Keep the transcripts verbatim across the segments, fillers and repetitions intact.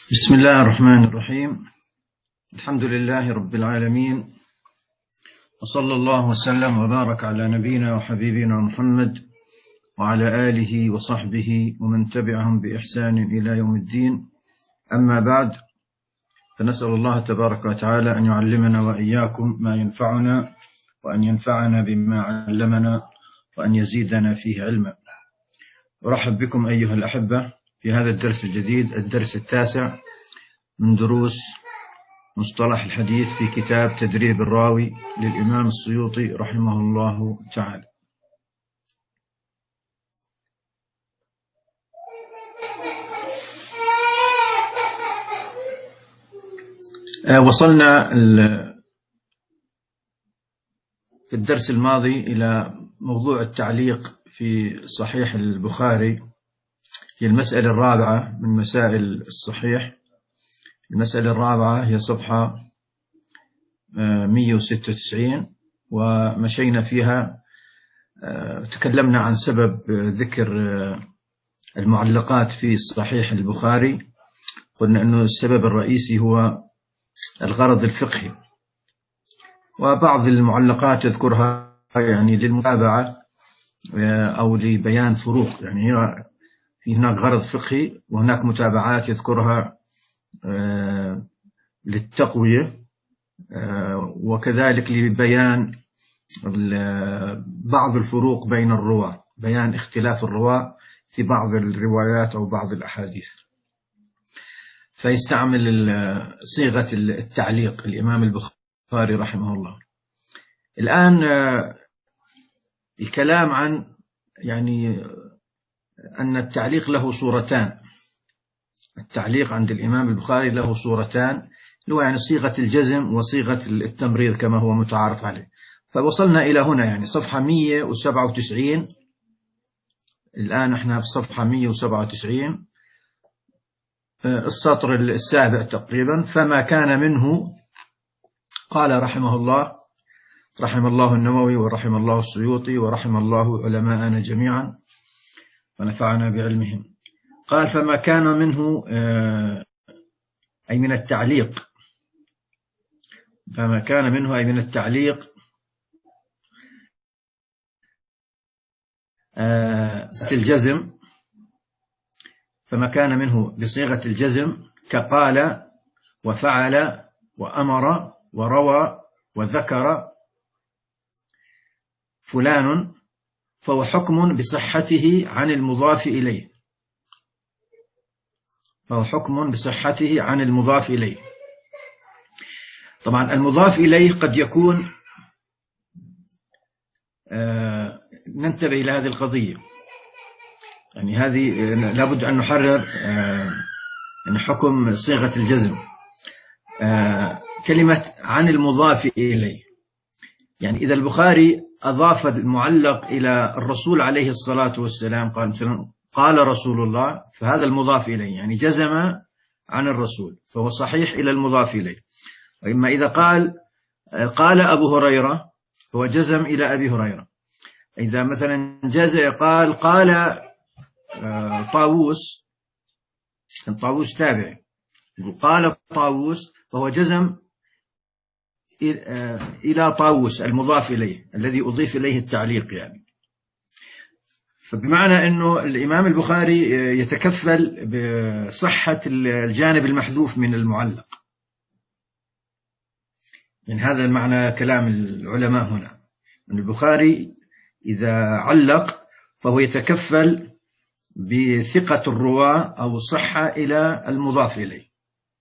بسم الله الرحمن الرحيم. الحمد لله رب العالمين، وصلى الله وسلم وبارك على نبينا وحبيبنا محمد وعلى آله وصحبه ومن تبعهم بإحسان إلى يوم الدين. أما بعد، فنسأل الله تبارك وتعالى أن يعلمنا وإياكم ما ينفعنا، وأن ينفعنا بما علمنا، وأن يزيدنا فيه علما. أرحب بكم أيها الأحبة في هذا الدرس الجديد، الدرس التاسع من دروس مصطلح الحديث في كتاب تدريب الراوي للإمام السيوطي رحمه الله تعالى. وصلنا في الدرس الماضي إلى موضوع التعليق في صحيح البخاري، هي المسألة الرابعة من مسائل الصحيح. المسألة الرابعة هي صفحة مئة وستة وتسعين، ومشينا فيها تكلمنا عن سبب ذكر المعلقات في صحيح البخاري. قلنا أنه السبب الرئيسي هو الغرض الفقهي، وبعض المعلقات يذكرها يعني للمتابعة أو لبيان فروق، يعني في هناك غرض فقهي وهناك متابعات يذكرها للتقوية، وكذلك لبيان بعض الفروق بين الرواة، بيان اختلاف الرواة في بعض الروايات أو بعض الأحاديث، فيستعمل صيغة التعليق الإمام البخاري رحمه الله. الآن الكلام عن يعني أن التعليق له صورتان. التعليق عند الإمام البخاري له صورتان، اللي هو يعني صيغة الجزم وصيغة التمريض كما هو متعارف عليه. فوصلنا إلى هنا يعني صفحة مئة وسبعة وتسعين. الآن احنا في صفحة مئة وسبعة وتسعين، السطر السابع تقريبا. فما كان منه، قال رحمه الله، رحم الله النووي ورحم الله السيوطي ورحم الله علماءنا جميعا ونفعنا بعلمهم. قال فما كان منه أي من التعليق، فما كان منه أي من التعليق في الجزم، فما كان منه بصيغة الجزم كقال وفعل وأمر وروى وذكر فلان، فهو حكم بصحته عن المضاف إليه، فهو حكم بصحته عن المضاف إليه. طبعا المضاف إليه قد يكون آه ننتبه إلى هذه القضية، يعني هذه لابد أن نحرر آه أن حكم صيغة الجزم. آه كلمة عن المضاف إليه، يعني إذا البخاري أضاف المعلق إلى الرسول عليه الصلاة والسلام، قال مثلا قال رسول الله، فهذا المضاف إليه يعني جزم عن الرسول، فهو صحيح إلى المضاف إليه. وإما إذا قال قال أبو هريرة، فهو جزم إلى أبي هريرة. إذا مثلا جزم قال قال طاووس، طاووس تابعي، قال طاووس، فهو جزم إلى طاووس المضاف إليه الذي أضيف إليه التعليق يعني. فبمعنى أنه الإمام البخاري يتكفل بصحة الجانب المحذوف من المعلق، من هذا المعنى كلام العلماء هنا، أن البخاري إذا علق فهو يتكفل بثقة الرواة أو الصحة إلى المضاف إليه.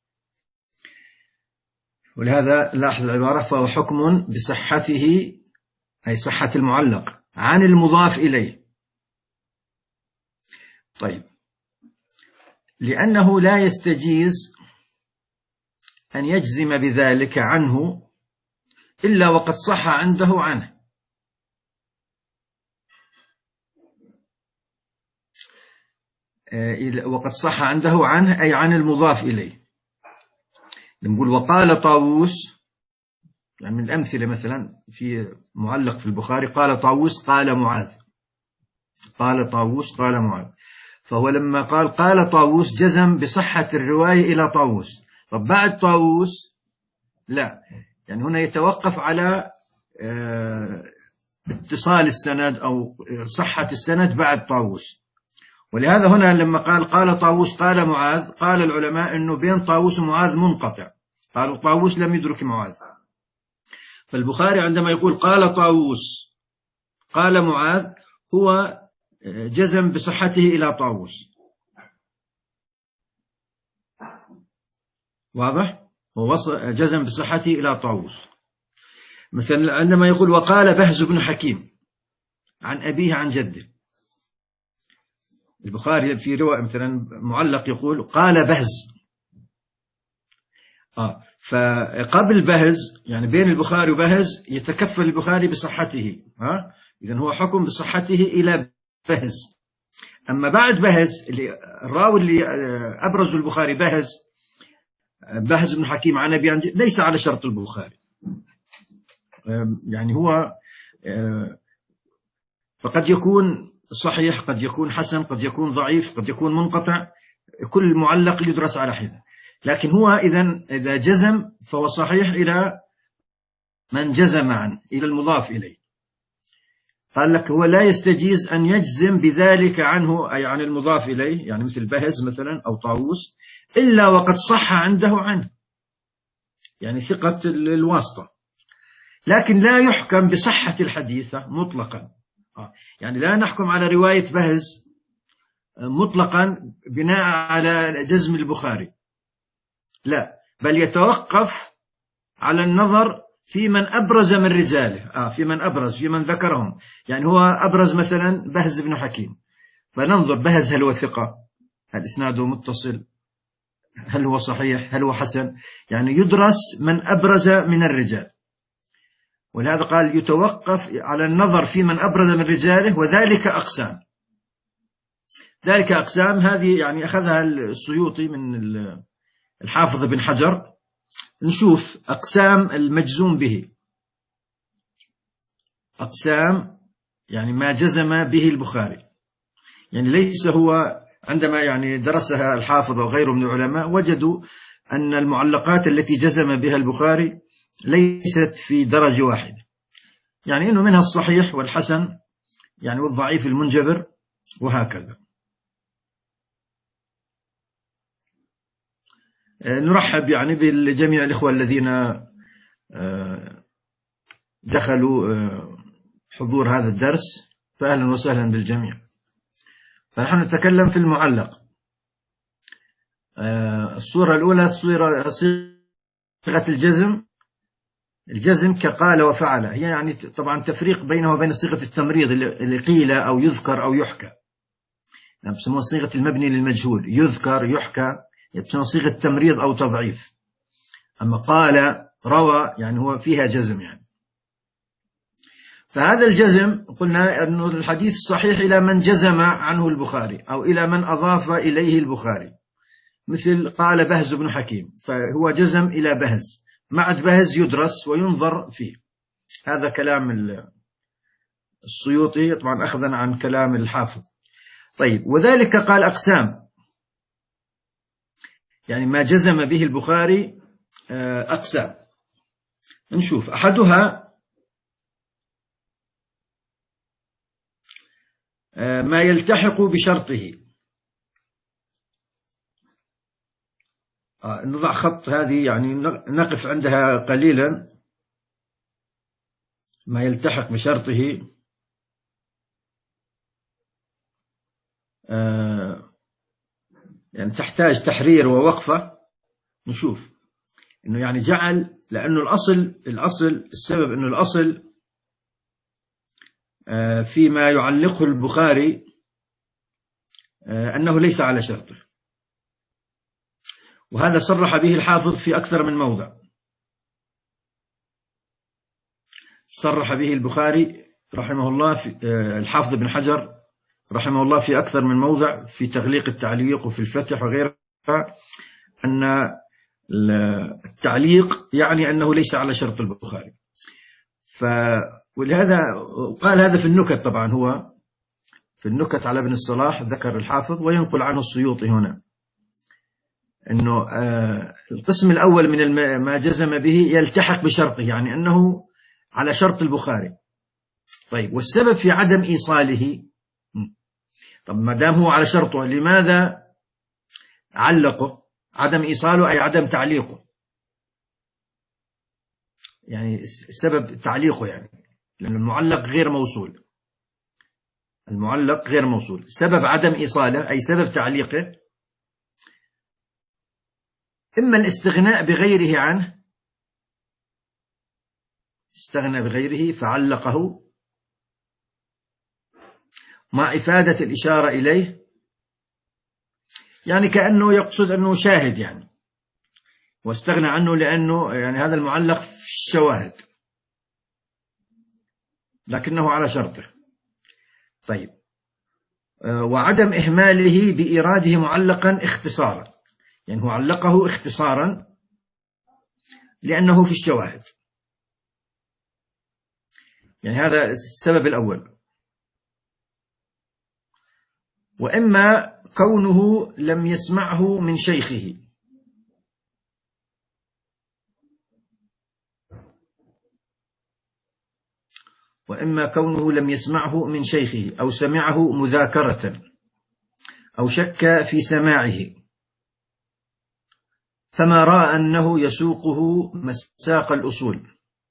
ولهذا لاحظ العبارة فهو حكم بصحته، أي صحة المعلق عن المضاف إليه. طيب، لأنه لا يستجيز أن يجزم بذلك عنه إلا وقد صح عنده عنه. وقد صح عنده عنه أي عن المضاف إليه. نقول وقال طاووس، يعني من الأمثلة مثلا في معلق في البخاري قال طاووس قال معاذ، قال طاووس قال معاذ، فهو لما قال قال طاووس جزم بصحة الرواية إلى طاووس. طب بعد طاووس لا، يعني هنا يتوقف على اتصال السند أو صحة السند بعد طاووس. ولهذا هنا لما قال قال طاووس قال معاذ، قال العلماء أنه بين طاووس ومعاذ منقطع، قالوا طاووس لم يدرك معاذ. فالبخاري عندما يقول قال طاووس قال معاذ هو جزم بصحته إلى طاووس. واضح؟ هو جزم بصحته إلى طاووس. مثلا عندما يقول وقال بهز بن حكيم عن أبيه عن جده، البخاري في رواية مثلا معلق يقول قال بهز، آه فقبل بهز يعني بين البخاري وبهز يتكفل البخاري بصحته، ها إذن هو حكم بصحته إلى بهز. أما بعد بهز اللي الراوي اللي أبرز البخاري بهز بهز بن حكيم عن أبي عن جده ليس على شرط البخاري، يعني هو فقد يكون صحيح، قد يكون حسن، قد يكون ضعيف، قد يكون منقطع، كل معلق يدرس على حدة. لكن هو إذن إذا جزم فهو صحيح إلى من جزم عنه، إلى المضاف إليه. قال لك هو لا يستجيز أن يجزم بذلك عنه أي عن المضاف إليه، يعني مثل بهز مثلا أو طاووس، إلا وقد صح عنده عنه، يعني ثقة الواسطة. لكن لا يحكم بصحة الحديث مطلقا، يعني لا نحكم على رواية بهز مطلقا بناء على جزم البخاري، لا، بل يتوقف على النظر في من أبرز من رجاله، آه في من أبرز، في من ذكرهم. يعني هو أبرز مثلا بهز بن حكيم، فننظر بهز هل هو ثقة، هل إسناده متصل، هل هو صحيح، هل هو حسن، يعني يدرس من أبرز من الرجال. ولهذا قال يتوقف على النظر في من أبرز من رجاله، وذلك أقسام. ذلك أقسام هذه يعني أخذها السيوطي من الحافظ بن حجر. نشوف أقسام المجزوم به، أقسام يعني ما جزم به البخاري. يعني ليس هو عندما يعني درسها الحافظ وغيره من العلماء وجدوا أن المعلقات التي جزم بها البخاري ليست في درجة واحدة، يعني إنه منها الصحيح والحسن يعني والضعيف المنجبر وهكذا. نرحب يعني بالجميع الإخوة الذين دخلوا حضور هذا الدرس، فأهلا وسهلا بالجميع. فنحن نتكلم في المعلق. الصورة الأولى صيغة الجزم. الجزم كقال وفعل، هي يعني طبعا تفريق بينه وبين صيغة التمريض اللي قيل أو يذكر أو يحكى، يعني بسموها صيغة المبني للمجهول، يذكر يحكى، بسموها صيغة تمريض أو تضعيف. أما قال روى يعني هو فيها جزم يعني. فهذا الجزم قلنا أنه الحديث صحيح إلى من جزم عنه البخاري أو إلى من أضاف إليه البخاري، مثل قال بهز بن حكيم، فهو جزم إلى بهز، معد بهز يدرس وينظر فيه. هذا كلام السيوطي طبعا أخذا عن كلام الحافظ. طيب، وذلك قال أقسام، يعني ما جزم به البخاري أقسام. نشوف أحدها ما يلتحق بشرطه. نضع خط هذه يعني نقف عندها قليلا. ما يلتحق بشرطه يعني تحتاج تحرير ووقفة. نشوف إنه يعني جعل، لأنه الأصل الأصل السبب إنه الأصل فيما يعلقه البخاري أنه ليس على شرطه، وهذا صرح به الحافظ في أكثر من موضع. صرح به البخاري رحمه الله في الحافظ بن حجر رحمه الله في أكثر من موضع في تغليق التعليق وفي الفتح وغيرها، أن التعليق يعني أنه ليس على شرط البخاري. ف ولهذا قال هذا في النكت، طبعا هو في في النكت على ابن الصلاح ذكر الحافظ وينقل عنه السيوطي هنا أنه القسم الأول من ما جزم به يلتحق بشرطه، يعني أنه على شرط البخاري. طيب والسبب في عدم إيصاله، طب ما دام هو على شرطه لماذا علقه؟ عدم إيصاله أي عدم تعليقه، يعني سبب تعليقه، يعني لأن المعلق غير موصول، المعلق غير موصول. سبب عدم إيصاله أي سبب تعليقه إما الاستغناء بغيره عنه، استغنى بغيره فعلقه مع إفادة الإشارة إليه، يعني كأنه يقصد أنه شاهد يعني، واستغنى عنه لأنه يعني هذا المعلق في الشواهد لكنه على شرطه. طيب وعدم إهماله بإراده معلقا اختصارا، يعني هو علقه اختصارا لأنه في الشواهد، يعني هذا السبب الأول. وإما كونه لم يسمعه من شيخه، وإما كونه لم يسمعه من شيخه أو سمعه مذاكرة أو شك في سماعه، فما رأى أنه يسوقه مساق الأصول.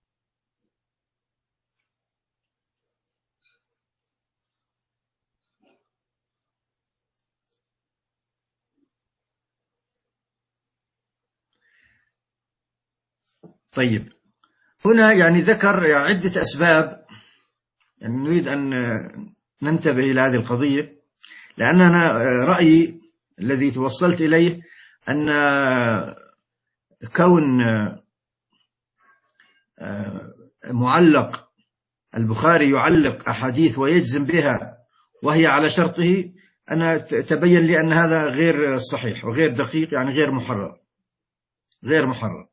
طيب هنا يعني ذكر عدة أسباب، يعني نريد أن ننتبه إلى هذه القضية، لأننا رأيي الذي توصلت إليه أن كون معلق البخاري يعلق أحاديث ويجزم بها وهي على شرطه، أنا تبين لي أن هذا غير صحيح وغير دقيق، يعني غير محرر، غير محرر.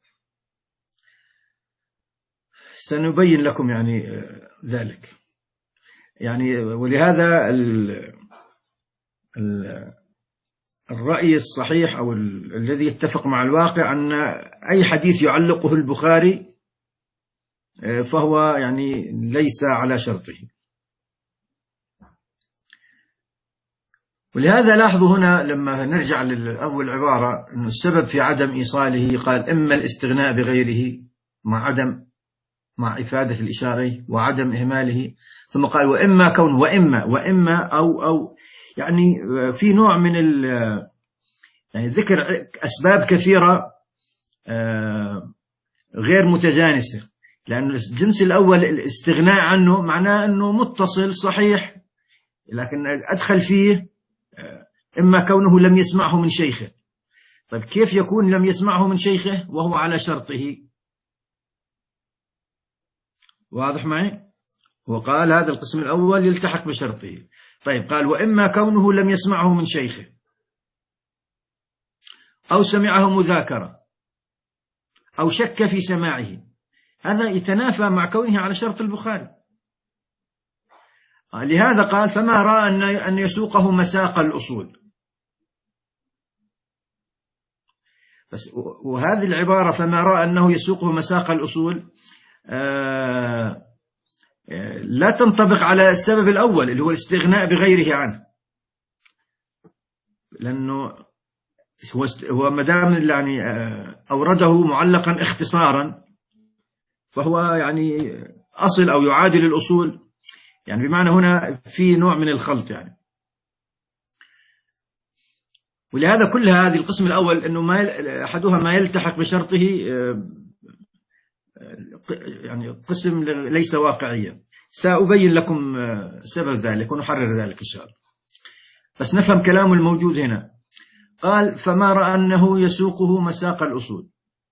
سنبين لكم يعني ذلك، يعني ولهذا الرأي الصحيح أو الذي يتفق مع الواقع أن أي حديث يعلقه البخاري فهو يعني ليس على شرطه. ولهذا لاحظوا هنا لما نرجع لأول عبارة أن السبب في عدم إيصاله قال إما الاستغناء بغيره مع عدم مع إفادة الإشارة وعدم إهماله، ثم قال وإما كون وإما وإما أو أو يعني في نوع من ال يعني ذكر أسباب كثيرة غير متجانسة، لأن الجنس الأول الاستغناء عنه معناه أنه متصل صحيح، لكن أدخل فيه إما كونه لم يسمعه من شيخه. طيب كيف يكون لم يسمعه من شيخه وهو على شرطه؟ واضح معي؟ وقال هذا القسم الأول يلتحق بشرطه. طيب قال وإما كونه لم يسمعه من شيخه أو سمعه مذاكرة أو شك في سماعه، هذا يتنافى مع كونه على شرط البخاري. لهذا قال فما رأى أن يسوقه مساق الأصول. بس وهذه العبارة فما رأى أنه يسوقه مساق الأصول آه لا تنطبق على السبب الأول اللي هو الاستغناء بغيره عنه، لأنه هو مدام يعني أورده معلقا اختصارا فهو يعني أصل أو يعادل الأصول، يعني بمعنى هنا في نوع من الخلط يعني. ولهذا كل هذه القسم الأول أنه ما أحدها ما يلتحق بشرطه يعني قسم ليس واقعيا. سأبين لكم سبب ذلك ونحرر ذلك إن شاء الله، بس نفهم كلام الموجود هنا. قال فما رأى أنه يسوقه مساق الأصول.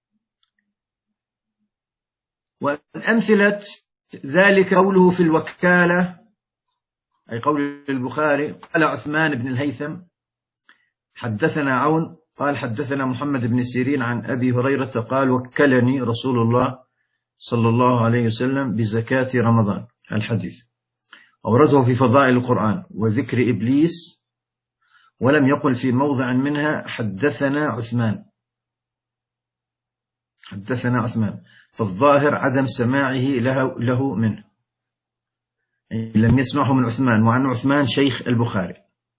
والأمثلة ذلك قوله في الوكالة، أي قول البخاري قال عثمان بن الهيثم حدثنا عون قال حدثنا محمد بن سيرين عن أبي هريرة قال وكلني رسول الله صلى الله عليه وسلم بزكاة رمضان، الحديث. أورده في فضائل القرآن وذكر إبليس، ولم يقل في موضع منها حدثنا عثمان حدثنا عثمان، فالظاهر عدم سماعه له, له منه، لم يسمعه من عثمان، وعن عثمان شيخ البخاري.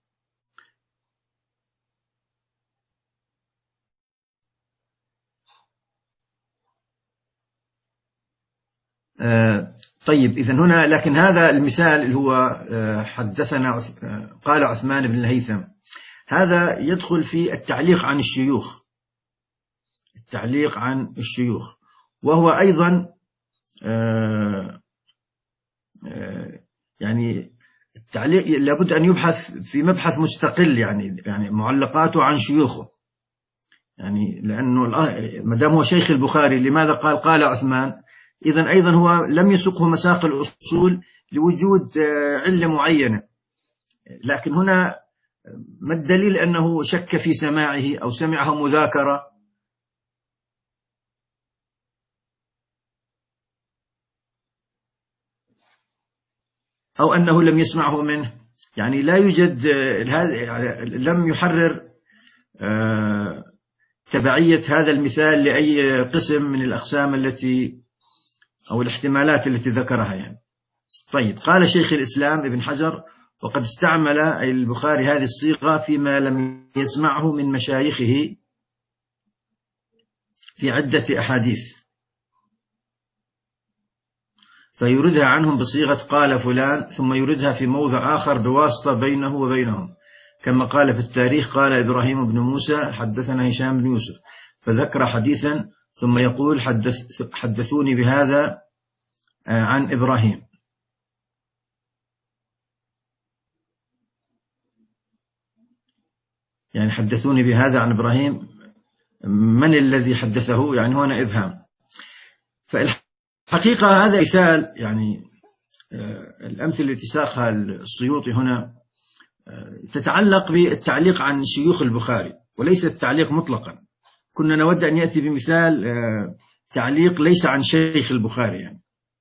آه طيب إذن هنا، لكن هذا المثال اللي هو آه حدثنا آه قال عثمان بن الهيثم، هذا يدخل في التعليق عن الشيوخ، التعليق عن الشيوخ، وهو أيضا آه آه يعني التعليق لابد أن يبحث في مبحث مستقل، يعني يعني معلقاته عن شيوخه، يعني لأنه ما دام هو شيخ البخاري لماذا قال قال عثمان؟ إذن أيضا هو لم يسقه مساق الأصول لوجود علة معينة، لكن هنا ما الدليل أنه شك في سماعه أو سمعه مذاكرة أو أنه لم يسمعه منه؟ يعني لا يوجد، لم يحرر تبعية هذا المثال لأي قسم من الأقسام التي أو الاحتمالات التي ذكرها يعني. طيب، قال شيخ الإسلام ابن حجر: وقد استعمل البخاري هذه الصيغة فيما لم يسمعه من مشايخه في عدة أحاديث، فيردها عنهم بصيغة قال فلان، ثم يردها في موضع آخر بواسطة بينه وبينهم، كما قال في التاريخ: قال إبراهيم بن موسى حدثنا هشام بن يوسف، فذكر حديثا ثم يقول حدث حدثوني بهذا عن إبراهيم. يعني حدثوني بهذا عن إبراهيم، من الذي حدثه؟ يعني هنا إبهام. فالحقيقة هذا مثال، يعني الأمثلة التي ساقها السيوطي هنا تتعلق بالتعليق عن شيوخ البخاري وليس التعليق مطلقا. كنا نود أن يأتي بمثال تعليق ليس عن شيخ البخاري يعني.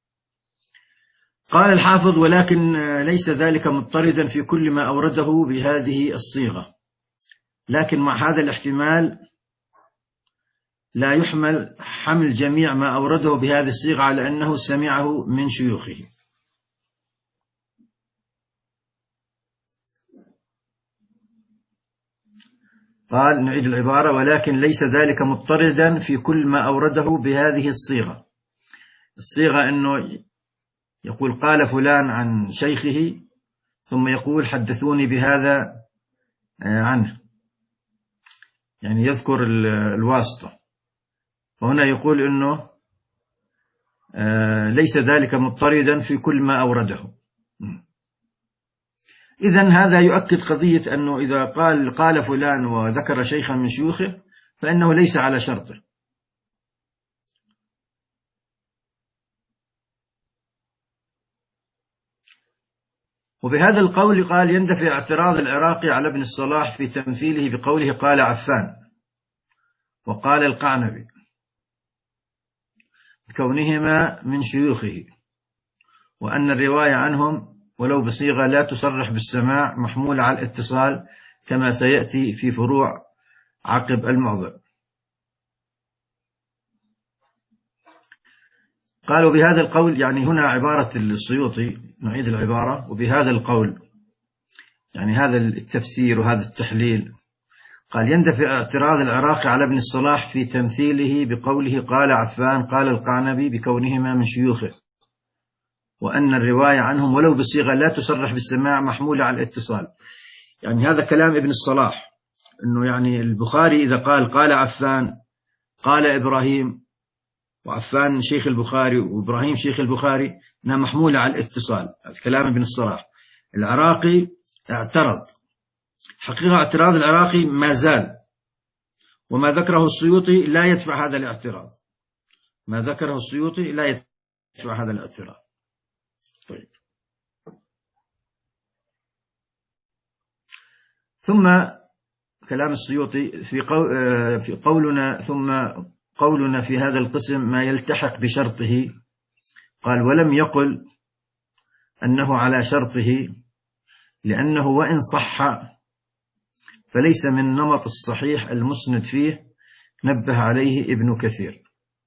قال الحافظ: ولكن ليس ذلك مضطردا في كل ما أورده بهذه الصيغة، لكن مع هذا الاحتمال لا يحمل حمل جميع ما أورده بهذه الصيغة على أنه سمعه من شيوخه. قال، نعيد العبارة: ولكن ليس ذلك مضطردا في كل ما أورده بهذه الصيغة. الصيغة أنه يقول قال فلان عن شيخه، ثم يقول حدثوني بهذا عنه، يعني يذكر الواسطة، وهنا يقول أنه ليس ذلك مضطردا في كل ما أورده. إذن هذا يؤكد قضية أنه إذا قال قال فلان وذكر شيخا من شيوخه فإنه ليس على شرطه. وبهذا القول قال يندفع اعتراض العراقي على ابن الصلاح في تمثيله بقوله قال عفان وقال القعنبي بكونهما من شيوخه، وأن الرواية عنهم ولو بصيغة لا تصرح بالسماع محمولة على الاتصال، كما سيأتي في فروع عقب المعضل. قالوا بهذا القول، يعني هنا عبارة السيوطي، نعيد العبارة: وبهذا القول، يعني هذا التفسير وهذا التحليل، قال يندفع اعتراض العراقي على ابن الصلاح في تمثيله بقوله قال عفان قال القعنبي بكونهما من شيوخه، وأن الرواية عنهم ولو بصيغة لا تصرح بالسماع محمولة على الاتصال. يعني هذا كلام ابن الصلاح، أنه يعني البخاري إذا قال قال عفان قال إبراهيم، وعفان شيخ البخاري وإبراهيم شيخ البخاري، أنها محمولة على الاتصال. هذا كلام ابن الصلاح. العراقي اعترض. حقيقة اعتراض العراقي ما زال، وما ذكره السيوطي لا يدفع هذا الاعتراض. ما ذكره السيوطي لا يدفع هذا الاعتراض. طيب، ثم كلام السيوطي في قول في قولنا ثم قولنا في هذا القسم ما يلتحق بشرطه. قال ولم يقل أنه على شرطه، لأنه وإن صح فليس من نمط الصحيح المسند فيه، نبه عليه ابن كثير.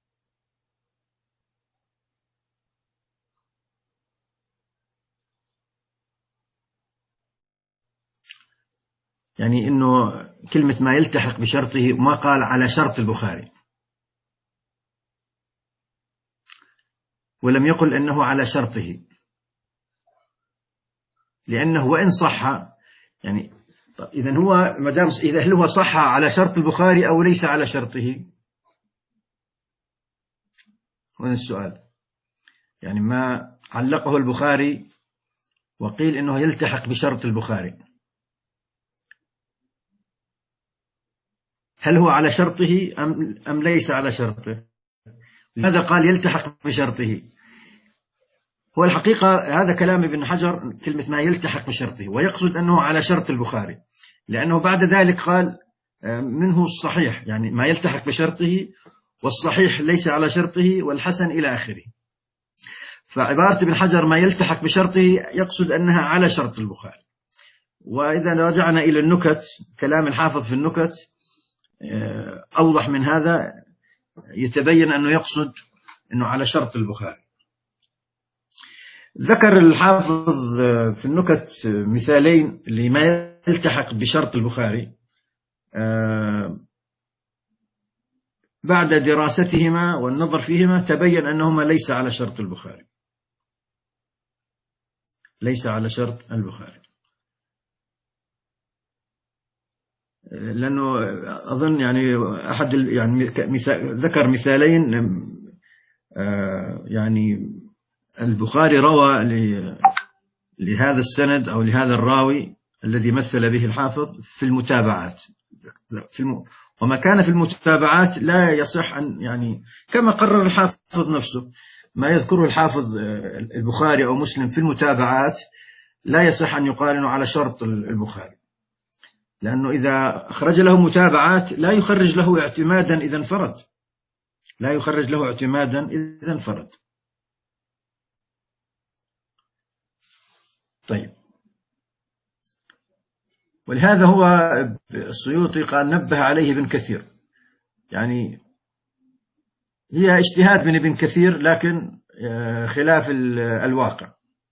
يعني إنه كلمة ما يلتحق بشرطه، ما قال على شرط البخاري، ولم يقل أنه على شرطه، لأنه وإن صح، يعني إذا هو مدام إذا هل هو صح على شرط البخاري أو ليس على شرطه؟ هنا السؤال. يعني ما علقه البخاري وقيل إنه يلتحق بشرط البخاري، هل هو على شرطه أم أم ليس على شرطه؟ هذا قال يلتحق بشرطه. هو الحقيقة هذا كلام ابن حجر، كلمة ما يلتحق بشرطه، ويقصد أنه على شرط البخاري، لأنه بعد ذلك قال منه الصحيح، يعني ما يلتحق بشرطه، والصحيح ليس على شرطه، والحسن إلى آخره. فعبارة ابن حجر ما يلتحق بشرطه يقصد أنها على شرط البخاري. وإذا رجعنا إلى النكت، كلام الحافظ في النكت أوضح من هذا، يتبين أنه يقصد أنه على شرط البخاري. ذكر الحافظ في النكت مثالين لما يلتحق بشرط البخاري بعد دراستهما والنظر فيهما، تبين أنهما ليس على شرط البخاري، ليس على شرط البخاري. لأنه أظن يعني أحد يعني ذكر مثالين، يعني البخاري روى لهذا السند أو لهذا الراوي الذي مثل به الحافظ في المتابعات، في الم... وما كان في المتابعات لا يصح أن، يعني كما قرر الحافظ نفسه، ما يذكره الحافظ البخاري أو مسلم في المتابعات لا يصح أن يقال إنه على شرط البخاري، لأنه إذا أخرج له متابعات لا يخرج له اعتمادا إذا انفرد، لا يخرج له اعتمادا إذا انفرد. طيب، ولهذا هو السيوطي قال نبه عليه ابن كثير، يعني هي اجتهاد من ابن كثير لكن خلاف الواقع،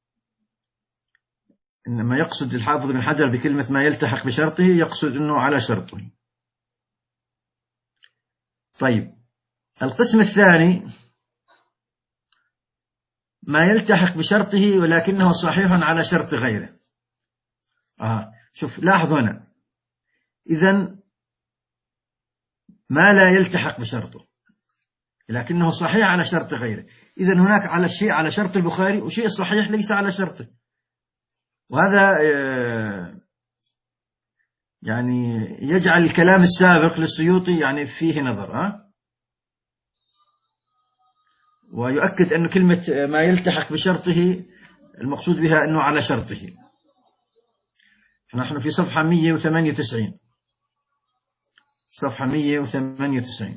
إنما يقصد الحافظ بن حجر بكلمة ما يلتحق بشرطه يقصد أنه على شرطه. طيب، القسم الثاني ما يلتحق بشرطه ولكنه صحيح على شرط غيره. آه شوف، لاحظ هنا، إذن ما لا يلتحق بشرطه لكنه صحيح على شرط غيره، إذن هناك على الشيء على شرط البخاري وشيء صحيح ليس على شرطه، وهذا يعني يجعل الكلام السابق للسيوطي يعني فيه نظر. ها ويؤكد أن كلمة ما يلتحق بشرطه المقصود بها أنه على شرطه. نحن في صفحة مئة وثمانية وتسعين، صفحة مئة وثمانية وتسعين.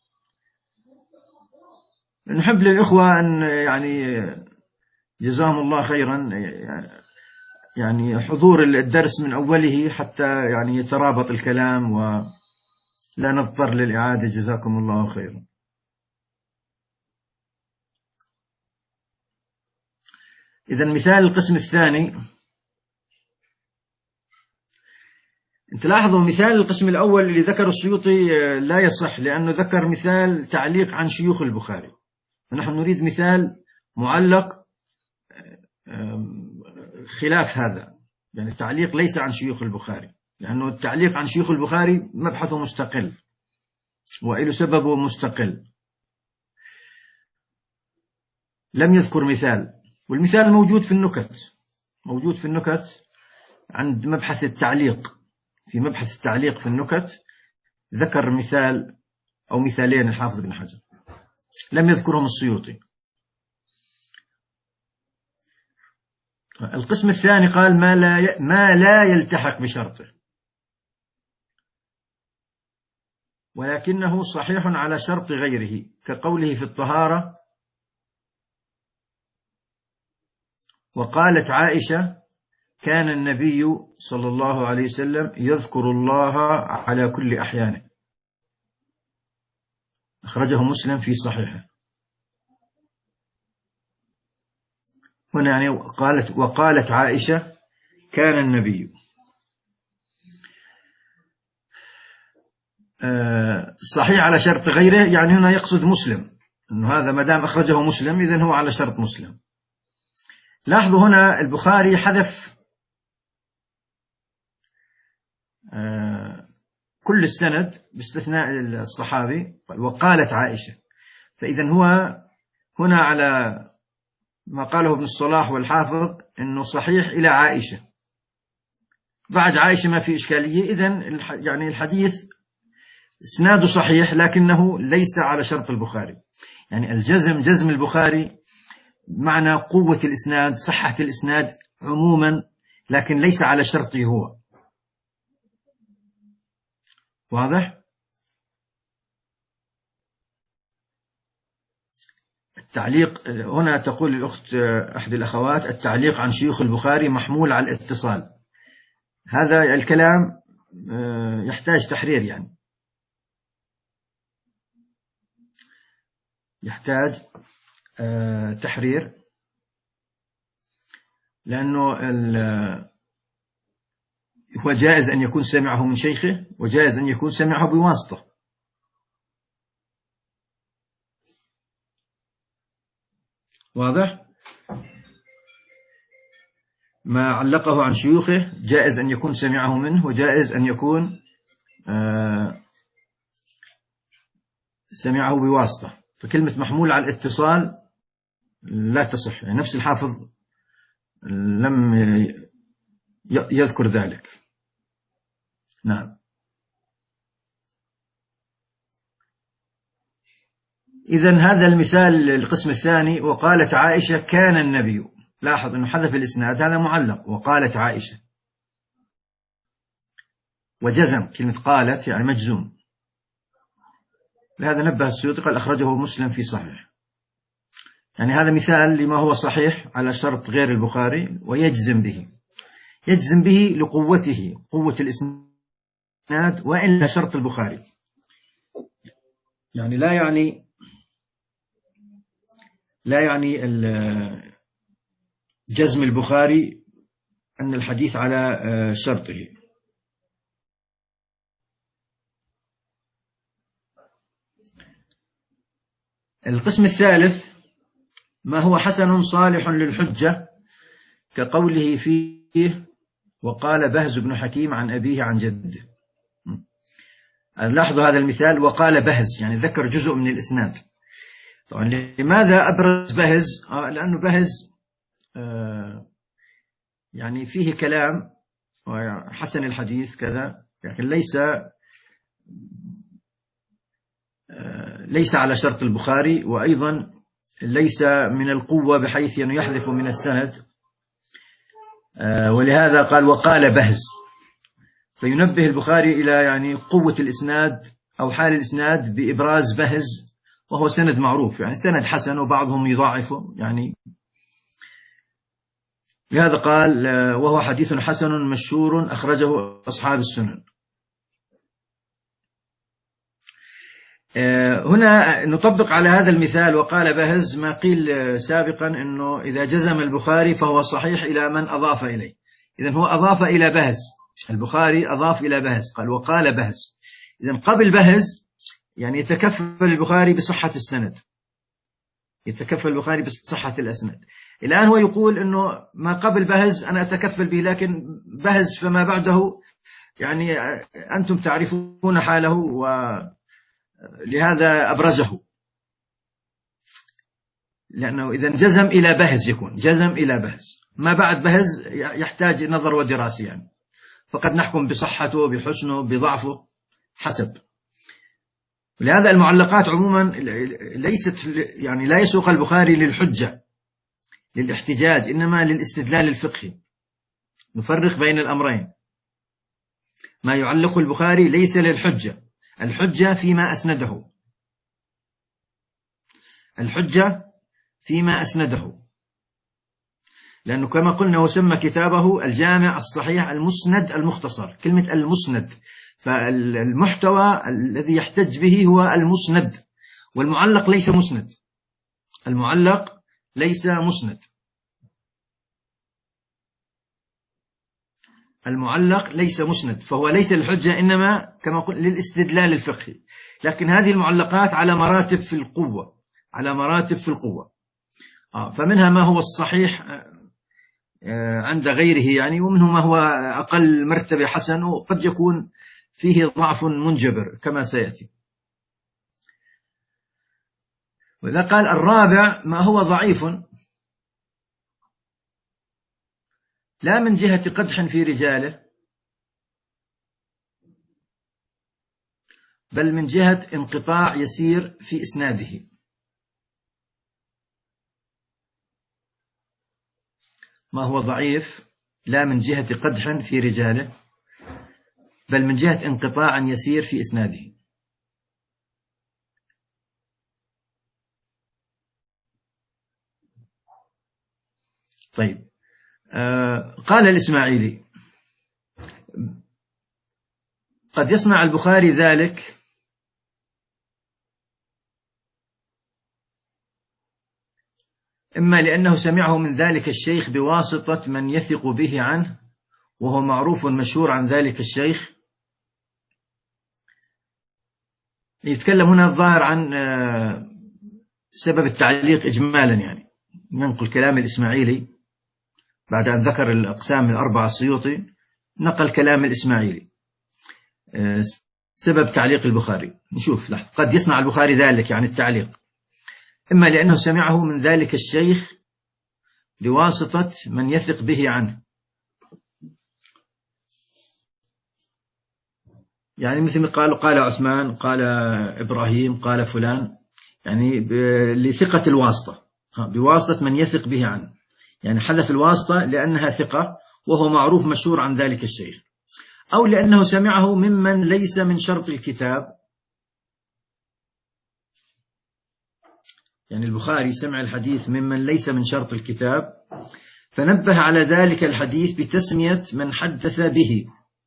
نحب للإخوة أن يعني جزاهم الله خيرا يعني حضور الدرس من أوله حتى يعني يترابط الكلام ولا نضطر للإعادة، جزاكم الله خيرا. إذن مثال القسم الثاني، انت لاحظوا مثال القسم الأول اللي ذكر السيوطي لا يصح، لأنه ذكر مثال تعليق عن شيوخ البخاري، ونحن نريد مثال معلق خلاف هذا، يعني التعليق ليس عن شيوخ البخاري، لأنه التعليق عن شيوخ البخاري مبحثه مستقل وإله سببه مستقل. لم يذكر مثال، والمثال موجود في النكت، موجود في النكت عند مبحث التعليق، في مبحث التعليق في النكت ذكر مثال أو مثالين الحافظ بن حجر، لم يذكرهم السيوطي. القسم الثاني قال ما لا ما لا يلتحق بشرطه ولكنه صحيح على شرط غيره، كقوله في الطهارة وقالت عائشة كان النبي صلى الله عليه وسلم يذكر الله على كل أحيانه. أخرجه مسلم في صحيحه. هنا يعني قالت وقالت عائشة كان النبي. صحيح على شرط غيره، يعني هنا يقصد مسلم، أنه هذا ما دام أخرجه مسلم إذن هو على شرط مسلم. لاحظوا هنا البخاري حذف كل السند باستثناء الصحابي، وقالت عائشة، فإذن هو هنا على ما قاله ابن الصلاح والحافظ أنه صحيح إلى عائشة، بعد عائشة ما في إشكالية. إذن يعني الحديث إسناده صحيح لكنه ليس على شرط البخاري. يعني الجزم جزم البخاري معنى قوة الإسناد، صحة الإسناد عموما، لكن ليس على شرطه هو. واضح؟ التعليق هنا تقول الأخت أحد الأخوات التعليق عن شيوخ البخاري محمول على الاتصال. هذا الكلام يحتاج تحرير، يعني يحتاج تحرير، لأنه هو جائز أن يكون سمعه من شيخه، وجائز أن يكون سمعه بواسطة. واضح؟ ما علقه عن شيوخه جائز أن يكون سمعه منه، وجائز أن يكون سمعه بواسطة. فكلمة محمول على الاتصال لا تصح، يعني نفس الحافظ لم يذكر ذلك. نعم. إذن هذا المثال القسم الثاني، وقالت عائشة كان النبي. لاحظ أنه حذف الإسناد، هذا معلق وقالت عائشة، وجزم كلمة قالت يعني مجزوم. لهذا نبه السيوطي قال أخرجه مسلم في صحيح. يعني هذا مثال لما هو صحيح على شرط غير البخاري ويجزم به، يجزم به لقوته، قوة الإسناد، وإلا شرط البخاري. يعني لا يعني لا يعني جزم البخاري أن الحديث على شرطه. القسم الثالث ما هو حسن صالح للحجة، كقوله فيه وقال بهز بن حكيم عن أبيه عن جده. لاحظوا هذا المثال، وقال بهز يعني ذكر جزء من الإسناد. طبعا لماذا أبرز بهز؟ آه لأنه بهز آه يعني فيه كلام حسن الحديث كذا، لكن ليس آه ليس على شرط البخاري، وأيضا ليس من القوة بحيث أنه يحذف من السند. آه ولهذا قال وقال بهز، فينبه البخاري إلى يعني قوة الإسناد أو حال الإسناد بإبراز بهز، وهو سند معروف، يعني سند حسن وبعضهم يضاعفه. يعني لهذا قال وهو حديث حسن مشهور أخرجه أصحاب السنن. هنا نطبق على هذا المثال وقال بهز ما قيل سابقا أنه إذا جزم البخاري فهو صحيح إلى من أضاف إليه. إذن هو أضاف إلى بهز، البخاري أضاف إلى بهز، قال وقال بهز. إذن قبل بهز يعني يتكفل البخاري بصحة السند، يتكفل البخاري بصحة الأسناد. الآن هو يقول أنه ما قبل بهز أنا أتكفل به، لكن بهز فما بعده يعني أنتم تعرفون حاله، ولهذا أبرزه. لأنه إذا جزم إلى بهز يكون جزم إلى بهز، ما بعد بهز يحتاج نظر ودراسة، يعني فقد نحكم بصحته بحسنه بضعفه حسب. لهذا المعلقات عموما ليست يعني لا يسوق البخاري للحجة للاحتجاج، إنما للاستدلال الفقهي. نفرق بين الأمرين، ما يعلق البخاري ليس للحجة، الحجة فيما أسنده، الحجة فيما أسنده. لأنه كما قلنا وسمى كتابه الجامع الصحيح المسند المختصر، كلمة المسند، فالمحتوى الذي يحتج به هو المسند، والمعلق ليس مسند، المعلق ليس مسند، المعلق ليس مسند، فهو ليس للحجة إنما كما قلت للاستدلال الفقهي. لكن هذه المعلقات على مراتب في القوة، على مراتب في القوة، فمنها ما هو الصحيح عند غيره يعني، ومنه ما هو أقل مرتبة حسن، وقد يكون فيه ضعف منجبر كما سيأتي. وإذا قال الرابع ما هو ضعيف لا من جهة قدح في رجاله، بل من جهة انقطاع يسير في إسناده. ما هو ضعيف لا من جهة قدح في رجاله، بل من جهة انقطاع يسير في إسناده. طيب، آه قال الإسماعيلي: قد يصنع البخاري ذلك إما لأنه سمعه من ذلك الشيخ بواسطة من يثق به عنه، وهو معروف مشهور عن ذلك الشيخ. يتكلم هنا الظاهر عن سبب التعليق إجمالا، يعني ننقل كلام الإسماعيلي بعد أن ذكر الأقسام الأربعة السيوطي، نقل كلام الإسماعيلي سبب تعليق البخاري. نشوف لحظة. قد يصنع البخاري ذلك يعني التعليق إما لأنه سمعه من ذلك الشيخ بواسطة من يثق به عنه، يعني مثل قالوا قال عثمان، قال إبراهيم، قال فلان، يعني لثقة الواسطة، بواسطة من يثق به عنه، يعني حذف الواسطة لأنها ثقة وهو معروف مشهور عن ذلك الشيخ، أو لأنه سمعه ممن ليس من شرط الكتاب، يعني البخاري سمع الحديث ممن ليس من شرط الكتاب، فنبه على ذلك الحديث بتسمية من حدث به،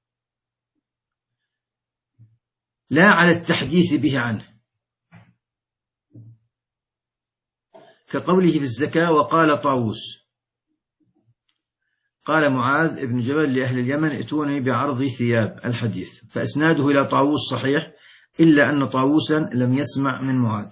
لا على التحديث به عنه، كقوله في الزكاة: وقال طاووس قال معاذ بن جبل لأهل اليمن: ائتوني بعرض ثياب، الحديث، فأسناده إلى طاووس صحيح، إلا أن طاووسا لم يسمع من معاذ.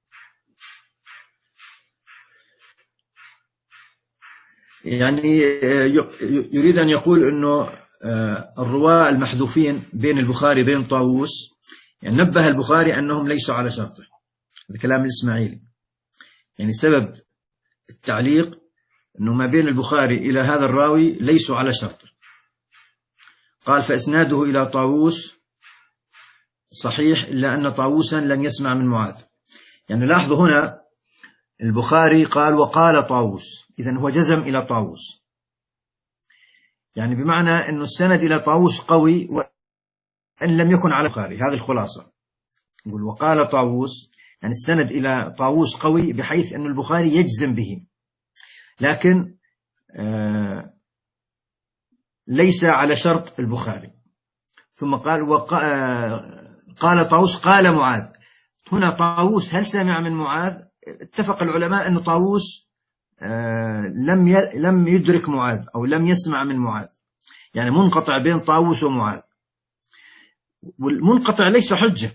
يعني يريد أن يقول أنه الرواة المحذوفين بين البخاري بين طاووس، يعني نبه البخاري أنهم ليسوا على شرطه، هذا كلام الإسماعيلي، يعني سبب التعليق أنه ما بين البخاري إلى هذا الراوي ليسوا على شرطه. قال: فإسناده إلى طاووس صحيح، إلا أن طاووسا لم يسمع من معاذ. يعني لاحظوا هنا البخاري قال وقال طاووس، إذن هو جزم إلى طاووس، يعني بمعنى أن السند إلى طاووس قوي وأن لم يكن على البخاري. هذه الخلاصة، يقول وقال طاووس، يعني السند إلى طاووس قوي بحيث أن البخاري يجزم به، لكن آه ليس على شرط البخاري. ثم قال وقال طاووس قال معاذ. هنا طاووس هل سمع من معاذ؟ اتفق العلماء أن طاووس آه لم لم يدرك معاذ أو لم يسمع من معاذ، يعني منقطع بين طاووس ومعاذ، والمنقطع ليس حجة،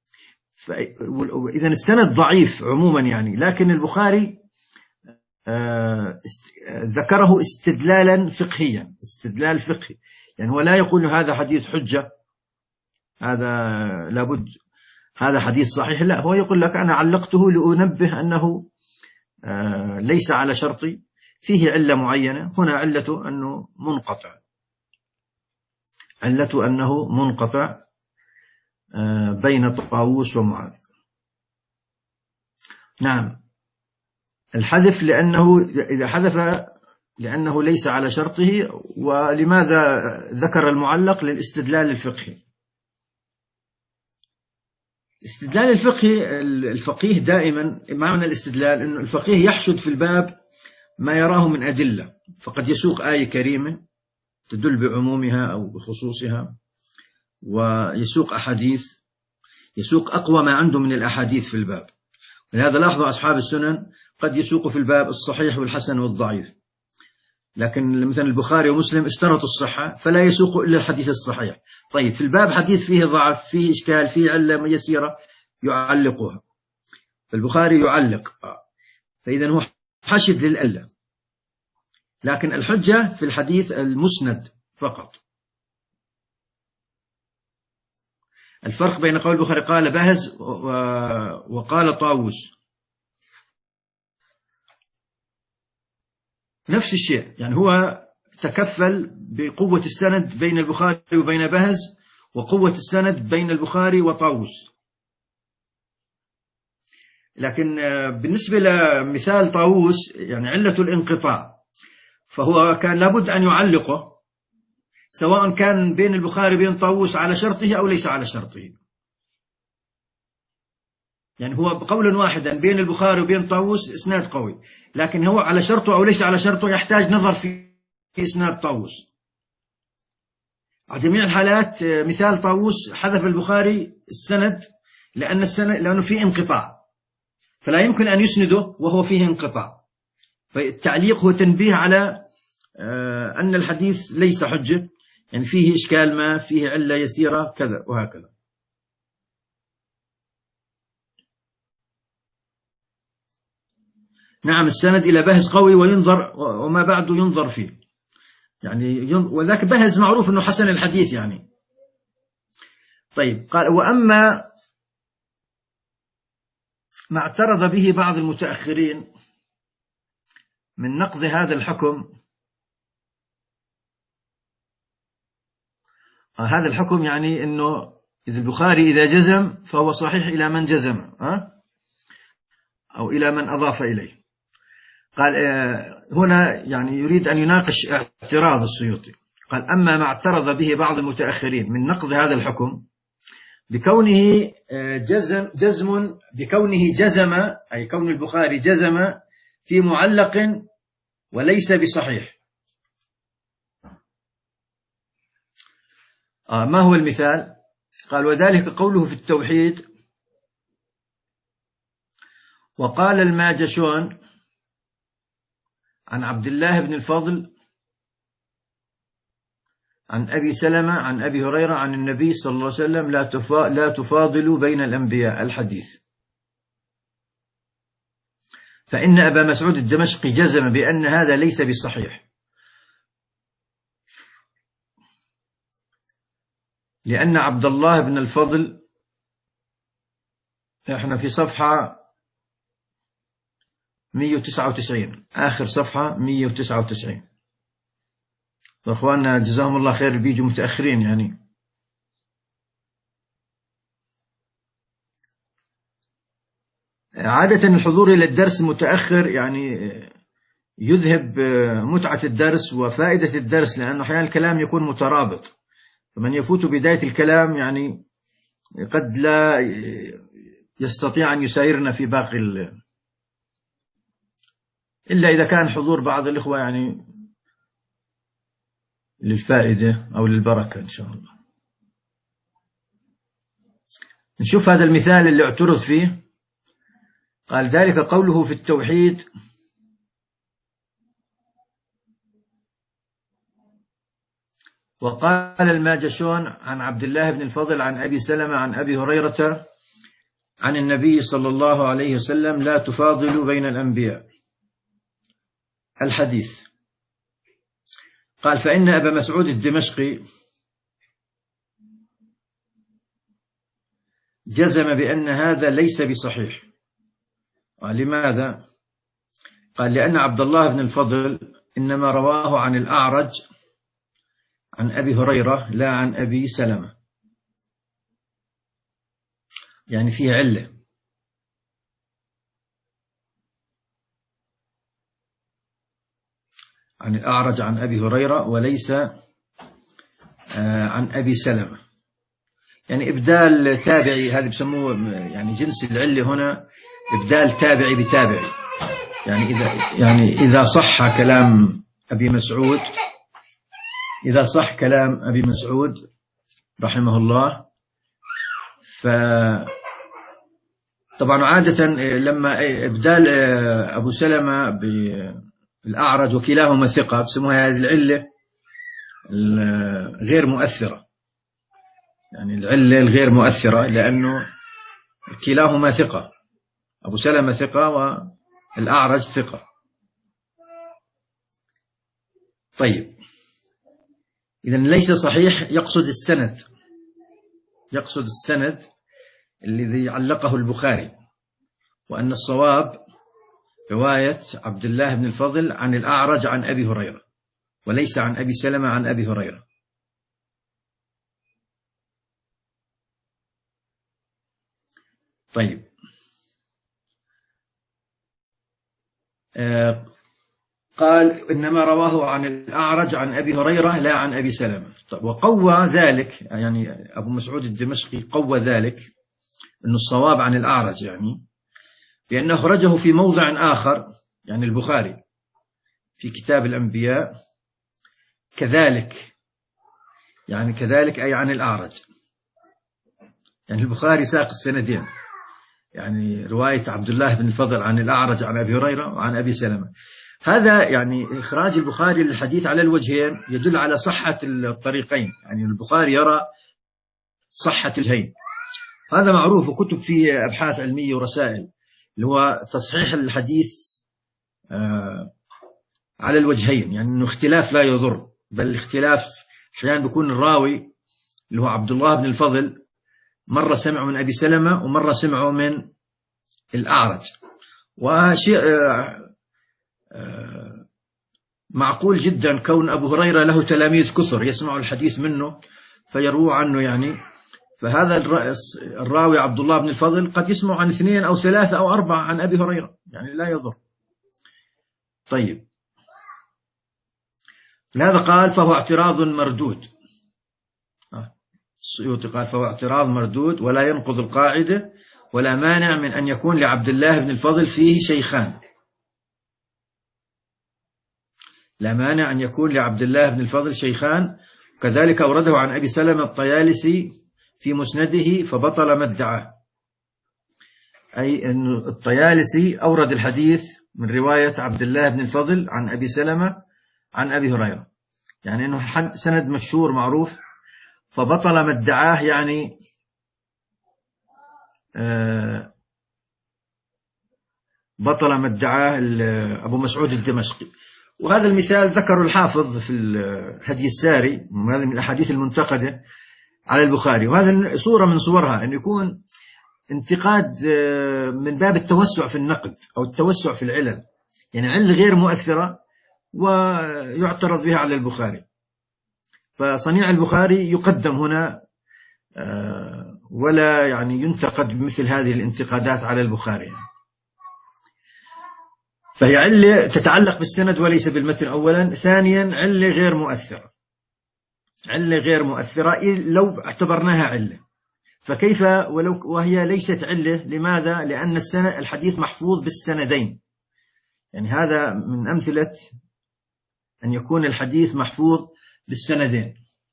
إذا السند ضعيف عموما يعني، لكن البخاري آه ذكره استدلالا فقهيا، استدلال فقهي، يعني هو لا يقول هذا حديث حجة، هذا لابد هذا حديث صحيح، لا، هو يقول لك أنا علقته لأنبه أنه آه ليس على شرطي، فيه علة معينة، هنا علته أنه منقطع، علته أنه منقطع آه بين طاووس ومعاذ. نعم، الحذف لأنه إذا حذف لأنه ليس على شرطه. ولماذا ذكر المعلق؟ للاستدلال الفقهي. الاستدلال الفقهي، الفقيه دائما، معنى الاستدلال أنه الفقيه يحشد في الباب ما يراه من أدلة، فقد يسوق آية كريمة تدل بعمومها أو بخصوصها، ويسوق أحاديث، يسوق أقوى ما عنده من الأحاديث في الباب. ولهذا لاحظوا أصحاب السنن قد يسوق في الباب الصحيح والحسن والضعيف، لكن مثلا البخاري ومسلم اشترطوا الصحة فلا يسوق إلا الحديث الصحيح. طيب في الباب حديث فيه ضعف، فيه إشكال، فيه علة يسيرة، يعلقها. فالبخاري يعلق، فإذا هو حشد للعلة، لكن الحجة في الحديث المسند فقط. الفرق بين قول البخاري قال بهز وقال طاووس نفس الشيء، يعني هو تكفل بقوة السند بين البخاري وبين بهز، وقوة السند بين البخاري وطاووس. لكن بالنسبة لمثال طاووس يعني علة الانقطاع، فهو كان لابد أن يعلقه، سواء كان بين البخاري وبين طاووس على شرطه أو ليس على شرطه. يعني هو بقول واحدا بين البخاري وبين طاووس إسناد قوي، لكن هو على شرطه أو ليس على شرطه يحتاج نظر في إسناد طاووس. على جميع الحالات مثال طاووس حذف البخاري السند لأن السند لأنه فيه انقطاع، فلا يمكن أن يسنده وهو فيه انقطاع. فالتعليق هو تنبيه على أن الحديث ليس حجة، يعني فيه إشكال ما، فيه علة يسيرة كذا وهكذا. نعم السند إلى بهز قوي وينظر، وما بعده ينظر فيه، يعني وذاك بهز معروف أنه حسن الحديث يعني. طيب قال وأما ما اعترض به بعض المتأخرين من نقض هذا الحكم، هذا الحكم يعني أنه إذا البخاري إذا جزم فهو صحيح إلى من جزم أو إلى من أضاف إليه. قال هنا يعني يريد أن يناقش اعتراض السيوطي. قال أما ما اعترض به بعض المتأخرين من نقض هذا الحكم بكونه جزم, جزم بكونه جزم، أي كون البخاري جزم في معلق وليس بصحيح. آه ما هو المثال؟ قال وذلك قوله في التوحيد وقال الماجشون عن عبد الله بن الفضل عن أبي سلمة عن أبي هريرة عن النبي صلى الله عليه وسلم لا لا تفاضلوا بين الأنبياء الحديث. فإن أبا مسعود الدمشقي جزم بأن هذا ليس بصحيح، لأن عبد الله بن الفضل، احنا في صفحة مئة وتسعة وتسعين، آخر صفحة مئة وتسعة وتسعين. وأخواننا جزاهم الله خير بيجوا متأخرين يعني. عادة الحضور إلى الدرس متأخر يعني يذهب متعة الدرس وفائدة الدرس، لأنه أحيانا الكلام يكون مترابط، فمن يفوت بداية الكلام يعني قد لا يستطيع أن يسايرنا في باقي ال... إلا إذا كان حضور بعض الإخوة يعني للفائدة أو للبركة إن شاء الله. نشوف هذا المثال اللي اعترض فيه. قال ذلك قوله في التوحيد وقال الماجشون عن عبد الله بن الفضل عن أبي سلمة عن أبي هريرة عن النبي صلى الله عليه وسلم لا تفاضلوا بين الأنبياء الحديث. قال فإن أبا مسعود الدمشقي جزم بأن هذا ليس بصحيح. لماذا؟ قال لأن عبد الله بن الفضل إنما رواه عن الأعرج عن أبي هريرة لا عن أبي سلمة، يعني فيه علة. عن الأعرج عن أبي هريرة وليس عن أبي سلمة، يعني إبدال تابعي، هذا بسموه يعني جنس العلة هنا إبدال تابعي بتابعي، يعني إذا يعني إذا صح كلام أبي مسعود إذا صح كلام أبي مسعود رحمه الله، ف طبعا عادة لما إبدال أبو سلمة بالأعرج وكلاهما ثقة بسموها هذه العلة غير مؤثرة، يعني العلة الغير مؤثرة لأنه كلاهما ثقة، أبو سلمة ثقة والأعرج ثقة. طيب إذن ليس صحيح، يقصد السند، يقصد السند الذي علقه البخاري، وأن الصواب رواية عبد الله بن الفضل عن الأعرج عن أبي هريرة، وليس عن أبي سلمة عن أبي هريرة. طيب آه قال إنما رواه عن الأعرج عن أبي هريرة لا عن أبي سلمة. طيب وقوى ذلك، يعني أبو مسعود الدمشقي قوى ذلك أن الصواب عن الأعرج، يعني لأنه أخرجه في موضع آخر، يعني البخاري في كتاب الأنبياء كذلك، يعني كذلك أي عن الأعرج، يعني البخاري ساق السندين، يعني رواية عبد الله بن الفضل عن الأعرج عن أبي هريرة وعن أبي سلمة. هذا يعني إخراج البخاري للحديث على الوجهين يدل على صحة الطريقين، يعني البخاري يرى صحة الوجهين، هذا معروف وكتب فيه أبحاث علمية ورسائل، اللي هو تصحيح الحديث آه على الوجهين، يعني أنه اختلاف لا يضر، بل الاختلاف أحيانا بيكون الراوي اللي هو عبد الله بن الفضل مرة سمعه من أبي سلمة ومرة سمعه من الأعرج، وشيء آه آه معقول جدا كون أبو هريرة له تلاميذ كثر يسمعوا الحديث منه فيرووا عنه، يعني فهذا الراوي عبد الله بن الفضل قد يسمع عن اثنين أو ثلاثة أو أربعة عن أبي هريرة، يعني لا يضر. طيب لهذا قال فهو اعتراض مردود، السيوطي قال فهو اعتراض مردود ولا ينقض القاعدة، ولا مانع من أن يكون لعبد الله بن الفضل فيه شيخان، لا مانع أن يكون لعبد الله بن الفضل شيخان. وكذلك أورده عن أبي سلمة الطيالسي في مسنده فبطل ما ادعاه، أي أن الطيالسي أورد الحديث من رواية عبد الله بن الفضل عن أبي سلمة عن أبي هريرة، يعني أنه سند مشهور معروف، فبطل ما ادعاه يعني آه بطل ما ادعاه أبو مسعود الدمشقي. وهذا المثال ذكره الحافظ في الهدي الساري، وهذا من الأحاديث المنتقدة على البخاري، وهذا صورة من صورها أن يكون انتقاد من باب التوسع في النقد أو التوسع في العلل، يعني علة غير مؤثرة ويعترض بها على البخاري، فصنيع البخاري يقدم هنا ولا يعني ينتقد بمثل هذه الانتقادات على البخاري. فهي علة تتعلق بالسند وليس بالمتن أولا، ثانيا علة غير مؤثرة، علة غير مؤثرة لو اعتبرناها علة، فكيف ولو وهي ليست علة؟ لماذا؟ لأن السند الحديث محفوظ بالسندين، يعني هذا من أمثلة أن يكون الحديث محفوظ بالسندين،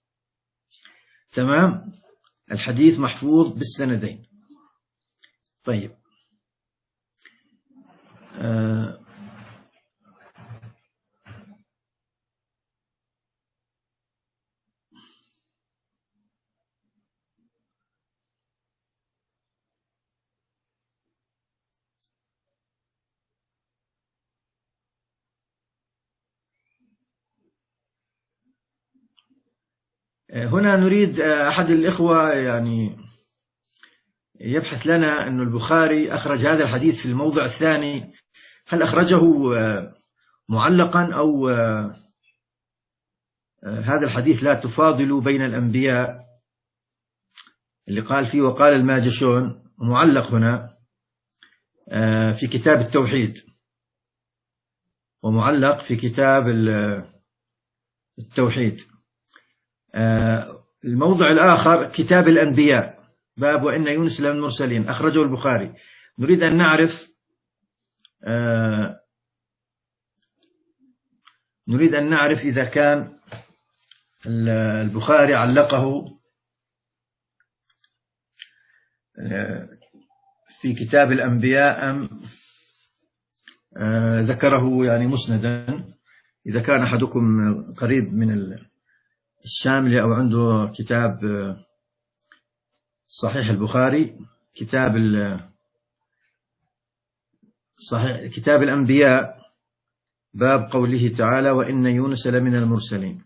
تمام، الحديث محفوظ بالسندين. طيب آه هنا نريد أحد الإخوة يعني يبحث لنا أن البخاري أخرج هذا الحديث في الموضع الثاني، هل أخرجه معلقا أو هذا الحديث لا تفاضل بين الأنبياء اللي قال فيه وقال الماجشون، معلق هنا في كتاب التوحيد، ومعلق في كتاب التوحيد. الموضع الآخر كتاب الأنبياء باب وإن يونس لمن المرسلين، أخرجه البخاري. نريد أن نعرف نريد أن نعرف إذا كان البخاري علقه في كتاب الأنبياء أم ذكره يعني مسندا. إذا كان أحدكم قريب من الشاملة أو عنده كتاب صحيح البخاري، كتاب صحيح كتاب الأنبياء، باب قوله تعالى وإن يونس لمن المرسلين،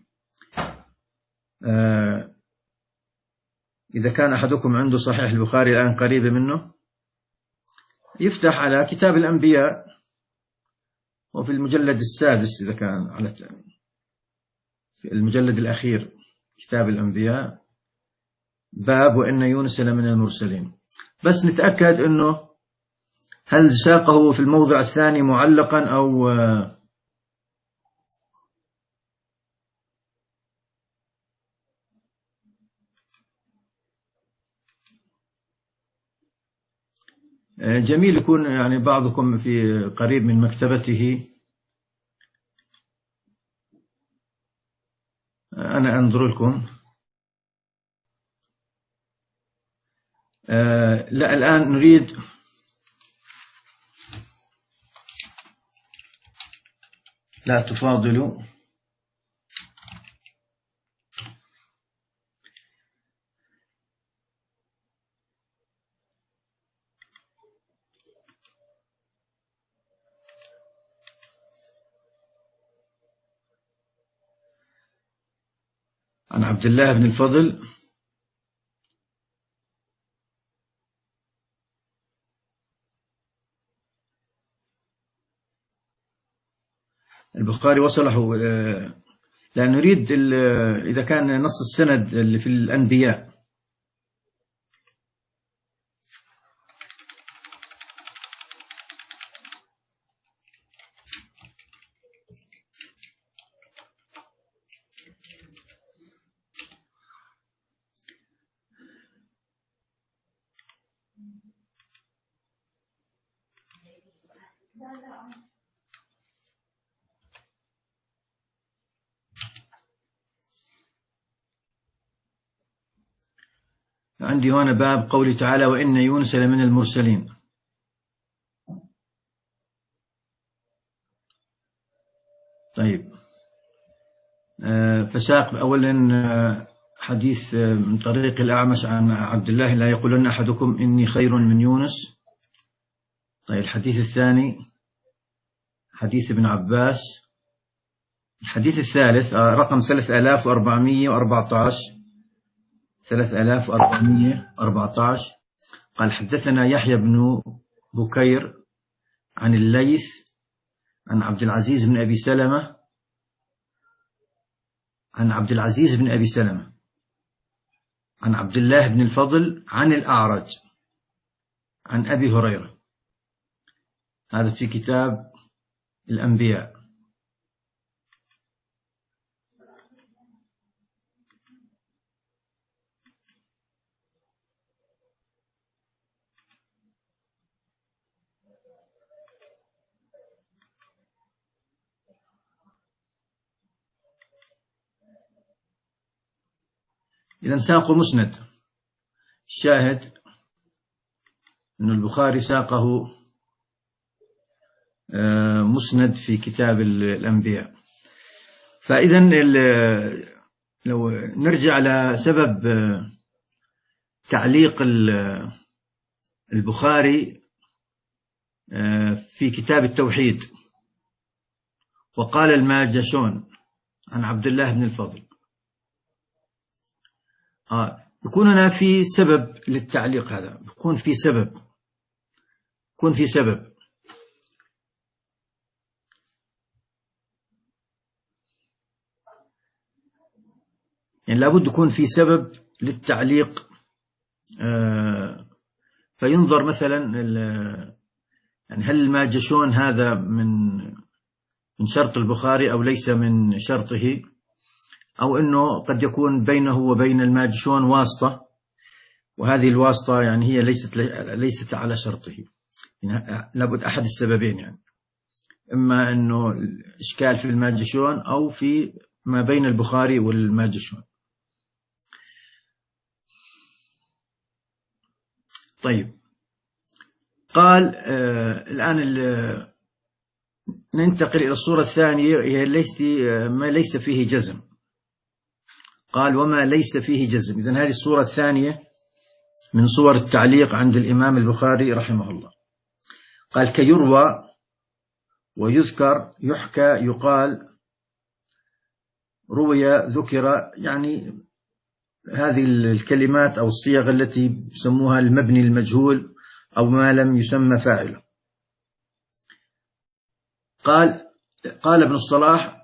إذا كان أحدكم عنده صحيح البخاري الآن قريب منه يفتح على كتاب الأنبياء، وفي المجلد السادس إذا كان على في المجلد الأخير كتاب الأنبياء باب وإن يونس لمن المرسلين. بس نتأكد أنه هل ساقه في الموضع الثاني معلقا أو جميل يكون يعني بعضكم في قريب من مكتبته. أنا أنظر لكم. آه لا الآن نريد لا تفاضلوا عن عبد الله بن الفضل البخاري وصله، لا نريد إذا كان نص السند اللي في الأنبياء. عندي هنا باب قوله تعالى وإن يونس لمن المرسلين. طيب فساق أولا حديث من طريق الأعمش عن عبد الله لا يقولن أحدكم إني خير من يونس. طيب الحديث الثاني حديث ابن عباس. الحديث الثالث رقم ثلاثة آلاف وأربعمائة وأربعة عشر ثلاثة آلاف وأربعمائة وأربعة عشر. قال حدثنا يحيى بن بكير عن الليث عن عبد العزيز بن أبي سلمة عن عبد العزيز بن أبي سلمة عن عبد الله بن الفضل عن الأعرج عن أبي هريرة. هذا في كتاب الأنبياء. إذا ساقه مسند. الشاهد أن البخاري ساقه مسند في كتاب الأنبياء. فإذا لو نرجع على سبب تعليق البخاري في كتاب التوحيد وقال الماجشون عن عبد الله بن الفضل، آه يكون هنا في سبب للتعليق. هذا يكون في سبب يكون في سبب يعني لابد يكون في سبب للتعليق. آه فينظر مثلا يعني هل الماجشون هذا من من شرط البخاري أو ليس من شرطه، أو أنه قد يكون بينه وبين الماجشون واسطة، وهذه الواسطة يعني هي ليست ليست على شرطه. يعني لابد أحد السببين يعني إما أنه إشكال في الماجشون أو في ما بين البخاري والماجشون. طيب، قال آه الآن ننتقل إلى الصورة الثانية، هي ليس ما ليس فيه جزم. قال وما ليس فيه جزم. إذن هذه الصورة الثانية من صور التعليق عند الإمام البخاري رحمه الله. قال كيروى ويذكر يحكى يقال روي ذكر، يعني هذه الكلمات أو الصيغ التي يسموها المبني المجهول أو ما لم يسمى فاعله. قال قال ابن الصلاح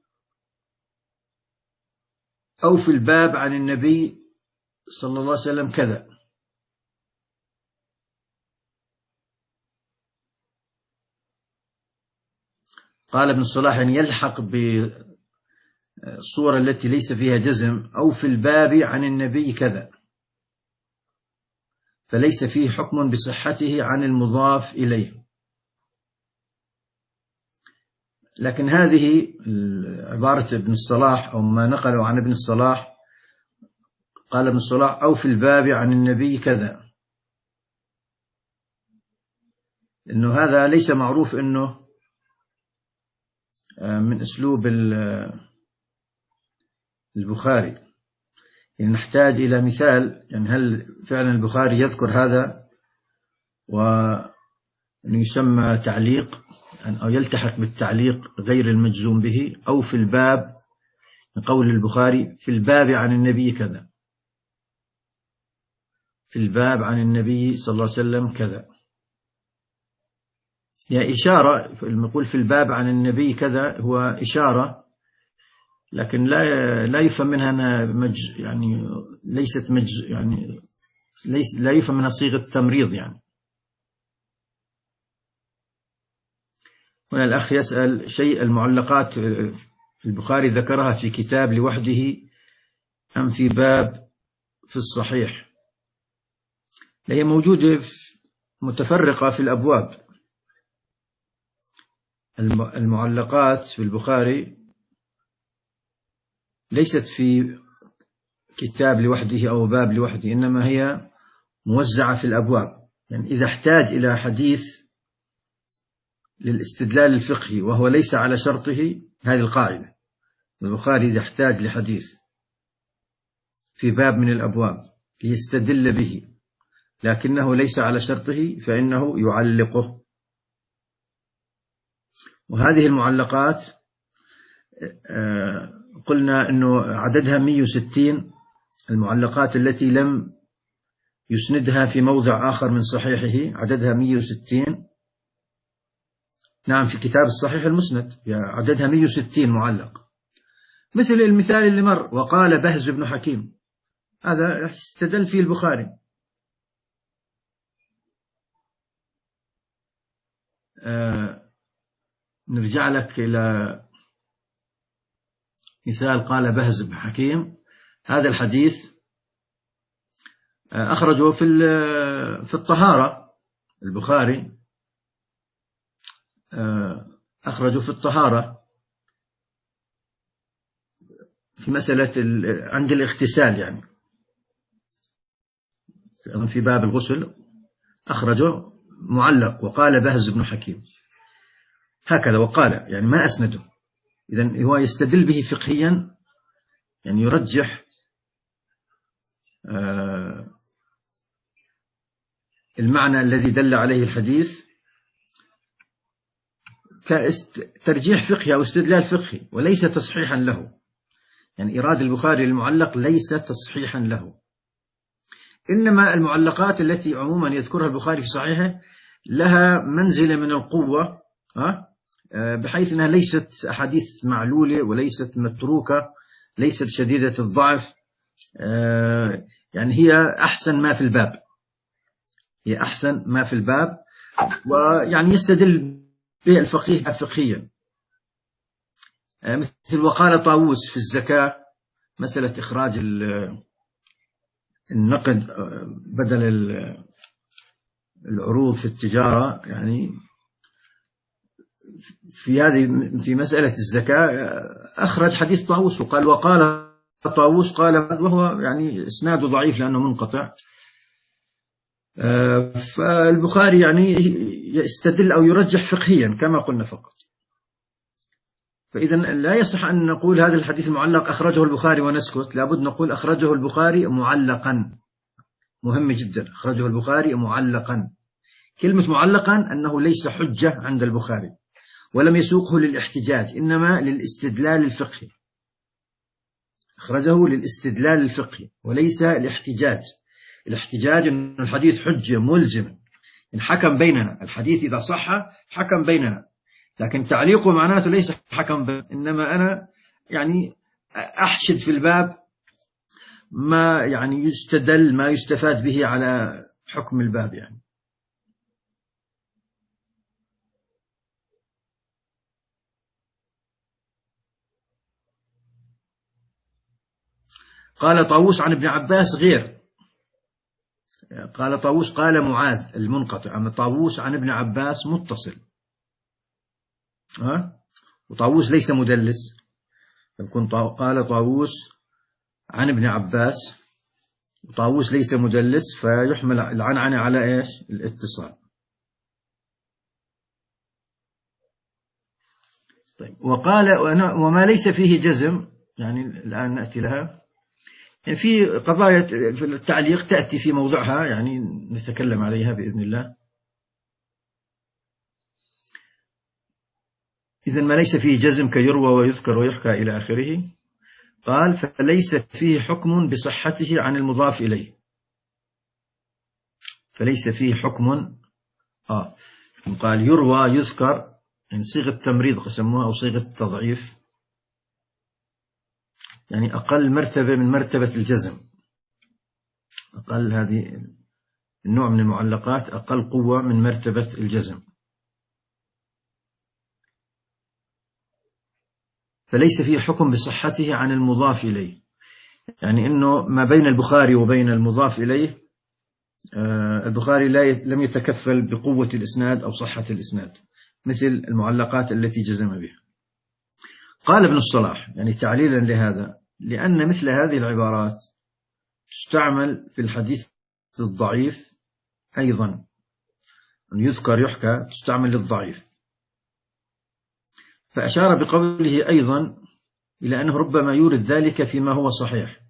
أو في الباب عن النبي صلى الله عليه وسلم كذا. قال ابن الصلاح أن يلحق بالصورة التي ليس فيها جزم أو في الباب عن النبي كذا، فليس فيه حكم بصحته عن المضاف إليه. لكن هذه عبارة ابن الصلاح أو ما نقلوا عن ابن الصلاح، قال ابن الصلاح أو في الباب عن النبي كذا، إنه هذا ليس معروف إنه من أسلوب البخاري. يعني نحتاج إلى مثال، يعني هل فعلا البخاري يذكر هذا وأنه يسمى تعليق أو يلتحق بالتعليق غير المجزوم به، أو في الباب من قول البخاري في الباب عن النبي كذا، في الباب عن النبي صلى الله عليه وسلم كذا، يعني إشارة. المقول في الباب عن النبي كذا هو إشارة، لكن لا لا يفهم منها مج يعني ليست مج يعني ليس لا يفهم منها صيغة تمريض. يعني هنا الأخ يسأل شيء، المعلقات البخاري ذكرها في كتاب لوحده أم في باب في الصحيح؟ هي موجودة متفرقة في الأبواب. المعلقات في البخاري ليست في كتاب لوحده أو باب لوحده، إنما هي موزعة في الأبواب. يعني إذا احتاج إلى حديث للاستدلال الفقهي وهو ليس على شرطه، هذه القاعدة، البخاري إذا احتاج لحديث في باب من الأبواب ليستدل به لكنه ليس على شرطه فإنه يعلقه. وهذه المعلقات قلنا أنه عددها مئة وستين، المعلقات التي لم يسندها في موضع آخر من صحيحه عددها مئة وستين. نعم، في كتاب الصحيح المسند عددها مئة وستين معلق، مثل المثال اللي مر وقال بهز بن حكيم، هذا استدل فيه البخاري. آه نرجع لك إلى مثال قال بهز بن حكيم، هذا الحديث آه أخرجه في في الطهارة. البخاري آه أخرجه في الطهارة في مسألة عند الاغتسال، يعني في باب الغسل أخرجه معلق وقال بهز بن حكيم هكذا، وقال يعني ما أسنده. إذن هو يستدل به فقهيا، يعني يرجح المعنى الذي دل عليه الحديث كترجيح فقهي أو استدلال فقهي، وليس تصحيحا له. يعني إيراد البخاري المعلق ليس تصحيحا له، إنما المعلقات التي عموما يذكرها البخاري في صحيحه لها منزلة من القوة، بحيث أنها ليست أحاديث معلولة وليست متروكة، ليست شديدة الضعف، يعني هي أحسن ما في الباب، هي أحسن ما في الباب، ويعني يستدل به الفقيه فقهيا. مثل وقال طاووس في الزكاة، مسألة إخراج النقد بدل العروض في التجارة، يعني في هذه في مسألة الزكاة أخرج حديث طاووس وقال وقال طاووس قال، وهو يعني إسناده ضعيف لأنه منقطع. فالبخاري يعني يستدل أو يرجح فقهيا كما قلنا فقط. فإذا لا يصح أن نقول هذا الحديث المعلق أخرجه البخاري ونسكت، لابد نقول أخرجه البخاري معلقا. مهم جدا، أخرجه البخاري معلقا. كلمة معلقا أنه ليس حجة عند البخاري ولم يسوقه للاحتجاج، إنما للاستدلال الفقهي. أخرجه للاستدلال الفقهي وليس الاحتجاج. الاحتجاج أن الحديث حجة ملزمة، إن حكم بيننا، الحديث إذا صح حكم بيننا، لكن تعليقه معناته ليس حكم بيننا، إنما أنا يعني أحشد في الباب ما يعني يستدل ما يستفاد به على حكم الباب يعني. قال طاووس عن ابن عباس غير، قال طاووس قال معاذ المنقطع، أما طاووس عن ابن عباس متصل. ها؟ وطاووس ليس مدلس، يكون قال طاووس عن ابن عباس، وطاووس ليس مدلس، فيحمل العنعنة على إيش؟ الاتصال. طيب، وقال وما ليس فيه جزم، يعني الآن نأتي لها. يعني في قضايا في التعليق تأتي في موضعها، يعني نتكلم عليها بإذن الله. إذن ما ليس فيه جزم كيروى ويذكر ويحكى إلى آخره. قال فليس فيه حكم بصحته عن المضاف إليه. فليس فيه حكم آه قال يروى يذكر، يعني صيغة تمريض قسموها أو صيغة تضعيف، يعني أقل مرتبة من مرتبة الجزم. أقل هذه النوع من المعلقات أقل قوة من مرتبة الجزم. فليس فيه حكم بصحته عن المضاف إليه، يعني أنه ما بين البخاري وبين المضاف إليه آه البخاري لا لم يتكفل بقوة الإسناد أو صحة الإسناد مثل المعلقات التي جزم بها. قال ابن الصلاح يعني تعليلا لهذا، لأن مثل هذه العبارات تستعمل في الحديث الضعيف أيضا، أن يذكر يحكى تستعمل للضعيف. فأشار بقوله أيضا إلى أنه ربما يورد ذلك فيما هو صحيح.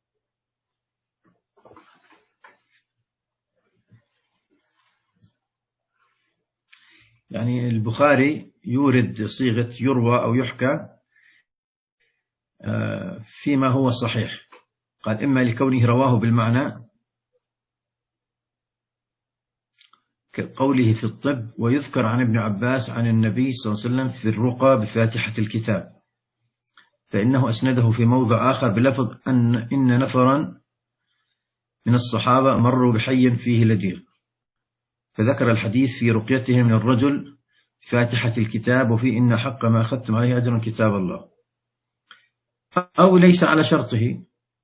يعني البخاري يورد صيغة يروى أو يحكى فيما هو صحيح. قال إما لكونه رواه بالمعنى كقوله في الطب ويذكر عن ابن عباس عن النبي صلى الله عليه وسلم في الرقى بفاتحة الكتاب، فإنه أسنده في موضع آخر بلفظ أن إن نفرا من الصحابة مروا بحي فيه لديغ، فذكر الحديث في رقيته من الرجل فاتحة الكتاب، وفي إن حق ما أخذتم عليه أجر كتاب الله، أو ليس على شرطه.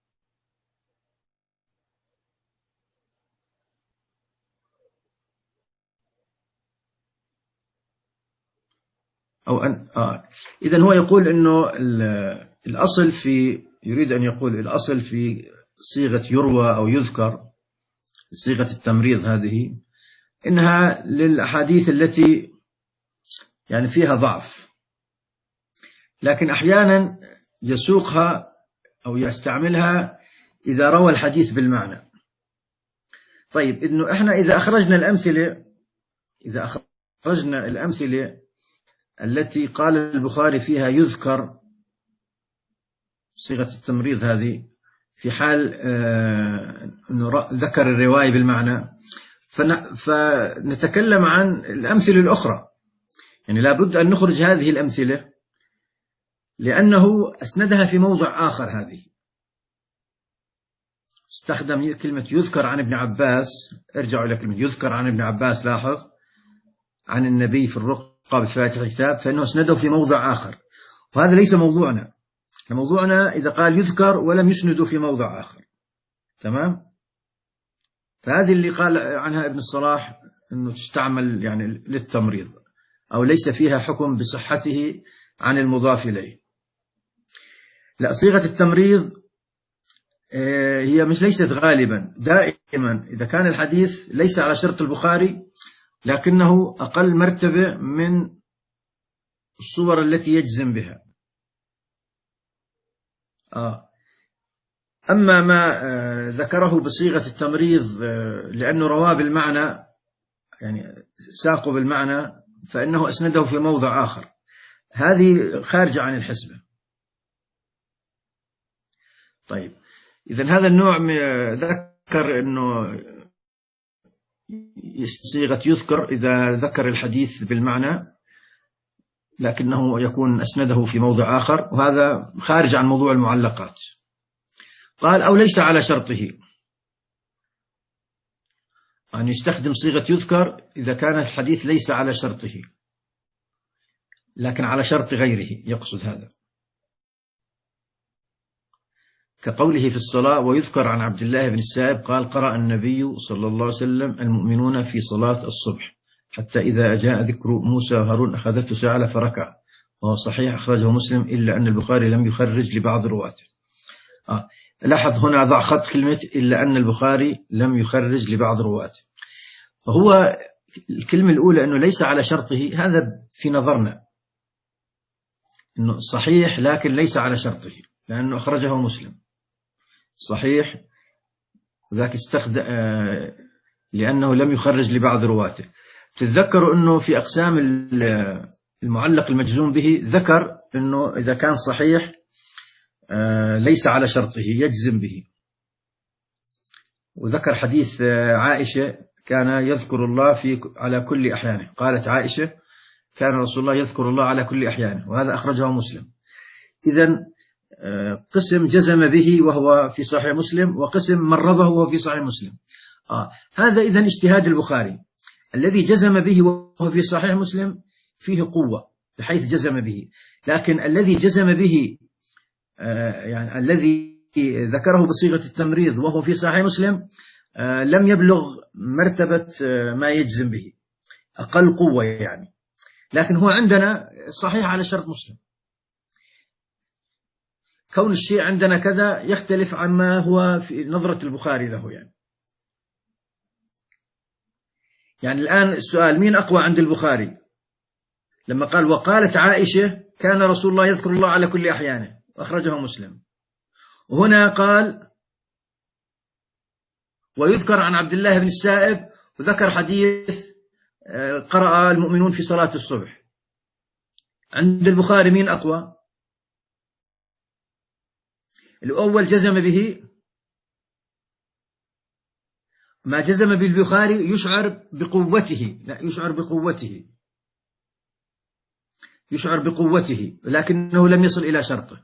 أو أن آه. إذن هو يقول أنه الأصل في يريد أن يقول الأصل في صيغة يروى أو يذكر صيغة التمريض هذه إنها للأحاديث التي يعني فيها ضعف، لكن أحيانا يسوقها أو يستعملها إذا روى الحديث بالمعنى. طيب، إنه إحنا إذا أخرجنا الأمثلة إذا أخرجنا الأمثلة التي قال البخاري فيها يذكر صيغة التمريض هذه في حال أنه ذكر الرواية بالمعنى، فنتكلم عن الأمثلة الأخرى. يعني لابد أن نخرج هذه الأمثلة لأنه أسندها في موضع آخر. هذه استخدم كلمة يذكر عن ابن عباس، ارجعوا إلى كلمة يذكر عن ابن عباس، لاحظ عن النبي في الرقى بفاتح الكتاب، فإنه أسنده في موضع آخر، وهذا ليس موضوعنا. موضوعنا إذا قال يذكر ولم يسنده في موضع آخر. تمام؟ فهذه اللي قال عنها ابن الصلاح أنه تستعمل يعني للتمريض، أو ليس فيها حكم بصحته عن المضاف إليه. لا، صيغة التمريض هي مش ليست غالبا، دائما إذا كان الحديث ليس على شرط البخاري لكنه أقل مرتبة من الصور التي يجزم بها. آه. أما ما ذكره بصيغة التمريض لأنه رواه بالمعنى، يعني ساقه بالمعنى، فإنه أسنده في موضع آخر، هذه خارجة عن الحسبة. طيب، إذن هذا النوع ذكر أنه صيغة يذكر إذا ذكر الحديث بالمعنى لكنه يكون أسنده في موضع آخر، وهذا خارج عن موضوع المعلقات. قال أو ليس على شرطه، أن يستخدم صيغة يذكر إذا كان الحديث ليس على شرطه لكن على شرط غيره، يقصد هذا، كقوله في الصلاة ويذكر عن عبد الله بن السائب قال قرأ النبي صلى الله عليه وسلم المؤمنون في صلاة الصبح حتى إذا جاء ذكر موسى وهارون أخذته ساعة فركع، وهو صحيح أخرجه مسلم إلا أن البخاري لم يخرج لبعض رواته. آه. لاحظ هنا ضع خط كلمة إلا أن البخاري لم يخرج لبعض رواته، فهو الكلمة الأولى أنه ليس على شرطه، هذا في نظرنا أنه صحيح لكن ليس على شرطه لأنه أخرجه مسلم، صحيح ذاك استخدم لأنه لم يخرج لبعض رواته. تتذكروا أنه في أقسام المعلق المجزوم به ذكر أنه إذا كان صحيح ليس على شرطه يجزم به، وذكر حديث عائشة كان يذكر الله في على كل أحيانه، قالت عائشة كان رسول الله يذكر الله على كل أحيانه، وهذا أخرجه مسلم. إذن قسم جزم به وهو في صحيح مسلم، وقسم مرضه وهو في صحيح مسلم. آه. هذا إذن اجتهاد البخاري، الذي جزم به وهو في صحيح مسلم فيه قوة بحيث جزم به، لكن الذي جزم به آه يعني الذي ذكره بصيغة التمريض وهو في صحيح مسلم آه لم يبلغ مرتبة آه ما يجزم به، أقل قوة يعني، لكن هو عندنا صحيح على شرط مسلم. كون الشيء عندنا كذا يختلف عما هو في نظرة البخاري له. يعني يعني الآن السؤال مين أقوى عند البخاري؟ لما قال وقالت عائشة كان رسول الله يذكر الله على كل أحيانه أخرجه مسلم، وهنا قال ويذكر عن عبد الله بن السائب وذكر حديث قرأ المؤمنون في صلاة الصبح. عند البخاري مين أقوى؟ الأول جزم به، ما جزم بالبخاري يشعر بقوته، لا يشعر بقوته يشعر بقوته لكنه لم يصل إلى شرطه.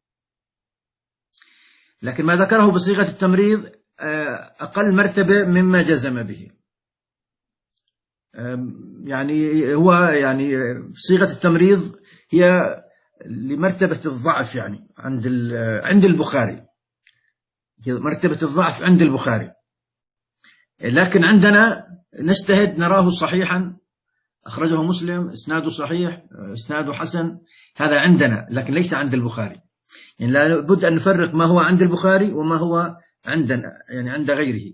لكن ما ذكره بصيغة التمريض أقل مرتبة مما جزم به، يعني هو يعني صيغة التمريض هي لمرتبة الضعف، يعني عند عند البخاري هي مرتبة الضعف عند البخاري، لكن عندنا نجتهد نراه صحيحا أخرجه مسلم إسناده صحيح إسناده حسن، هذا عندنا لكن ليس عند البخاري. يعني لابد أن نفرق ما هو عند البخاري وما هو عندنا، يعني عند غيره.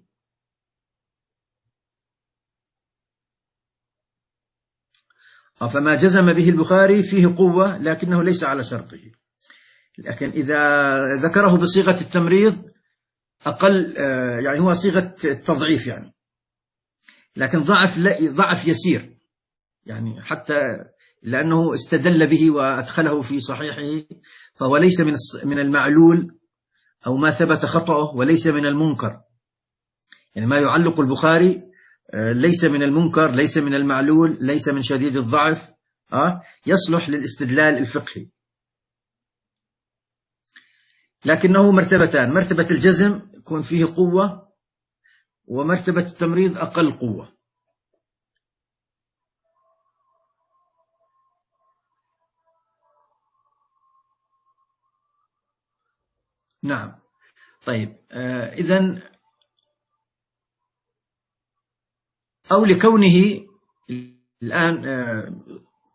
فما جزم به البخاري فيه قوة لكنه ليس على شرطه، لكن إذا ذكره بصيغة التمريض أقل، يعني هو صيغة التضعيف يعني، لكن ضعف ضعف يسير، يعني حتى لأنه استدل به وأدخله في صحيحه، فهو ليس من من المعلول أو ما ثبت خطأه، وليس من المنكر. يعني ما يعلق البخاري ليس من المنكر، ليس من المعلول، ليس من شديد الضعف، أه؟ يصلح للاستدلال الفقهي. لكنه مرتبتان، مرتبة الجزم يكون فيه قوة، ومرتبة التمريض أقل قوة. نعم. طيب آه إذن أو لكونه الآن آه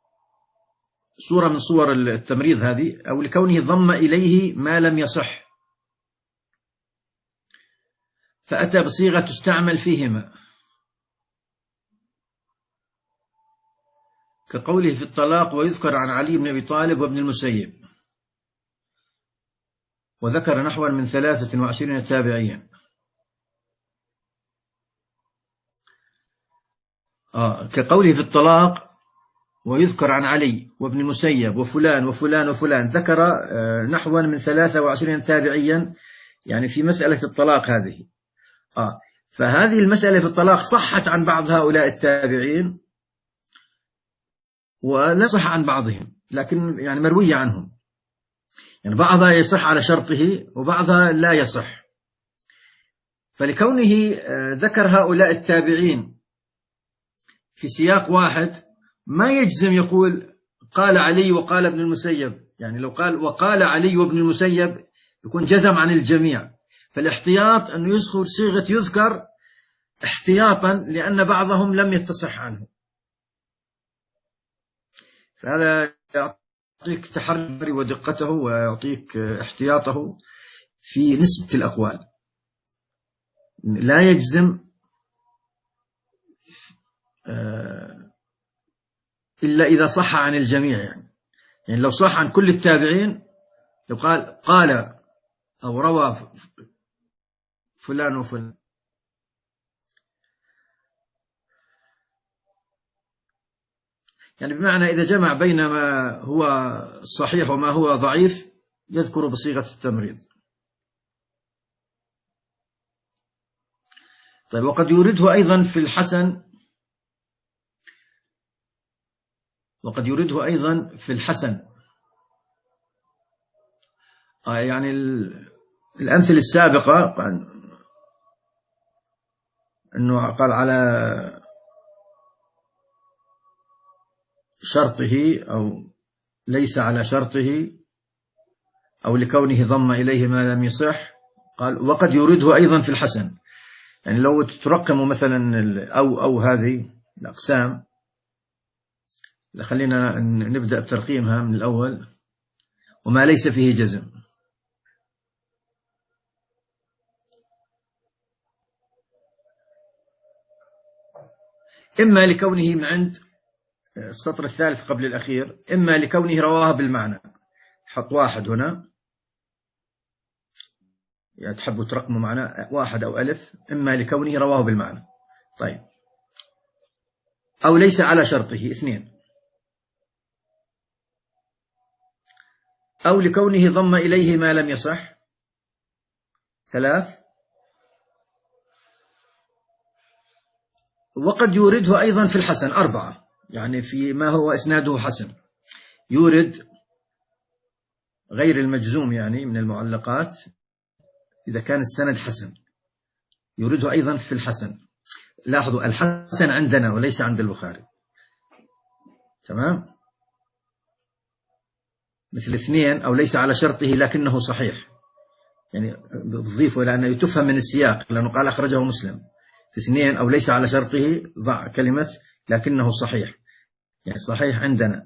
صورة من صور التمريض هذه، أو لكونه ضم إليه ما لم يصح فأتى بصيغة تستعمل فيهما، كقوله في الطلاق: ويذكر عن علي بن أبي طالب وابن المسيب، وذكر نحوا من ثلاثة وعشرين تابعيا. آه كقوله في الطلاق: ويذكر عن علي وابن المسيب وفلان وفلان وفلان، ذكر آه نحوا من ثلاثة وعشرين تابعيا، يعني في مسألة الطلاق هذه. آه فهذه المسألة في الطلاق صحت عن بعض هؤلاء التابعين ولا صح عن بعضهم، لكن يعني مروية عنهم، يعني بعضها يصح على شرطه وبعضها لا يصح. فلكونه ذكر هؤلاء التابعين في سياق واحد ما يجزم يقول قال علي وقال ابن المسيب، يعني لو قال وقال علي وابن المسيب يكون جزم عن الجميع. فالاحتياط أنه يذكر صيغة يذكر احتياطا لأن بعضهم لم يتصح عنه. فهذا يعطيك تحري ودقته ويعطيك احتياطه في نسبة الأقوال، لا يجزم إلا إذا صح عن الجميع. يعني, يعني لو صح عن كل التابعين يقال قال أو روى فلان وفلان. يعني بمعنى إذا جمع بين ما هو صحيح وما هو ضعيف يذكر بصيغة التمريض. طيب وقد يورده أيضا في الحسن، وقد يورده أيضا في الحسن. آه يعني الأمثلة السابقة أنه قال على شرطه أو ليس على شرطه أو لكونه ضم إليه ما لم يصح. قال وقد يورده أيضا في الحسن. يعني لو ترقموا مثلا أو أو هذه الأقسام، خلينا نبدأ بترقيمها من الأول. وما ليس فيه جزم، إما لكونه من عند السطر الثالث قبل الأخير، إما لكونه رواه بالمعنى. حط واحد هنا، يعني تحبوا ترقموا معنا واحد أو ألف. إما لكونه رواه بالمعنى. طيب أو ليس على شرطه، اثنين. أو لكونه ضم إليه ما لم يصح، ثلاث. وقد يورده أيضا في الحسن، أربعة. يعني في ما هو إسناده حسن يورد غير المجزوم يعني من المعلقات إذا كان السند حسن يورده أيضا في الحسن. لاحظوا الحسن عندنا وليس عند البخاري، تمام؟ مثل اثنين أو ليس على شرطه لكنه صحيح، يعني تضيفه لأنه تفهم من السياق، لأنه قال أخرجه مسلم. في اثنين أو ليس على شرطه ضع كلمة لكنه صحيح، يعني صحيح عندنا.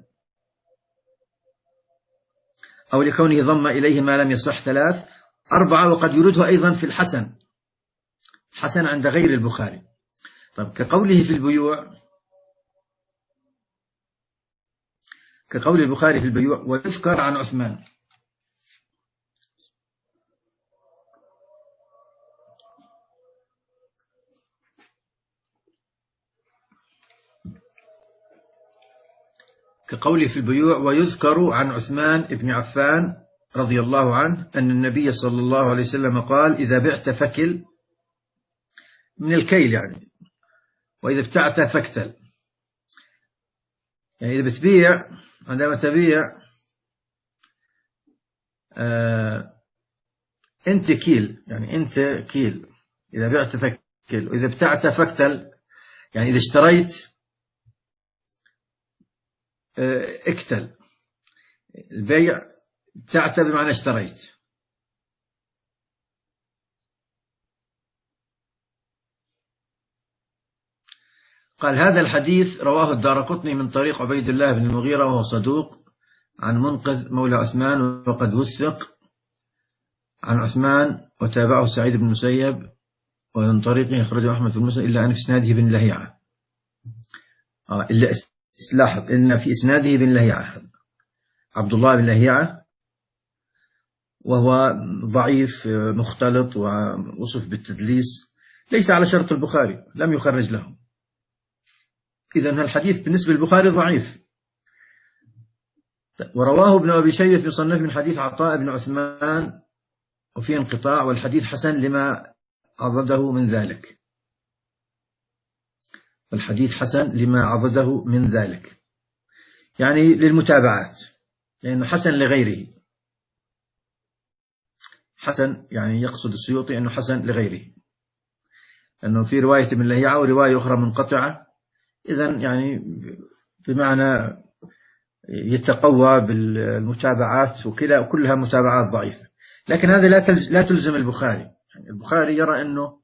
أو لكونه ضم إليه ما لم يصح، ثلاث. أربعة وقد يورده أيضا في الحسن، حسن عند غير البخاري. طيب كقوله في البيوع، كقول البخاري في البيوع ويذكر عن عثمان. كقوله في البيوع ويذكر عن عثمان بن عفان رضي الله عنه أن النبي صلى الله عليه وسلم قال إذا بعت فكل، من الكيل يعني، وإذا ابتعت فاكتل. يعني إذا بتبيع، عندما تبيع آه أنت كيل، يعني أنت كيل. إذا بعت فكل، وإذا ابتعت فاكتل، يعني إذا اشتريت آه اكتل. البيع ابتعت بمعنى اشتريت. قال هذا الحديث رواه الدارقطني من طريق عبيد الله بن المغيرة وهو صدوق، عن منقذ مولى عثمان وقد وثق عن عثمان وتابعه سعيد بن المسيب ومن طريقه أخرجه أحمد في المسند إلا أن في إسناده بن لهيعة. آه إلا لاحظ إن في إسناده بن لهيعة عبد الله بن لهيعة، وهو ضعيف مختلط ووصف بالتدليس، ليس على شرط البخاري، لم يخرج له. إذن الحديث بالنسبة للبخاري ضعيف. ورواه ابن أبي شيبة في مصنف من حديث عطاء بن عثمان وفيه انقطاع، والحديث حسن لما عضده من ذلك. والحديث حسن لما عضده من ذلك، يعني للمتابعات، لأنه حسن لغيره. حسن يعني يقصد السيوطي أنه حسن لغيره، لأنه في رواية من لهيعة ورواية أخرى منقطعة، إذن يعني بمعنى يتقوى بالمتابعات، وكلا كلها متابعات ضعيفة. لكن هذا لا لا تلزم البخاري. يعني البخاري يرى أنه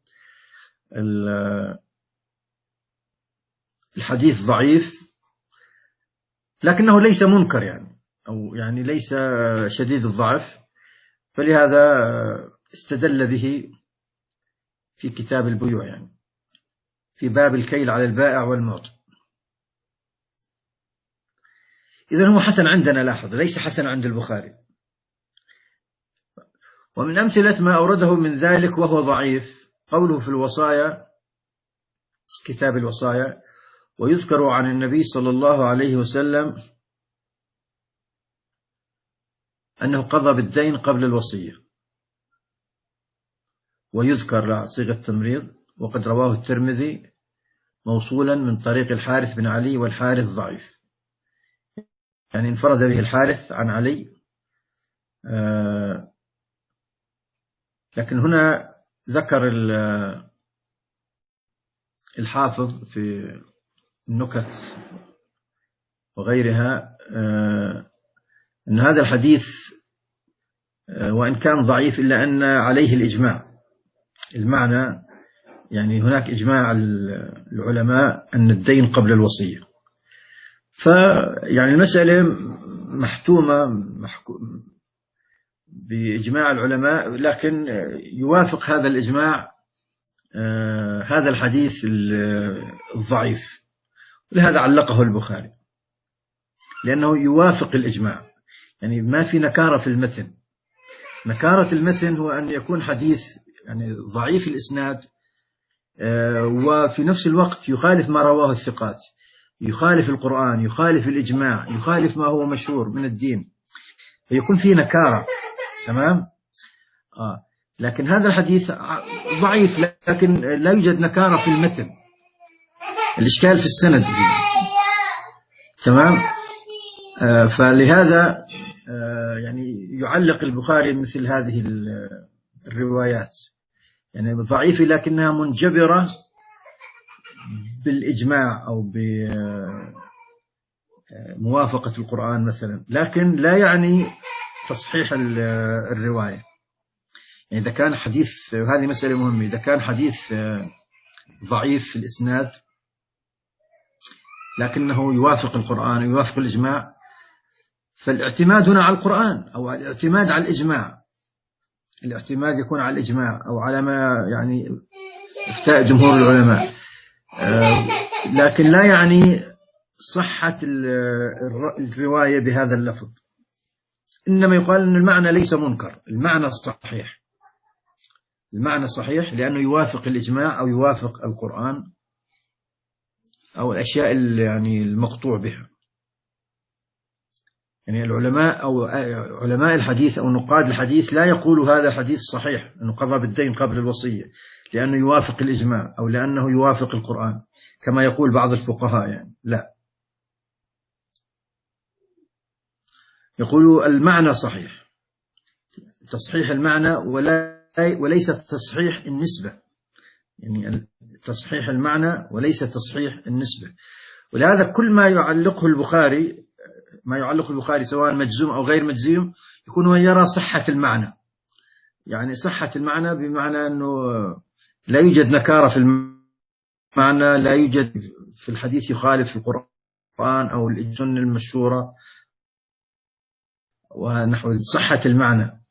الحديث ضعيف لكنه ليس منكر، يعني أو يعني ليس شديد الضعف، فلهذا استدل به في كتاب البيوع، يعني في باب الكيل على البائع والمعطي. إذن هو حسن عندنا، لاحظ، ليس حسن عند البخاري. ومن أمثلة ما أورده من ذلك وهو ضعيف قوله في الوصايا، كتاب الوصايا: ويذكر عن النبي صلى الله عليه وسلم أنه قضى بالدين قبل الوصية. ويذكر صيغة تمريض، وقد رواه الترمذي موصولا من طريق الحارث بن علي، والحارث ضعيف، يعني انفرد به الحارث عن علي. آه لكن هنا ذكر الحافظ في النكت وغيرها آه أن هذا الحديث آه وإن كان ضعيف إلا أن عليه الإجماع. المعنى يعني هناك إجماع العلماء أن الدين قبل الوصية، فيعني المسألة محتومة بإجماع العلماء، لكن يوافق هذا الإجماع آه هذا الحديث الضعيف، ولهذا علقه البخاري، لأنه يوافق الإجماع، يعني ما في نكارة في المتن. نكارة المتن هو أن يكون حديث يعني ضعيف الإسناد آه وفي نفس الوقت يخالف ما رواه الثقات، يخالف القرآن، يخالف الإجماع، يخالف ما هو مشهور من الدين، فيكون فيه نكارة. تمام؟ آه. لكن هذا الحديث ضعيف لكن لا يوجد نكارة في المتن، الإشكال في السند فيه. تمام؟ آه فلهذا آه يعني يعلق البخاري مثل هذه الروايات، يعني ضعيفة لكنها منجبرة بالإجماع أو بموافقة القرآن مثلا، لكن لا يعني تصحيح الرواية. يعني إذا كان حديث، وهذه مسألة مهمة، إذا كان حديث ضعيف في الإسناد لكنه يوافق القرآن ويوافق الإجماع، فالاعتماد هنا على القرآن أو الاعتماد على الإجماع. الاعتماد يكون على الإجماع أو على ما يعني افتاء جمهور العلماء، لكن لا يعني صحة الرواية بهذا اللفظ. إنما يقال أن المعنى ليس منكر، المعنى صحيح، المعنى صحيح لأنه يوافق الإجماع أو يوافق القرآن أو الأشياء يعني المقطوع بها. يعني العلماء أو علماء الحديث أو نقاد الحديث لا يقولوا هذا حديث صحيح أنه قضى بالدين قبل الوصية لأنه يوافق الإجماع أو لأنه يوافق القرآن كما يقول بعض الفقهاء، يعني لا، يقولوا المعنى صحيح، تصحيح المعنى ولا وليس تصحيح النسبة، يعني تصحيح المعنى وليس تصحيح النسبة. ولهذا كل ما يعلقه البخاري ما يعلقه البخاري سواء مجزوم أو غير مجزوم يكون هو يرى صحة المعنى، يعني صحة المعنى بمعنى أنه لا يوجد نكارة في المعنى، لا يوجد في الحديث يخالف القرآن أو السنة المشهورة ونحو صحة المعنى.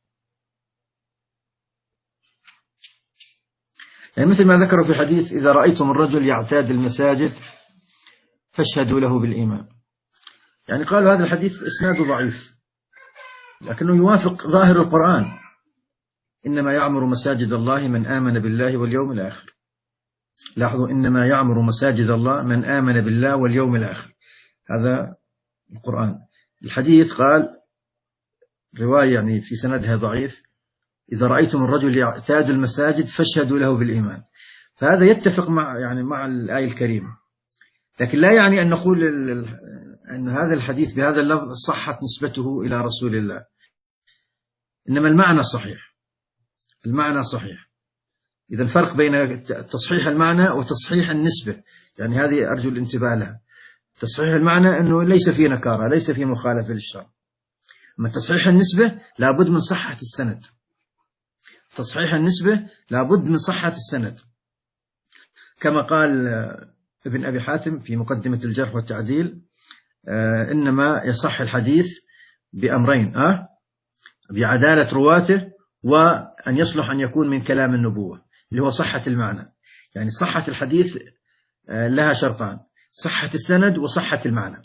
يعني مثل ما ذكروا في حديث: إذا رأيتم الرجل يعتاد المساجد فاشهدوا له بالإيمان. يعني قالوا هذا الحديث إسناده ضعيف، لكنه يوافق ظاهر القرآن: إنما يعمر مساجد الله من آمن بالله واليوم الآخر. لاحظوا: إنما يعمر مساجد الله من آمن بالله واليوم الآخر. هذا القرآن. الحديث قال رواية يعني في سندها ضعيف: إذا رأيتم الرجل يعتاد المساجد فاشهدوا له بالإيمان. فهذا يتفق مع يعني مع الآية الكريمة، لكن لا يعني أن نقول أن هذا الحديث بهذا اللفظ صحت نسبته إلى رسول الله، إنما المعنى صحيح. المعنى صحيح. إذا الفرق بين تصحيح المعنى وتصحيح النسبة، يعني هذه أرجو الانتباه لها. تصحيح المعنى أنه ليس فيه نكارة، ليس فيه مخالفة للشرع. أما تصحيح النسبة لابد من صحة السند. تصحيح النسبة لابد من صحة السند، كما قال ابن أبي حاتم في مقدمة الجرح والتعديل: آه إنما يصح الحديث بأمرين: آه بعدالة رواته، وأن يصلح أن يكون من كلام النبوة، اللي هو صحة المعنى. يعني صحة الحديث آه لها شرطان: صحة السند وصحة المعنى.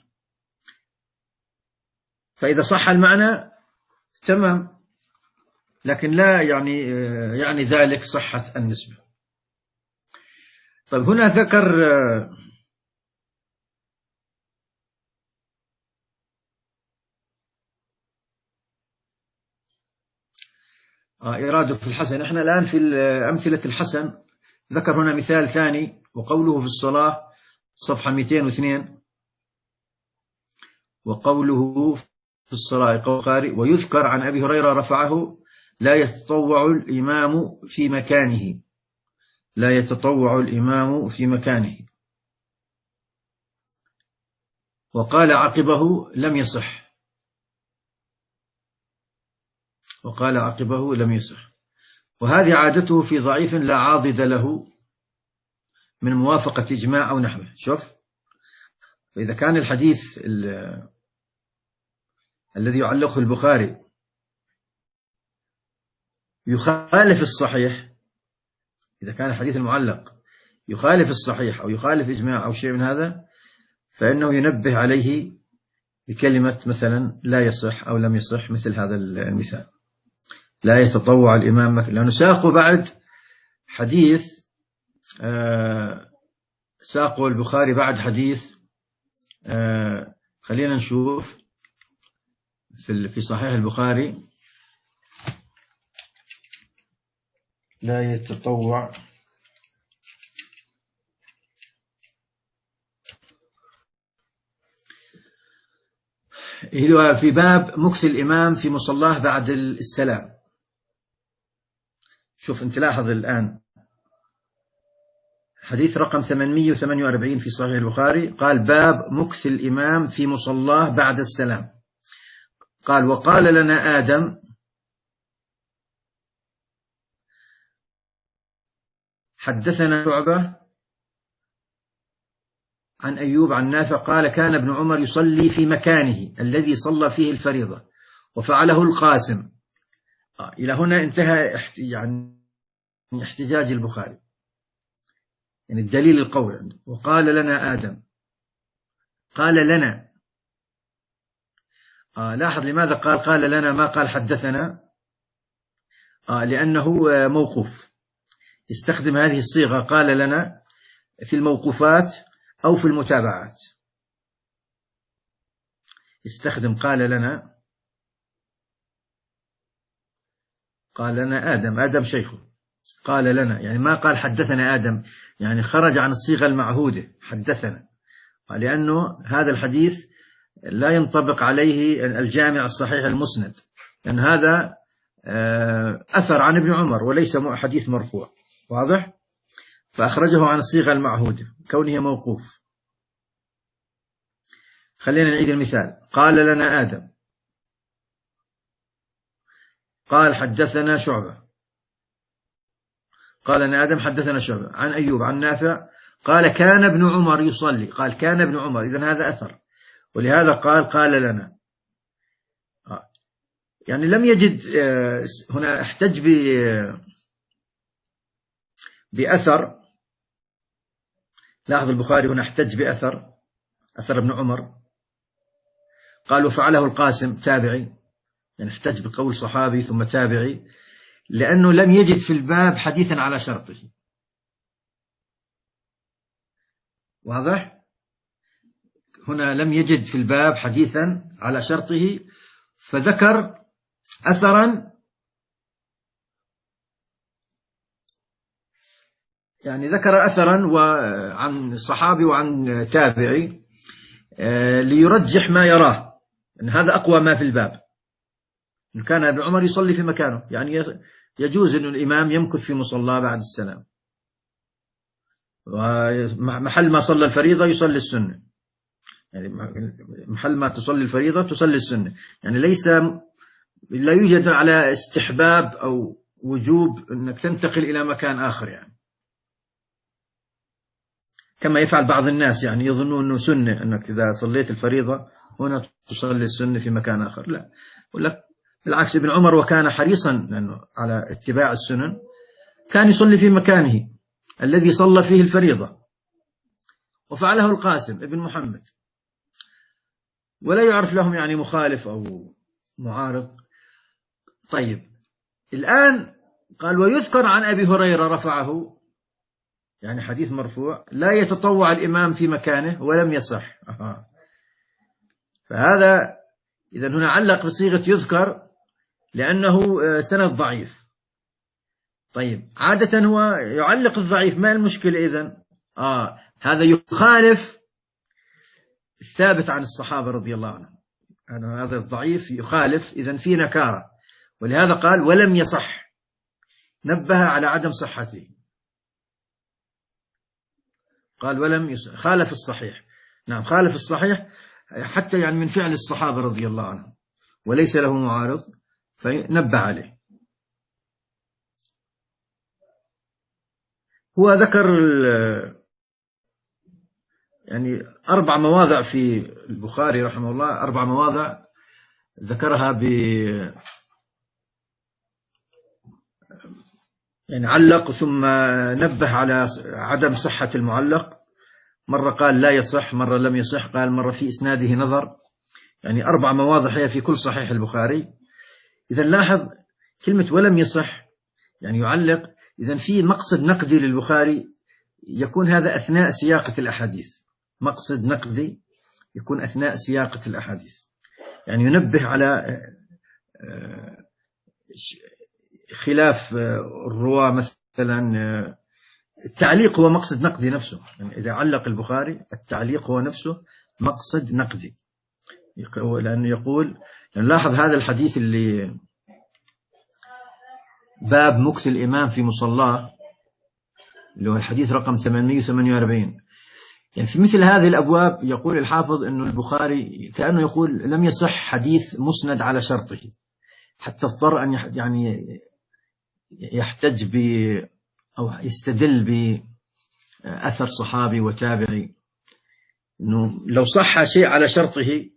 فإذا صح المعنى تمام، لكن لا يعني آه يعني ذلك صحة النسبة. طيب هنا ذكر آه إراده في الحسن. احنا الآن في أمثلة الحسن. ذكر هنا مثال ثاني: وقوله في الصلاة صفحة مئتين واثنين، وقوله في الصلاة قول البخاري: ويذكر عن أبي هريرة رفعه: لا يتطوع الإمام في مكانه. لا يتطوع الإمام في مكانه. وقال عقبه: لم يصح. وقال عقبه: لم يصح. وهذه عادته في ضعيف لا عاضد له من موافقة إجماع أو نحوه. شوف، فإذا كان الحديث الذي يعلقه البخاري يخالف الصحيح، إذا كان الحديث المعلق يخالف الصحيح أو يخالف إجماع أو شيء من هذا، فإنه ينبه عليه بكلمة مثلا لا يصح أو لم يصح، مثل هذا المثال: لا يتطوع الإمام. لأنه ساقوا بعد حديث آه ساقوا البخاري بعد حديث آه خلينا نشوف في في صحيح البخاري: لا يتطوع في باب مكث الإمام في مصلاه بعد السلام. شوف أنت لاحظ الآن حديث رقم ثمانمئة وثمانية وأربعين في صحيح البخاري، قال: باب مكث الإمام في مصلاه بعد السلام. قال: وقال لنا آدم حدثنا شعبة عن أيوب عن نافع قال: كان ابن عمر يصلي في مكانه الذي صلى فيه الفريضة وفعله القاسم. آه إلى هنا انتهى يعني احتجاج البخاري، يعني الدليل القوي عنده. وقال لنا آدم، قال لنا. آه لاحظ لماذا قال قال لنا ما قال حدثنا؟ آه لأنه موقوف. يستخدم هذه الصيغة قال لنا في الموقوفات أو في المتابعات. يستخدم قال لنا قال لنا آدم، آدم شيخه، قال لنا يعني ما قال حدثنا آدم، يعني خرج عن الصيغة المعهودة حدثنا، لأنه هذا الحديث لا ينطبق عليه الجامع الصحيح المسند، لأن هذا أثر عن ابن عمر وليس حديث مرفوع. واضح؟ فأخرجه عن الصيغة المعهودة كونه موقوف. خلينا نعيد المثال. قال لنا آدم، قال حدثنا شعبة، قال لنا آدم حدثنا شعبة عن أيوب عن نافع قال كان ابن عمر يصلي، قال كان ابن عمر، إذن هذا أثر، ولهذا قال قال لنا. يعني لم يجد هنا، احتج بأثر. لاحظ البخاري هنا احتج بأثر، أثر ابن عمر، قال وفعله القاسم تابعي، يعني احتج بقول صحابي ثم تابعي، لأنه لم يجد في الباب حديثا على شرطه. واضح؟ هنا لم يجد في الباب حديثا على شرطه، فذكر أثرا، يعني ذكر أثرا وعن صحابي وعن تابعي ليرجح ما يراه أن هذا أقوى ما في الباب. إن كان ابن عمر يصلي في مكانه، يعني يجوز أن الإمام يمكث في مصلى بعد السلام، ومحل ما صلى الفريضة يصلي السنة، يعني محل ما تصلي الفريضة تصلي السنة، يعني ليس لا يوجد على استحباب أو وجوب أنك تنتقل إلى مكان آخر، يعني كما يفعل بعض الناس، يعني يظنون أنه سنة أنك إذا صليت الفريضة هنا تصلي السنة في مكان آخر. لا، أقول لك بالعكس، ابن عمر وكان حريصا لأنه على اتباع السنن، كان يصلي في مكانه الذي صلى فيه الفريضة، وفعله القاسم ابن محمد، ولا يعرف لهم يعني مخالف أو معارض. طيب، الآن قال ويذكر عن أبي هريرة رفعه، يعني حديث مرفوع، لا يتطوع الإمام في مكانه ولم يصح. أه. فهذا إذن هنا علق بصيغة يذكر لأنه سند ضعيف. طيب، عادة هو يعلق الضعيف، ما المشكلة إذن؟ آه هذا يخالف الثابت عن الصحابة رضي الله عنهم، هذا الضعيف يخالف، إذن في نكارة، ولهذا قال ولم يصح، نبه على عدم صحته، قال ولم يصح، خالف الصحيح. نعم، خالف الصحيح، حتى يعني من فعل الصحابة رضي الله عنهم، وليس له معارض، فنبه عليه. هو ذكر يعني أربع مواضع في البخاري رحمه الله، أربع مواضع ذكرها ب يعني علق ثم نبه على عدم صحة المعلق، مرة قال لا يصح، مرة لم يصح، قال مرة في إسناده نظر، يعني أربع مواضع هي في كل صحيح البخاري. إذا لاحظ كلمة ولم يصح، يعني يعلق، إذا في مقصد نقدي للبخاري، يكون هذا أثناء سياقة الأحاديث، مقصد نقدي يكون أثناء سياقة الأحاديث، يعني ينبه على خلاف الرواة مثلا. التعليق هو مقصد نقدي نفسه، يعني إذا علق البخاري التعليق هو نفسه مقصد نقدي، لأنه يقول، نلاحظ هذا الحديث اللي باب مكث الإمام في مصلاه، اللي هو الحديث رقم ثمانمئة وثمانية وأربعين، يعني في مثل هذه الأبواب يقول الحافظ أنه البخاري كأنه يقول لم يصح حديث مسند على شرطه، حتى اضطر أن يعني يحتج ب أو يستدل بأثر صحابي وتابعي، أنه لو صح شيء على شرطه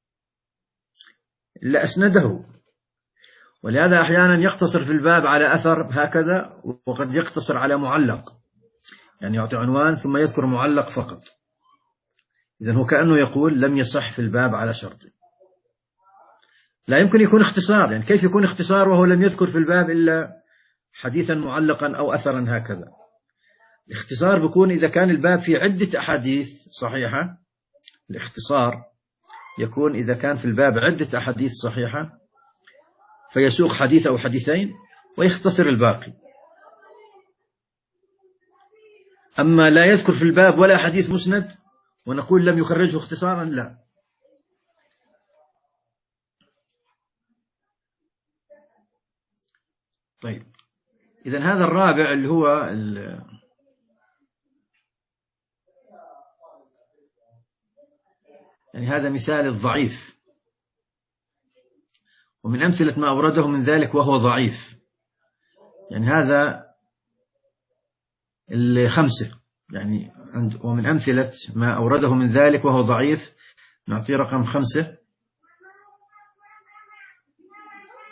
لأسنده. ولهذا أحيانا يقتصر في الباب على أثر هكذا، وقد يقتصر على معلق، يعني يعطي عنوان ثم يذكر معلق فقط. إذن هو كأنه يقول لم يصح في الباب على شرطه. لا يمكن يكون اختصار، يعني كيف يكون اختصار وهو لم يذكر في الباب إلا حديثا معلقا أو أثرا هكذا؟ الاختصار بيكون إذا كان الباب في عدة أحاديث صحيحة، الاختصار يكون إذا كان في الباب عدة أحاديث صحيحة فيسوق حديث أو حديثين ويختصر الباقي. أما لا يذكر في الباب ولا حديث مسند ونقول لم يخرجه اختصارا، لا. طيب، إذن هذا الرابع اللي هو يعني هذا مثال الضعيف، ومن أمثلة ما أورده من ذلك وهو ضعيف، يعني هذا الخمسة، يعني ومن أمثلة ما أورده من ذلك وهو ضعيف، نعطيه رقم خمسة.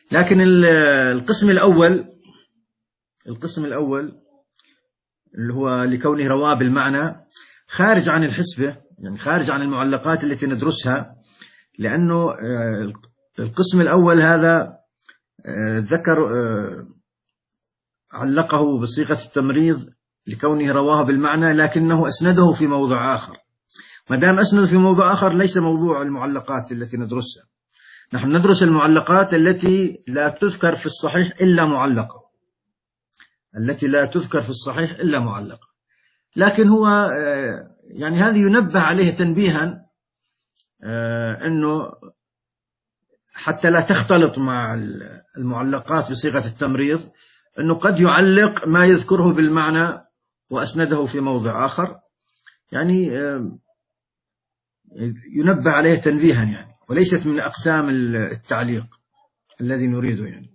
لكن القسم الأول القسم الأول اللي هو لكونه رواه بالمعنى خارج عن الحسبة، يعني خارج عن المعلقات التي ندرسها، لأنه القسم الأول هذا ذكر علقه بصيغة التمريض لكونه رواه بالمعنى، لكنه أسنده في موضع آخر. ما دام أسند في موضع آخر ليس موضوع المعلقات التي ندرسها. نحن ندرس المعلقات التي لا تذكر في الصحيح إلا معلقة، التي لا تذكر في الصحيح إلا معلقة. لكن هو يعني هذه ينبه عليه تنبيها، أنه حتى لا تختلط مع المعلقات بصيغة التمريض، أنه قد يعلق ما يذكره بالمعنى وأسنده في موضع آخر، يعني ينبه عليه تنبيها يعني، وليست من أقسام التعليق الذي نريده يعني.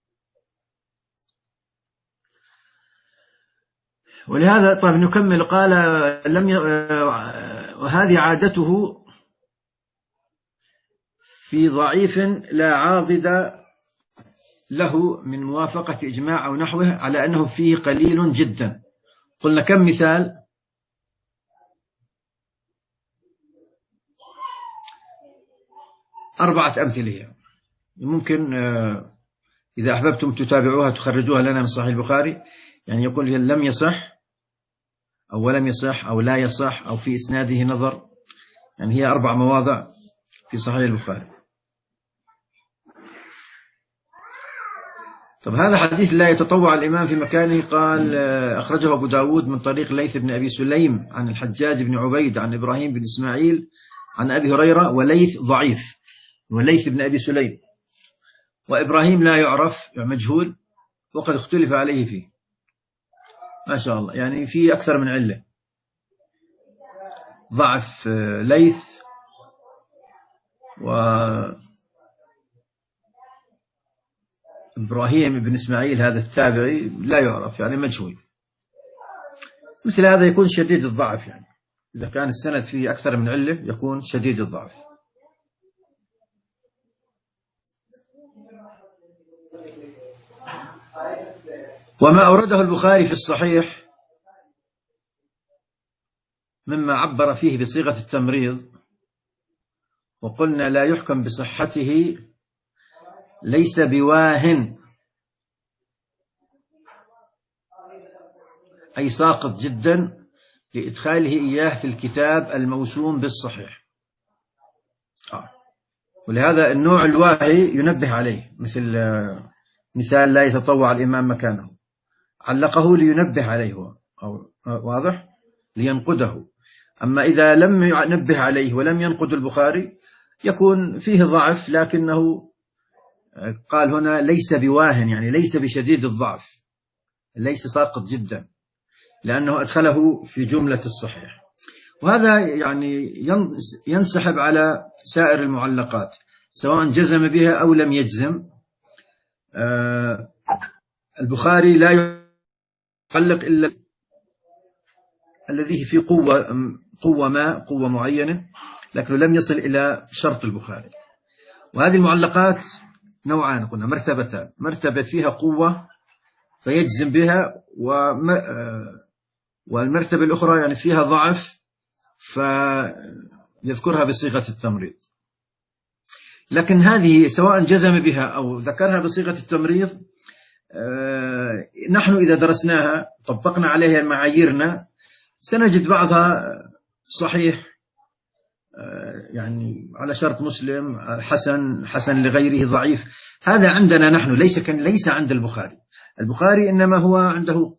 ولهذا طيب نكمل. قال لم ي... وهذه عادته في ضعيف لا عاضد له من موافقة إجماع أو نحوه على أنه فيه قليل جدا. قلنا كم مثال؟ أربعة أمثلة. ممكن إذا أحببتم تتابعوها تخرجوها لنا من صحيح البخاري، يعني يقول لم يصح أو ولم يصح أو لا يصح أو في إسناده نظر، يعني هي أربع مواضع في صحيح البخاري. طب هذا حديث لا يتطوع الإمام في مكانه. قال أخرجه أبو داود من طريق ليث بن أبي سليم عن الحجاج بن عبيد عن إبراهيم بن إسماعيل عن أبي هريرة، وليث ضعيف، وليث بن أبي سليم، وإبراهيم لا يعرف مجهول وقد اختلف عليه فيه. ما شاء الله، يعني في أكثر من علة ضعف ليث، وإبراهيم بن إسماعيل هذا التابعي لا يعرف، يعني مجهول. مثل هذا يكون شديد الضعف، يعني إذا كان السند فيه أكثر من علة يكون شديد الضعف. وما أورده البخاري في الصحيح مما عبر فيه بصيغة التمريض وقلنا لا يحكم بصحته ليس بواهن، أي ساقط جدا لإدخاله إياه في الكتاب الموسوم بالصحيح. آه. ولهذا النوع الواهي ينبه عليه، مثل مثال لا يتطوع الإمام مكانه، علقه لينبه عليه هو، أو واضح لينقده. أما إذا لم ينبه عليه ولم ينقد البخاري يكون فيه ضعف، لكنه قال هنا ليس بواهن، يعني ليس بشديد الضعف، ليس ساقط جدا، لأنه أدخله في جملة الصحيح. وهذا يعني ينسحب على سائر المعلقات سواء جزم بها أو لم يجزم. آه البخاري لا يعلق إلا الذي فيه قوة قوة ما قوة معينة، لكنه لم يصل إلى شرط البخاري. وهذه المعلقات نوعان، قلنا مرتبتان: مرتبة فيها قوة فيجزم بها، والمرتبة الأخرى يعني فيها ضعف فيذكرها بصيغة التمريض. لكن هذه سواء جزم بها أو ذكرها بصيغة التمريض، نحن إذا درسناها طبقنا عليها معاييرنا سنجد بعضها صحيح، يعني على شرط مسلم، حسن حسن لغيره، ضعيف. هذا عندنا نحن، ليس كان ليس عند البخاري. البخاري إنما هو عنده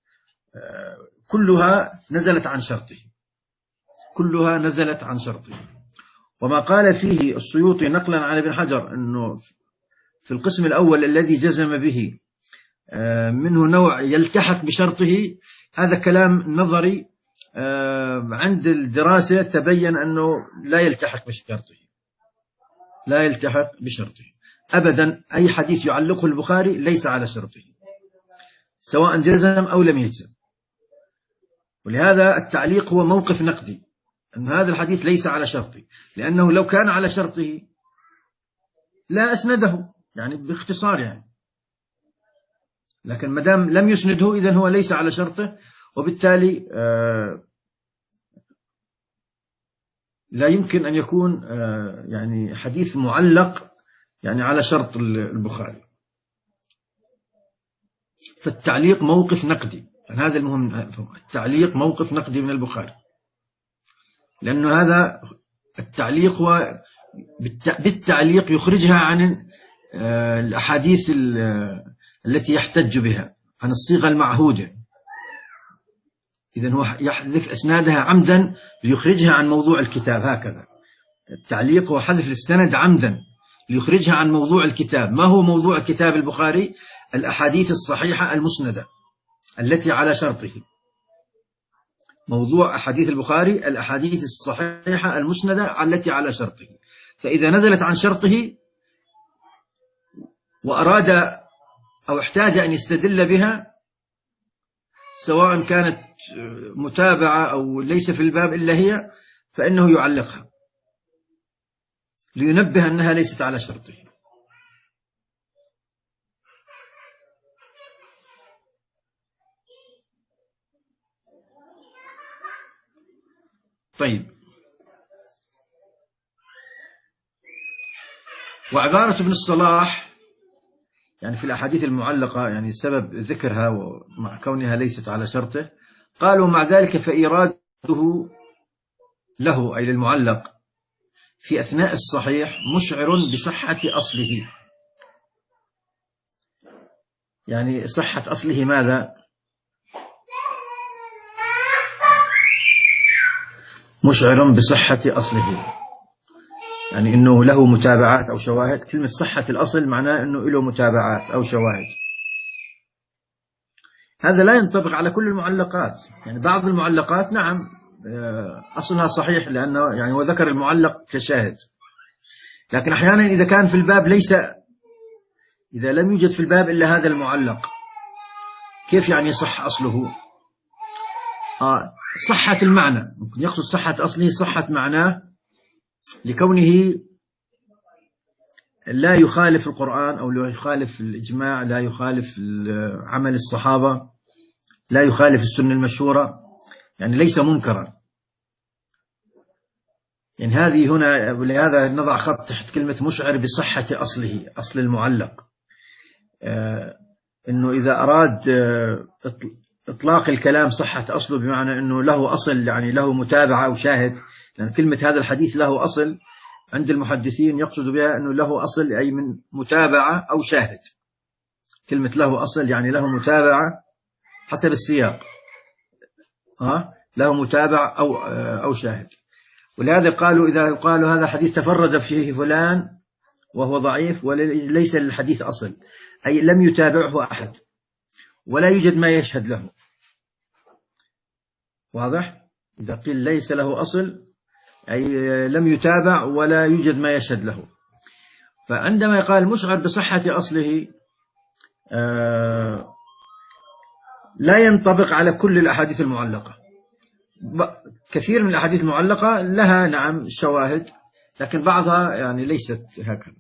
كلها نزلت عن شرطه، كلها نزلت عن شرطه. وما قال فيه السيوطي نقلا عن ابن حجر أنه في القسم الأول الذي جزم به منه نوع يلتحق بشرطه، هذا كلام نظري، عند الدراسة تبين أنه لا يلتحق بشرطه، لا يلتحق بشرطه أبدا. أي حديث يعلقه البخاري ليس على شرطه سواء جزم أو لم يجزم. ولهذا التعليق هو موقف نقدي، أن هذا الحديث ليس على شرطه، لأنه لو كان على شرطه لا أسنده، يعني باختصار يعني. لكن ما دام لم يسنده إذن هو ليس على شرطه، وبالتالي آه لا يمكن أن يكون آه يعني حديث معلق يعني على شرط البخاري. فالتعليق موقف نقدي، يعني هذا المهم، التعليق موقف نقدي من البخاري، لأنه هذا التعليق هو بالتعليق يخرجها عن الأحاديث التي يحتج بها، عن الصيغة المعهودة. إذن هو يحذف أسنادها عمدا ليخرجها عن موضوع الكتاب. هكذا التعليق هو حذف السند عمدا ليخرجها عن موضوع الكتاب. ما هو موضوع كتاب البخاري؟ الأحاديث الصحيحة المسندة التي على شرطه. موضوع أحاديث البخاري الأحاديث الصحيحة المسندة التي على شرطه. فإذا نزلت عن شرطه وأراد أو احتاج أن يستدل بها، سواء كانت متابعة أو ليس في الباب إلا هي، فإنه يعلقها لينبه أنها ليست على شرطه. طيب، وعبارة ابن الصلاح يعني في الأحاديث المعلقة، يعني سبب ذكرها ومع كونها ليست على شرطه، قالوا مع ذلك فإراده له أي للمعلق في أثناء الصحيح مشعر بصحة أصله. يعني صحة أصله ماذا؟ مشعر بصحة أصله، يعني أنه له متابعات أو شواهد. كلمة صحة الأصل معناه أنه له متابعات أو شواهد. هذا لا ينطبق على كل المعلقات، يعني بعض المعلقات نعم أصلها صحيح لأنه يعني وذكر المعلق كشاهد، لكن أحيانا إذا كان في الباب ليس، إذا لم يوجد في الباب إلا هذا المعلق، كيف يعني يصح أصله؟ آه صحة المعنى، ممكن يقصد صحة أصله صحة معناه لكونه لا يخالف القرآن أو لا يخالف الإجماع، لا يخالف عمل الصحابة، لا يخالف السنة المشهورة، يعني ليس منكرا. يعني هذه هنا، ولهذا نضع خط تحت كلمة مشعر بصحة أصله، أصل المعلق. آه إنه إذا أراد آه إطلاق الكلام صحة أصله بمعنى أنه له أصل، يعني له متابعة أو شاهد، لأن كلمة هذا الحديث له أصل عند المحدثين يقصد بها أنه له أصل أي من متابعة أو شاهد. كلمة له أصل يعني له متابعة حسب السياق، ها له متابعة أو أو شاهد. ولهذا قالوا إذا قالوا هذا الحديث تفرد فيه فلان وهو ضعيف وليس للحديث أصل، أي لم يتابعه أحد ولا يوجد ما يشهد له. واضح؟ إذا قيل ليس له أصل أي لم يتابع ولا يوجد ما يشهد له. فعندما يقال مشعر بصحة أصله آه لا ينطبق على كل الأحاديث المعلقة. كثير من الأحاديث المعلقة لها نعم شواهد، لكن بعضها يعني ليست هكذا.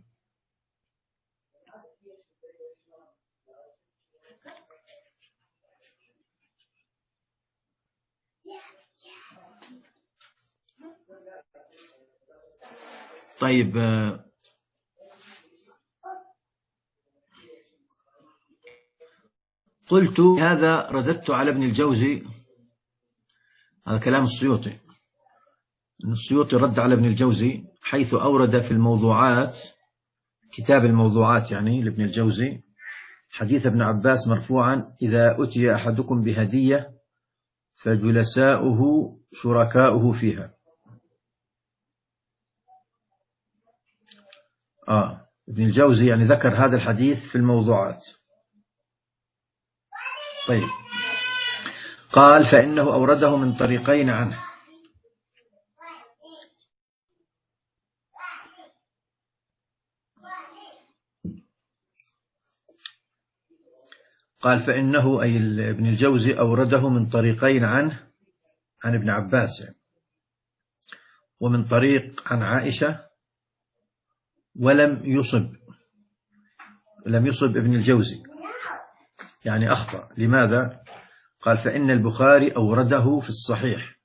طيب، قلت هذا رددت على ابن الجوزي، هذا كلام السيوطي، السيوطي رد على ابن الجوزي حيث أورد في الموضوعات، كتاب الموضوعات يعني لابن الجوزي، حديث ابن عباس مرفوعا: إذا أتي أحدكم بهدية فجلساؤه شركاؤه فيها. آه ابن الجوزي يعني ذكر هذا الحديث في الموضوعات. طيب، قال فإنه أورده من طريقين عنه. قال فإنه أي ابن الجوزي أورده من طريقين عنه عن ابن عباس يعني، ومن طريق عن عائشة، ولم يصب لم يصب ابن الجوزي، يعني أخطأ. لماذا؟ قال فإن البخاري أورده في الصحيح،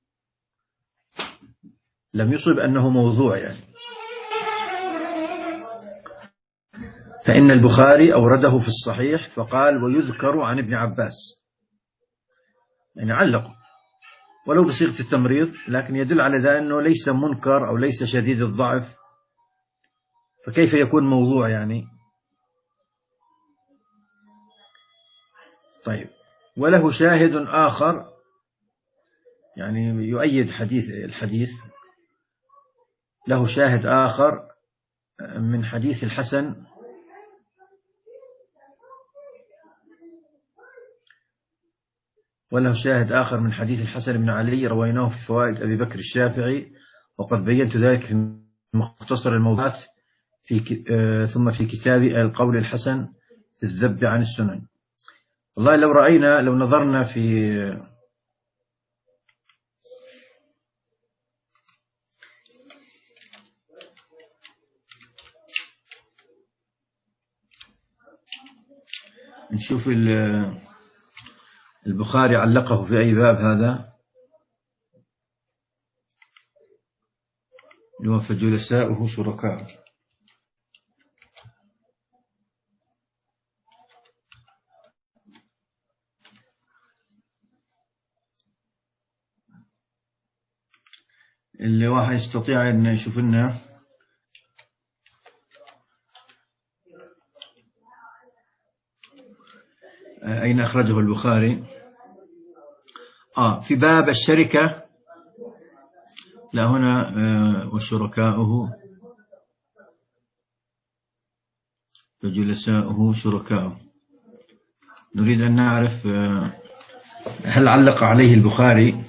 لم يصب أنه موضوع يعني. فإن البخاري أورده في الصحيح فقال ويذكر عن ابن عباس، يعني علق ولو بصيغة التمريض، لكن يدل على ذا أنه ليس منكر أو ليس شديد الضعف، فكيف يكون موضوع يعني؟ طيب، وله شاهد آخر يعني يؤيد حديث الحديث، له شاهد آخر من حديث الحسن وله شاهد آخر من حديث الحسن بن علي رويناه في فوائد أبي بكر الشافعي، وقد بينت ذلك في مختصر الموضوعات في آه ثم في كتاب القول الحسن في الذب عن السنن. والله لو رأينا لو نظرنا في نشوف البخاري علقه في أي باب هذا، اللي هو فجلساؤه شركاء. اللي واحد يستطيع أن يشوف لنا أين أخرجه البخاري. آه في باب الشركة، لا هنا آه وشركاؤه فجلساؤه شركاؤه. نريد أن نعرف آه هل علق عليه البخاري.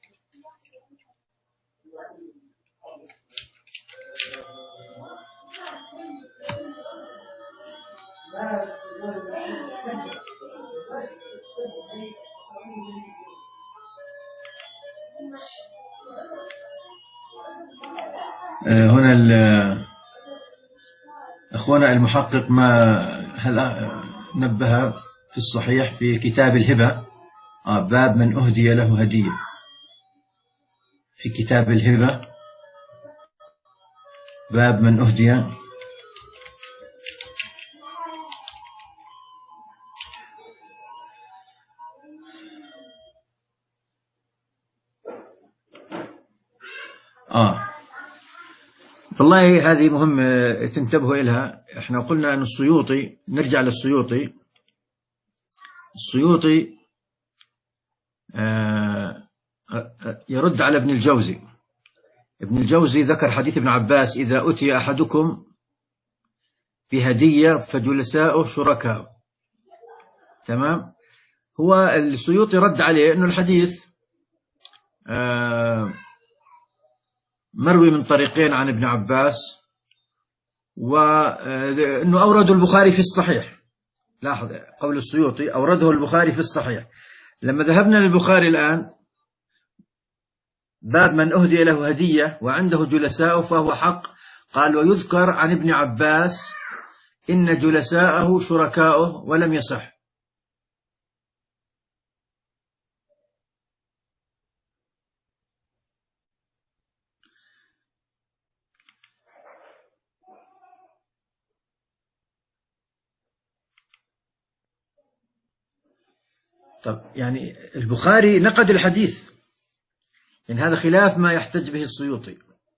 هنا أخونا المحقق ما هل نبه في الصحيح في كتاب الهبة آه باب من أهدي له هدية، في كتاب الهبة باب من أهدي آه والله هذه مهمة تنتبهوا إلها. احنا قلنا أن السيوطي، نرجع للسيوطي، السيوطي آه يرد على ابن الجوزي. ابن الجوزي ذكر حديث ابن عباس إذا أتي أحدكم بهدية فجلساؤه شركاء، تمام. هو السيوطي رد عليه أنه الحديث آه مروي من طريقين عن ابن عباس، وأنه أورده البخاري في الصحيح. لاحظ قول السيوطي أورده البخاري في الصحيح. لما ذهبنا للبخاري الآن باب من أهدي له هدية وعنده جلساء فهو حق، قال ويذكر عن ابن عباس إن جلساءه شركاؤه ولم يصح. طب يعني البخاري نقد الحديث، يعني هذا خلاف ما يحتج به السيوطي.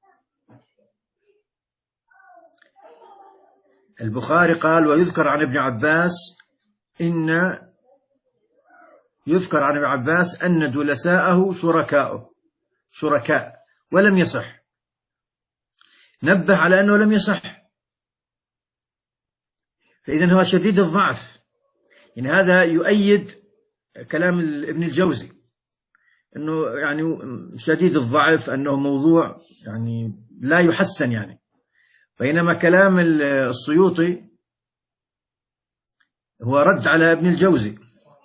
البخاري قال ويذكر عن ابن عباس إن يذكر عن ابن عباس أن جلساءه شركاؤه شركاء ولم يصح، نبه على أنه لم يصح، فإذن هو شديد الضعف. يعني هذا يؤيد كلام ابن الجوزي أنه يعني شديد الضعف، أنه موضوع يعني لا يحسن يعني. بينما كلام السيوطي هو رد على ابن الجوزي.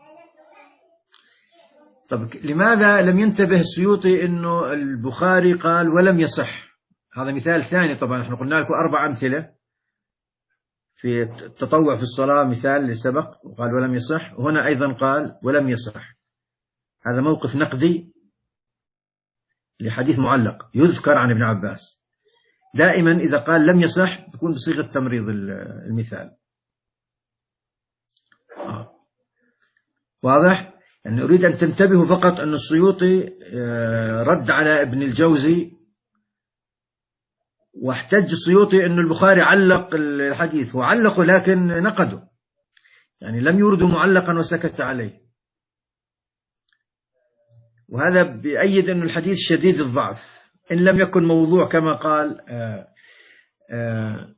طب لماذا لم ينتبه السيوطي أنه البخاري قال ولم يصح؟ هذا مثال ثاني. طبعا احنا قلنا لكم أربع أمثلة في التطوع في الصلاة مثال اللي سبق وقال ولم يصح، وهنا أيضا قال ولم يصح. هذا موقف نقدي لحديث معلق يذكر عن ابن عباس. دائما إذا قال لم يصح تكون بصيغة تمريض المثال. آه. واضح؟ يعني أريد أن تنتبهوا فقط أن السيوطي رد على ابن الجوزي، واحتج السيوطي أن البخاري علق الحديث، وعلقه لكن نقده، يعني لم يرد معلقا وسكت عليه. وهذا بيؤيد أن الحديث شديد الضعف إن لم يكن موضوع كما قال آآ آآ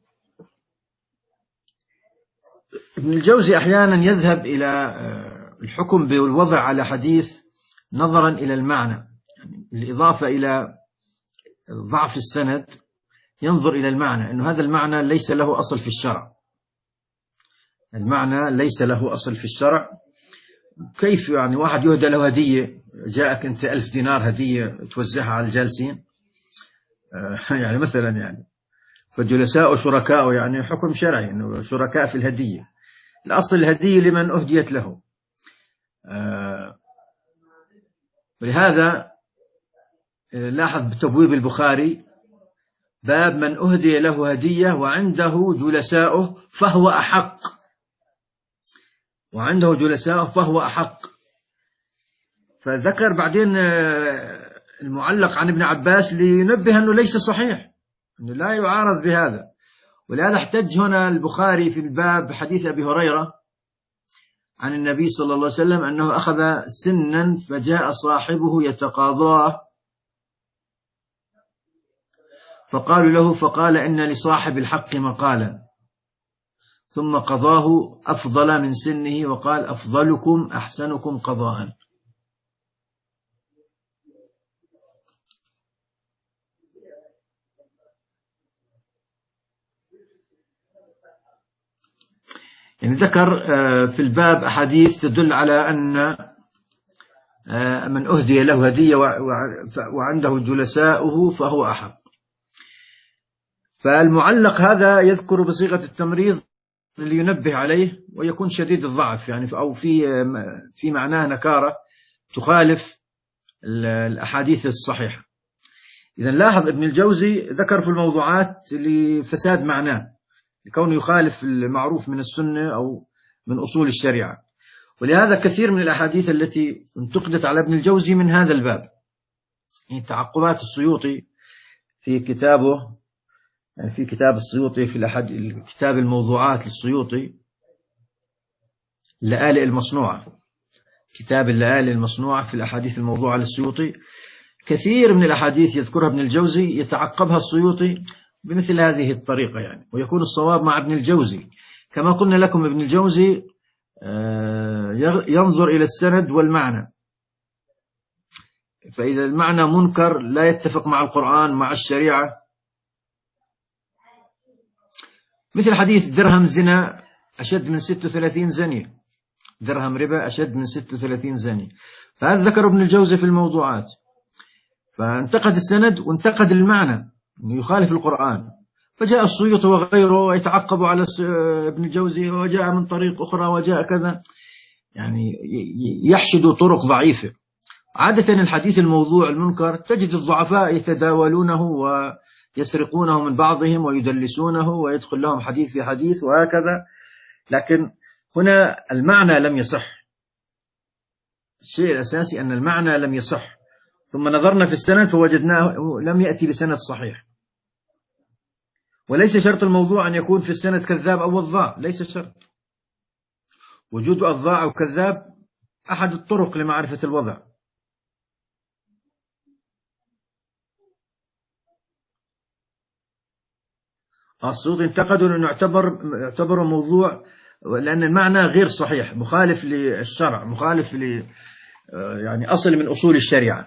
ابن الجوزي. أحيانا يذهب إلى الحكم بالوضع على حديث نظرا إلى المعنى، يعني بالإضافة إلى ضعف السند ينظر إلى المعنى، أنه هذا المعنى ليس له أصل في الشرع، المعنى ليس له أصل في الشرع. كيف يعني واحد يهدى له هدية، جاءك أنت ألف دينار هدية توزعها على الجالسين، يعني مثلا يعني فجلساء وشركاء، يعني حكم شرعي أنه شركاء في الهدية، الأصل الهدية لمن أهديت له. ولهذا لاحظ بتبويب البخاري باب من أهدي له هدية وعنده جلساؤه فهو أحق، وعنده جلساؤه فهو أحق. فذكر بعدين المعلق عن ابن عباس لينبه أنه ليس صحيح، أنه لا يعارض بهذا. ولهذا احتج هنا البخاري في الباب بحديث أبي هريرة عن النبي صلى الله عليه وسلم أنه أخذ سنا فجاء صاحبه يتقاضاه فقالوا له، فقال إن لصاحب الحق مقالا، ثم قضاه أفضل من سنه وقال أفضلكم أحسنكم قضاء. يعني ذكر في الباب أحاديث تدل على أن من أهدي له هدية وعنده جلساؤه فهو أحق. فالمعلق هذا يذكر بصيغة التمريض لينبه عليه ويكون شديد الضعف، يعني أو في في معناه نكارة تخالف الأحاديث الصحيحة. إذا لاحظ ابن الجوزي ذكر في الموضوعات لفساد معناه، لكونه يخالف المعروف من السنة أو من أصول الشريعة. ولهذا كثير من الأحاديث التي انتقدت على ابن الجوزي من هذا الباب. يعني تعقبات السيوطي في كتابه، يعني في كتاب السيوطي في الأحد كتاب الموضوعات للسيوطي اللآلئ المصنوعة، كتاب اللآلئ المصنوعة في الأحاديث الموضوعة للسيوطي، كثير من الأحاديث يذكرها ابن الجوزي يتعقبها السيوطي بمثل هذه الطريقة يعني، ويكون الصواب مع ابن الجوزي. كما قلنا لكم ابن الجوزي ينظر إلى السند والمعنى، فإذا المعنى منكر لا يتفق مع القرآن مع الشريعة، مثل حديث درهم زنا أشد من ستة وثلاثين زنية، درهم ربا أشد من ستة وثلاثين زنية، فهذا ذكر ابن الجوزي في الموضوعات. فانتقد السند وانتقد المعنى أنه يخالف القرآن، فجاء السيوطي وغيره يتعقب على ابن الجوزي، وجاء من طريق أخرى وجاء كذا، يعني يحشد طرق ضعيفة. عادة الحديث الموضوع المنكر تجد الضعفاء يتداولونه ويسرقونه من بعضهم ويدلسونه ويدخل لهم حديث في حديث وهكذا، لكن هنا المعنى لم يصح. الشيء الأساسي أن المعنى لم يصح، ثم نظرنا في السند فوجدناه لم يأتي بسند صحيح. وليس شرط الموضوع أن يكون في السند كذاب أو وضاع، ليس شرط. وجود وضاع أو كذاب أحد الطرق لمعرفة الوضع. السيوطي انتقدوا أنه يعتبر يعتبر موضوع لأن المعنى غير صحيح، مخالف للشرع، مخالف ل يعني أصل من أصول الشريعة.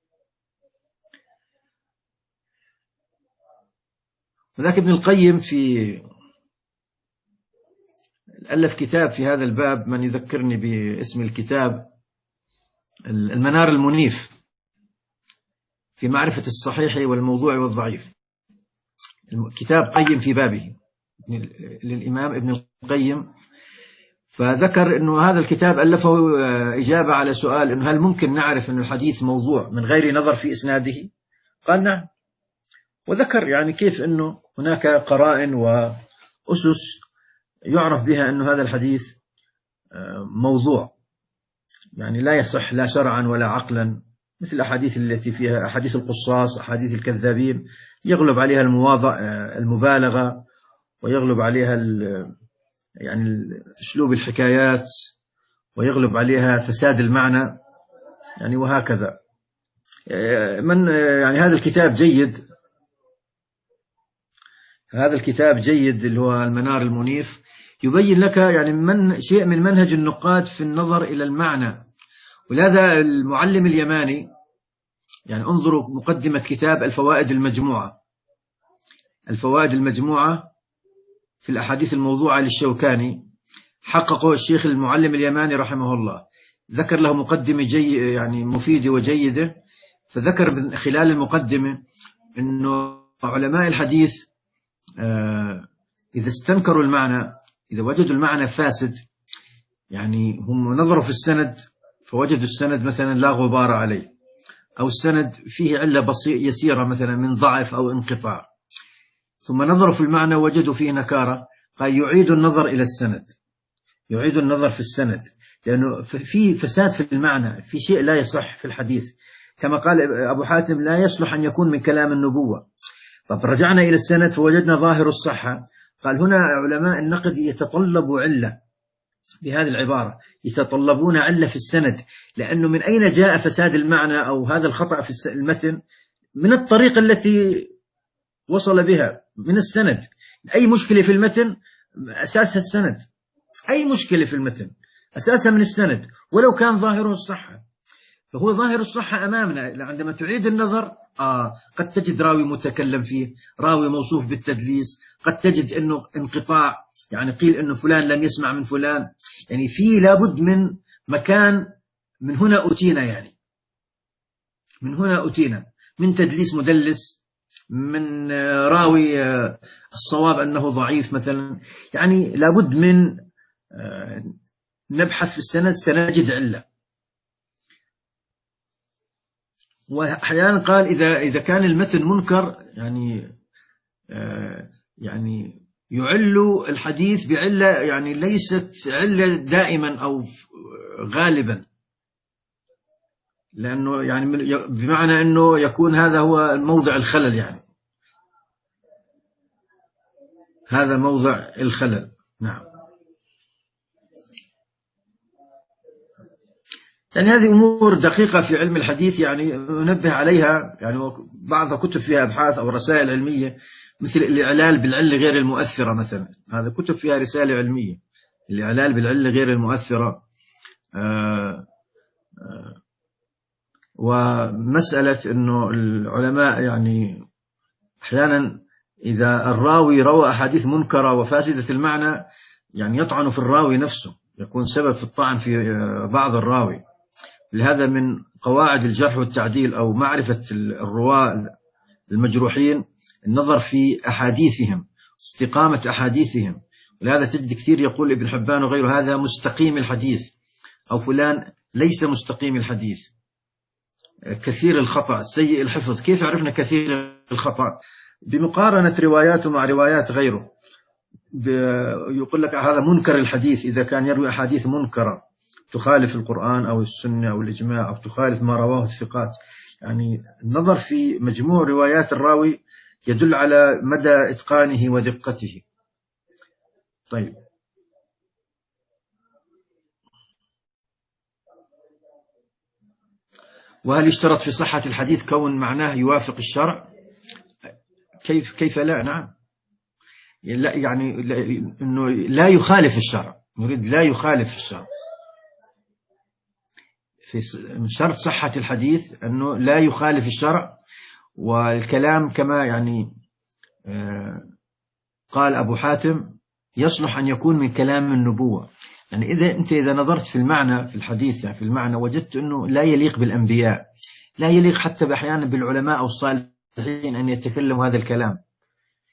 وذاك ابن القيم في ألف كتاب في هذا الباب، من يذكرني باسم الكتاب، المنار المنيف في معرفة الصحيح والموضوع والضعيف. كتاب قيم في بابه، للإمام ابن القيم، فذكر أنه هذا الكتاب ألفه إجابة على سؤال أنه هل ممكن نعرف أن الحديث موضوع من غير نظر في إسناده؟ قال نعم، وذكر يعني كيف أنه هناك قرائن وأسس يعرف بها أن هذا الحديث موضوع، يعني لا يصح لا شرعا ولا عقلا، مثل الأحاديث التي فيها أحاديث القصاص، أحاديث الكذابين، يغلب عليها المواضع المبالغة، ويغلب عليها يعني أسلوب الحكايات، ويغلب عليها فساد المعنى، يعني وهكذا. من يعني هذا الكتاب جيد، هذا الكتاب جيد اللي هو المنار المنيف، يبين لك يعني من شيء من منهج النقاد في النظر إلى المعنى. ولهذا المعلم اليماني، يعني انظروا مقدمة كتاب الفوائد المجموعة، الفوائد المجموعة في الأحاديث الموضوعة للشوكاني، حققه الشيخ المعلم اليماني رحمه الله، ذكر له مقدمة جي يعني مفيدة وجيدة. فذكر من خلال المقدمة أنه علماء الحديث إذا استنكروا المعنى، إذا وجدوا المعنى فاسد، يعني هم نظروا في السند فوجدوا السند مثلا لا غبار عليه، أو السند فيه علة بسيطة يسيرة مثلا من ضعف أو انقطاع، ثم نظروا في المعنى وجدوا فيه نكارة، قال يعيد النظر إلى السند، يعيد النظر في السند، لأنه في فساد في المعنى، في شيء لا يصح في الحديث. كما قال أبو حاتم لا يصلح أن يكون من كلام النبوة. طب رجعنا إلى السند فوجدنا ظاهر الصحة، قال هنا علماء النقد يتطلبوا علة بهذه العبارة، يتطلبون علة في السند، لأنه من أين جاء فساد المعنى أو هذا الخطأ في المتن؟ من الطريقة التي وصل بها، من السند. أي مشكلة في المتن أساسها السند، أي مشكلة في المتن أساسها من السند، ولو كان ظاهره الصحة. فهو ظاهر الصحة أمامنا، عندما تعيد النظر آه قد تجد راوي متكلم فيه، راوي موصوف بالتدليس، قد تجد أنه انقطاع، يعني قيل أنه فلان لم يسمع من فلان، يعني في لابد من مكان، من هنا أتينا، يعني من هنا أتينا من تدليس مدلس، من راوي الصواب أنه ضعيف مثلا، يعني لابد من نبحث في السند سنجد علة. وأحيانا قال إذا إذا كان المتن منكر، يعني يعني يعل الحديث بعلة يعني ليست علة دائما أو غالبا، لأنه يعني بمعنى أنه يكون هذا هو موضع الخلل، يعني هذا موضع الخلل. نعم، يعني هذه أمور دقيقة في علم الحديث، يعني ننبه عليها، يعني بعض كتب فيها أبحاث أو رسائل علمية، مثل الإعلال بالعلة غير المؤثرة مثلا، هذا كتب فيها رسالة علمية، الإعلال بالعلة غير المؤثرة. آآ آآ ومسألة أنه العلماء يعني أحيانا إذا الراوي روى أحاديث منكرة وفاسدة المعنى، يعني يطعن في الراوي نفسه، يكون سبب في الطعن في بعض الراوي. لهذا من قواعد الجرح والتعديل أو معرفة الرواة المجروحين النظر في أحاديثهم، استقامة أحاديثهم. ولهذا تجد كثير يقول ابن حبان وغيره هذا مستقيم الحديث، أو فلان ليس مستقيم الحديث، كثير الخطأ، سيء الحفظ. كيف عرفنا كثير الخطأ؟ بمقارنة رواياته مع روايات غيره. يقول لك هذا منكر الحديث إذا كان يروي أحاديث منكرة تخالف القرآن أو السنة أو الإجماع أو تخالف ما رواه الثقات. يعني النظر في مجموع روايات الراوي يدل على مدى إتقانه ودقته. طيب، وهل يشترط في صحة الحديث كون معناه يوافق الشرع؟ كيف كيف لا؟ نعم، لا يعني لا إنه لا يخالف الشرع، نريد لا يخالف الشرع. في شرط صحة الحديث أنه لا يخالف الشرع. والكلام كما يعني قال أبو حاتم يصلح أن يكون من كلام النبوة. يعني إذا أنت إذا نظرت في المعنى في الحديث، يعني في المعنى وجدت أنه لا يليق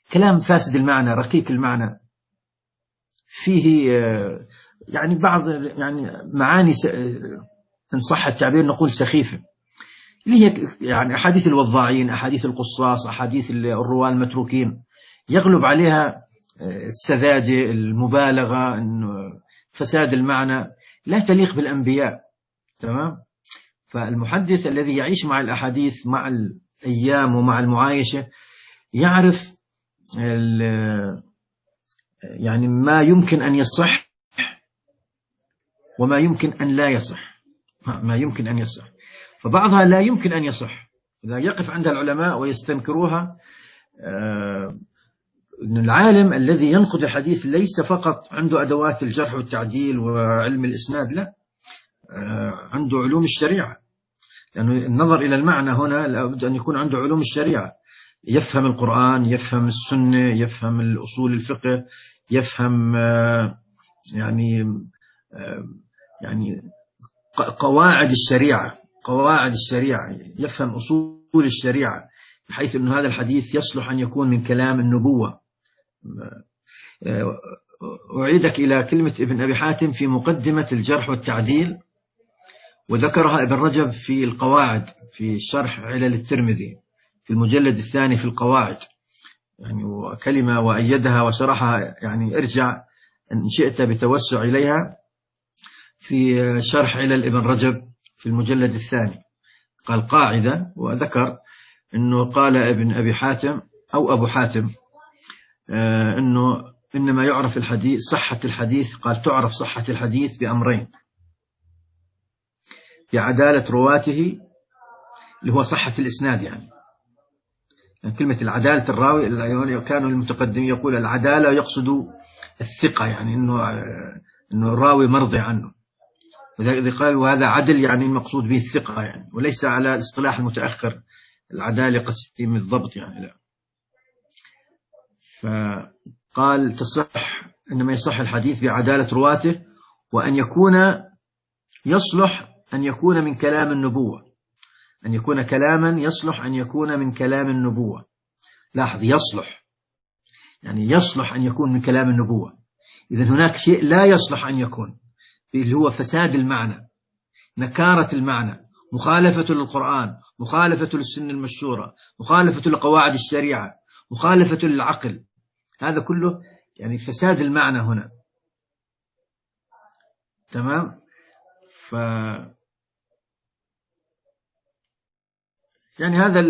كلام فاسد المعنى، ركيك المعنى، فيه يعني بعض يعني معاني إن صح التعبير نقول سخيفة، اللي هي يعني أحاديث الوضاعين، أحاديث القصاص، أحاديث الرواة المتروكين، يغلب عليها السذاجة، المبالغة، إنه فساد المعنى، لا تليق بالأنبياء. تمام. فالمحدث الذي يعيش مع الأحاديث مع الأيام ومع المعايشة يعرف يعني ما يمكن أن يصح وما يمكن أن لا يصح، ما يمكن أن يصح، فبعضها لا يمكن أن يصح. إذا يقف عندها العلماء ويستنكروها، أن العالم الذي ينقد الحديث ليس فقط عنده أدوات الجرح والتعديل وعلم الإسناد، لا، عنده علوم الشريعة، لأنه يعني النظر إلى المعنى هنا لابد أن يكون عنده علوم الشريعة، يفهم القرآن، يفهم السنة، يفهم الأصول الفقه، يفهم يعني يعني قواعد الشريعة، قواعد الشريعة، يفهم أصول الشريعة، بحيث أن هذا الحديث يصلح أن يكون من كلام النبوة. أعيدك إلى كلمة ابن أبي حاتم في مقدمة الجرح والتعديل، وذكرها ابن رجب في القواعد في شرح علل الترمذي في المجلد الثاني في القواعد، يعني وكلمة وأيدها وشرحها، يعني ارجع إن شئت بتوسع إليها في شرح علل ابن رجب في المجلد الثاني. قال قاعدة، وذكر أنه قال ابن أبي حاتم أو أبو حاتم أنه إنما يعرف الحديث صحة الحديث، قال تعرف صحة الحديث بأمرين: بعدالة رواته، اللي هو صحة الإسناد، يعني, يعني كلمة العدالة الراوي، كانوا المتقدمين يقول العدالة يقصد الثقة، يعني إنه إنه الراوي مرضي عنه، وإذا قال وهذا عدل يعني المقصود به الثقة، يعني وليس على الاصطلاح المتأخر العدالة قسيم الضبط، يعني لا. فقال تصح، إنما يصح الحديث بعدالة رواته، وأن يكون يصلح أن يكون من كلام النبوة، أن يكون كلاما يصلح أن يكون من كلام النبوة. لاحظ، يصلح يعني يصلح أن يكون من كلام النبوة. إذن هناك شيء لا يصلح أن يكون، اللي هو فساد المعنى، نكارة المعنى، مخالفة للقرآن، مخالفة للسنة المشهورة، مخالفة لقواعد الشريعة، مخالفة للعقل، هذا كله يعني فساد المعنى هنا. تمام. ف يعني هذا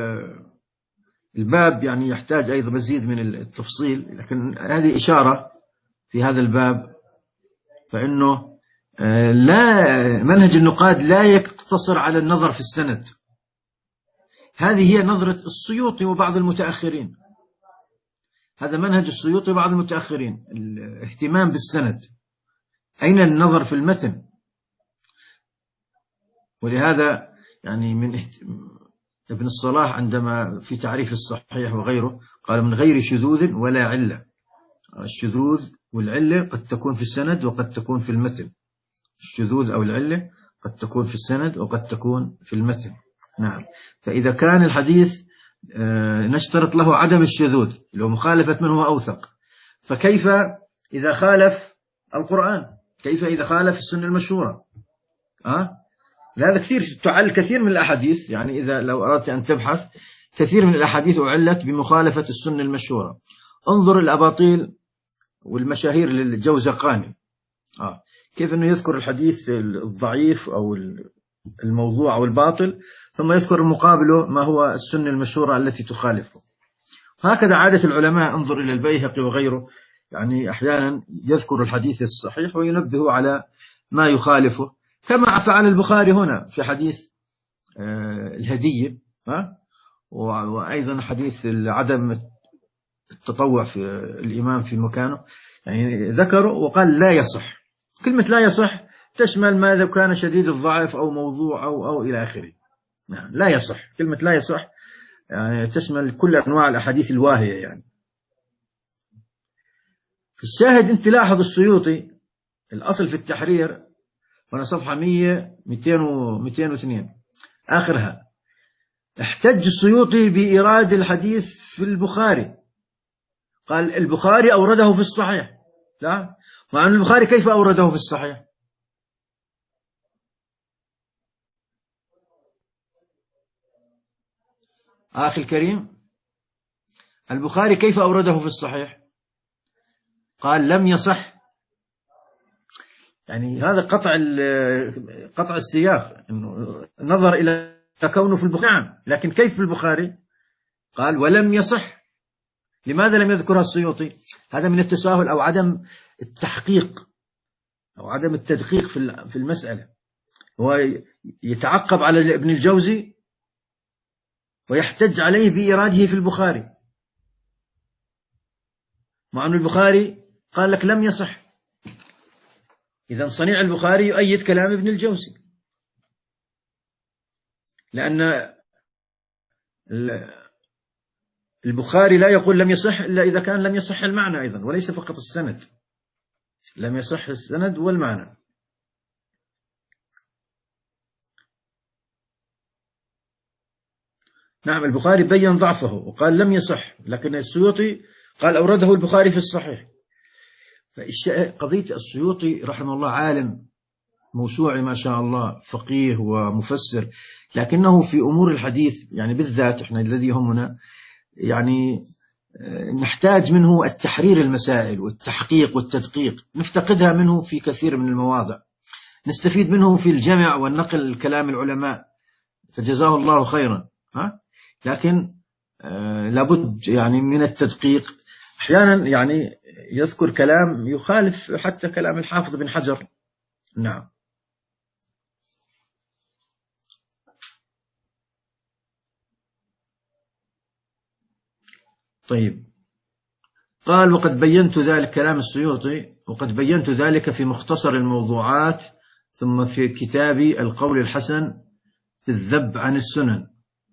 الباب يعني يحتاج أيضا مزيد من التفصيل، لكن هذه إشارة في هذا الباب، فإنه لا، منهج النقاد لا يقتصر على النظر في السند. هذه هي نظرة السيوطي وبعض المتأخرين، هذا منهج السيوطي وبعض المتأخرين، الاهتمام بالسند، أين النظر في المتن؟ ولهذا يعني من ابن الصلاح عندما في تعريف الصحيح وغيره قال من غير شذوذ ولا علة. الشذوذ والعلة قد تكون في السند وقد تكون في المتن، الشذوذ أو العلة قد تكون في السند وقد تكون في المتن. نعم. فإذا كان الحديث نشترط له عدم الشذوذ، لو مخالفة من هو أوثق، فكيف إذا خالف القرآن؟ كيف إذا خالف السنة المشهورة؟ أه؟ هذا كثير، تعل كثير من الأحاديث، يعني إذا لو أردت أن تبحث كثير من الأحاديث أعلت بمخالفة السنة المشهورة. انظر الأباطيل والمشاهير للجوزقاني، آه. كيف أنه يذكر الحديث الضعيف أو الموضوع أو الباطل، ثم يذكر مقابله ما هو السنة المشهورة التي تخالفه. هكذا عادة العلماء، انظر إلى البيهقي وغيره، يعني أحيانا يذكر الحديث الصحيح وينبه على ما يخالفه، كما فعل البخاري هنا في حديث الهدية، وأيضا حديث عدم التطوع في الإمام في مكانه، يعني ذكره وقال لا يصح. كلمة لا يصح تشمل ما إذا كان شديد الضعف أو موضوع أو أو إلى آخره. يعني لا يصح، كلمة لا يصح يعني تشمل كل أنواع الأحاديث الواهية. يعني في الشاهد أنت لاحظ السيوطي الأصل في التحرير، وانا صفحة مية مئتين ومئتين واثنين آخرها، احتج السيوطي بإيراد الحديث في البخاري قال البخاري أورده في الصحيح، لا، مع أن البخاري كيف أورده في الصحيح؟ أخي الكريم، البخاري كيف أورده في الصحيح؟ قال لم يصح. يعني هذا قطع قطع السياق، نظر إلى كونه في البخاري، نعم، لكن كيف في البخاري؟ قال ولم يصح. لماذا لم يذكرها السيوطي؟ هذا من التساهل أو عدم التحقيق أو عدم التدقيق في المسألة. هو يتعقب على ابن الجوزي ويحتج عليه بإراده في البخاري، مع أن البخاري قال لك لم يصح. إذن صنيع البخاري يؤيد كلام ابن الجوزي، لأن البخاري لا يقول لم يصح إلا إذا كان لم يصح المعنى أيضا، وليس فقط السند، لم يصح السند والمعنى. نعم، البخاري بيّن ضعفه وقال لم يصح، لكن السيوطي قال أورده البخاري في الصحيح. قضية السيوطي رحمه الله عالم موسوعي ما شاء الله، فقيه ومفسر، لكنه في أمور الحديث يعني بالذات إحنا الذي يهمنا يعني نحتاج منه التحرير المسائل والتحقيق والتدقيق، نفتقدها منه في كثير من المواضع. نستفيد منه في الجمع والنقل الكلام العلماء، فجزاه الله خيرا، ها؟ لكن آه لابد يعني من التدقيق. أحيانا يعني يذكر كلام يخالف حتى كلام الحافظ بن حجر. نعم. طيب، قال وقد بينت ذلك، كلام السيوطي، وقد بينت ذلك في مختصر الموضوعات، ثم في كتابي القول الحسن في الذب عن السنن.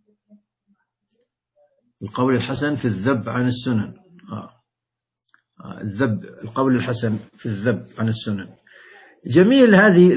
القول الحسن في الذب عن السنن، آه. آه. الذب، القول الحسن في الذب عن السنن. جميل. هذه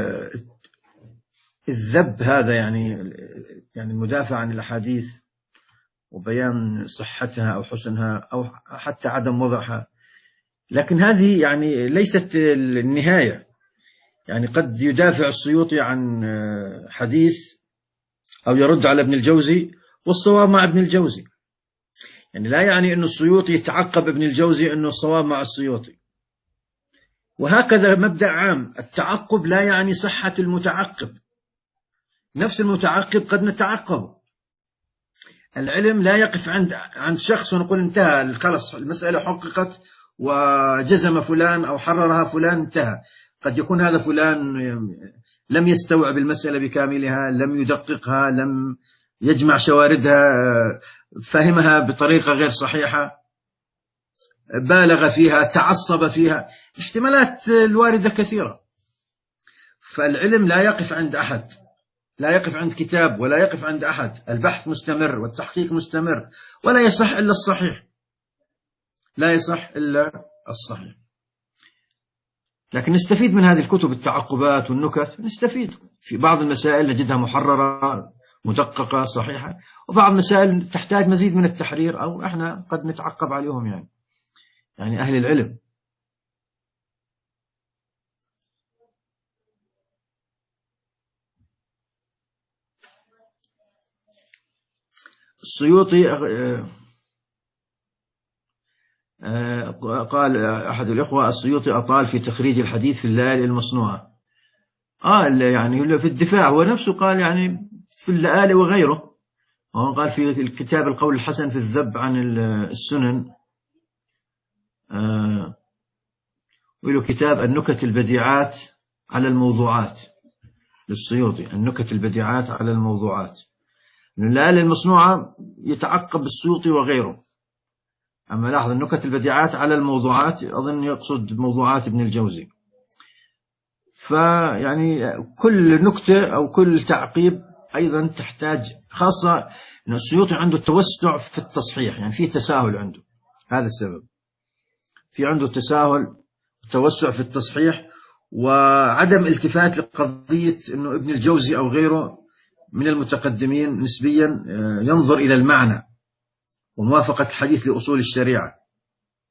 الذب هذا يعني يعني المدافع عن الأحاديث وبيان صحتها أو حسنها أو حتى عدم وضعها، لكن هذه يعني ليست النهاية. يعني قد يدافع السيوطي عن حديث أو يرد على ابن الجوزي والصواب مع ابن الجوزي، يعني لا يعني أن السيوطي يتعقب ابن الجوزي أنه الصواب مع السيوطي. وهكذا مبدأ عام، التعقب لا يعني صحة المتعقب، نفس المتعقب قد نتعقبه. العلم لا يقف عند عند شخص ونقول انتهى خلاص المسألة حققت وجزم فلان أو حررها فلان انتهى. قد يكون هذا فلان لم يستوعب المسألة بكاملها، لم يدققها، لم يجمع شواردها، فهمها بطريقة غير صحيحة، بالغ فيها، تعصب فيها، احتمالات الواردة كثيرة. فالعلم لا يقف عند أحد، لا يقف عند كتاب ولا يقف عند أحد، البحث مستمر والتحقيق مستمر، ولا يصح إلا الصحيح، لا يصح إلا الصحيح. لكن نستفيد من هذه الكتب، التعقبات والنكت، نستفيد في بعض المسائل نجدها محررة مدققة صحيحة، وبعض المسائل تحتاج مزيد من التحرير أو احنا قد نتعقب عليهم يعني يعني أهل العلم. السيوطي قال أحد الإخوة السيوطي أطال في تخريج الحديث في الليالي المصنوعة. آه يعني في الدفاع هو نفسه قال يعني في الليالي وغيره. قال في الكتاب القول الحسن في الذب عن السنن، آه وله كتاب النكت البديعات على الموضوعات للسيوطي، النكت البديعات على الموضوعات. الليالي المصنوعة يتعقب السيوطي وغيره، أما لاحظ النكت البديعات على الموضوعات أظن يقصد موضوعات ابن الجوزي. فيعني كل نكتة أو كل تعقيب أيضا تحتاج، خاصة أن السيوطي عنده توسع في التصحيح، يعني فيه تساهل عنده، هذا السبب، في عنده تساهل توسع في التصحيح وعدم التفات لقضية أنه ابن الجوزي أو غيره من المتقدمين نسبيا ينظر إلى المعنى وموافقة الحديث لأصول الشريعة.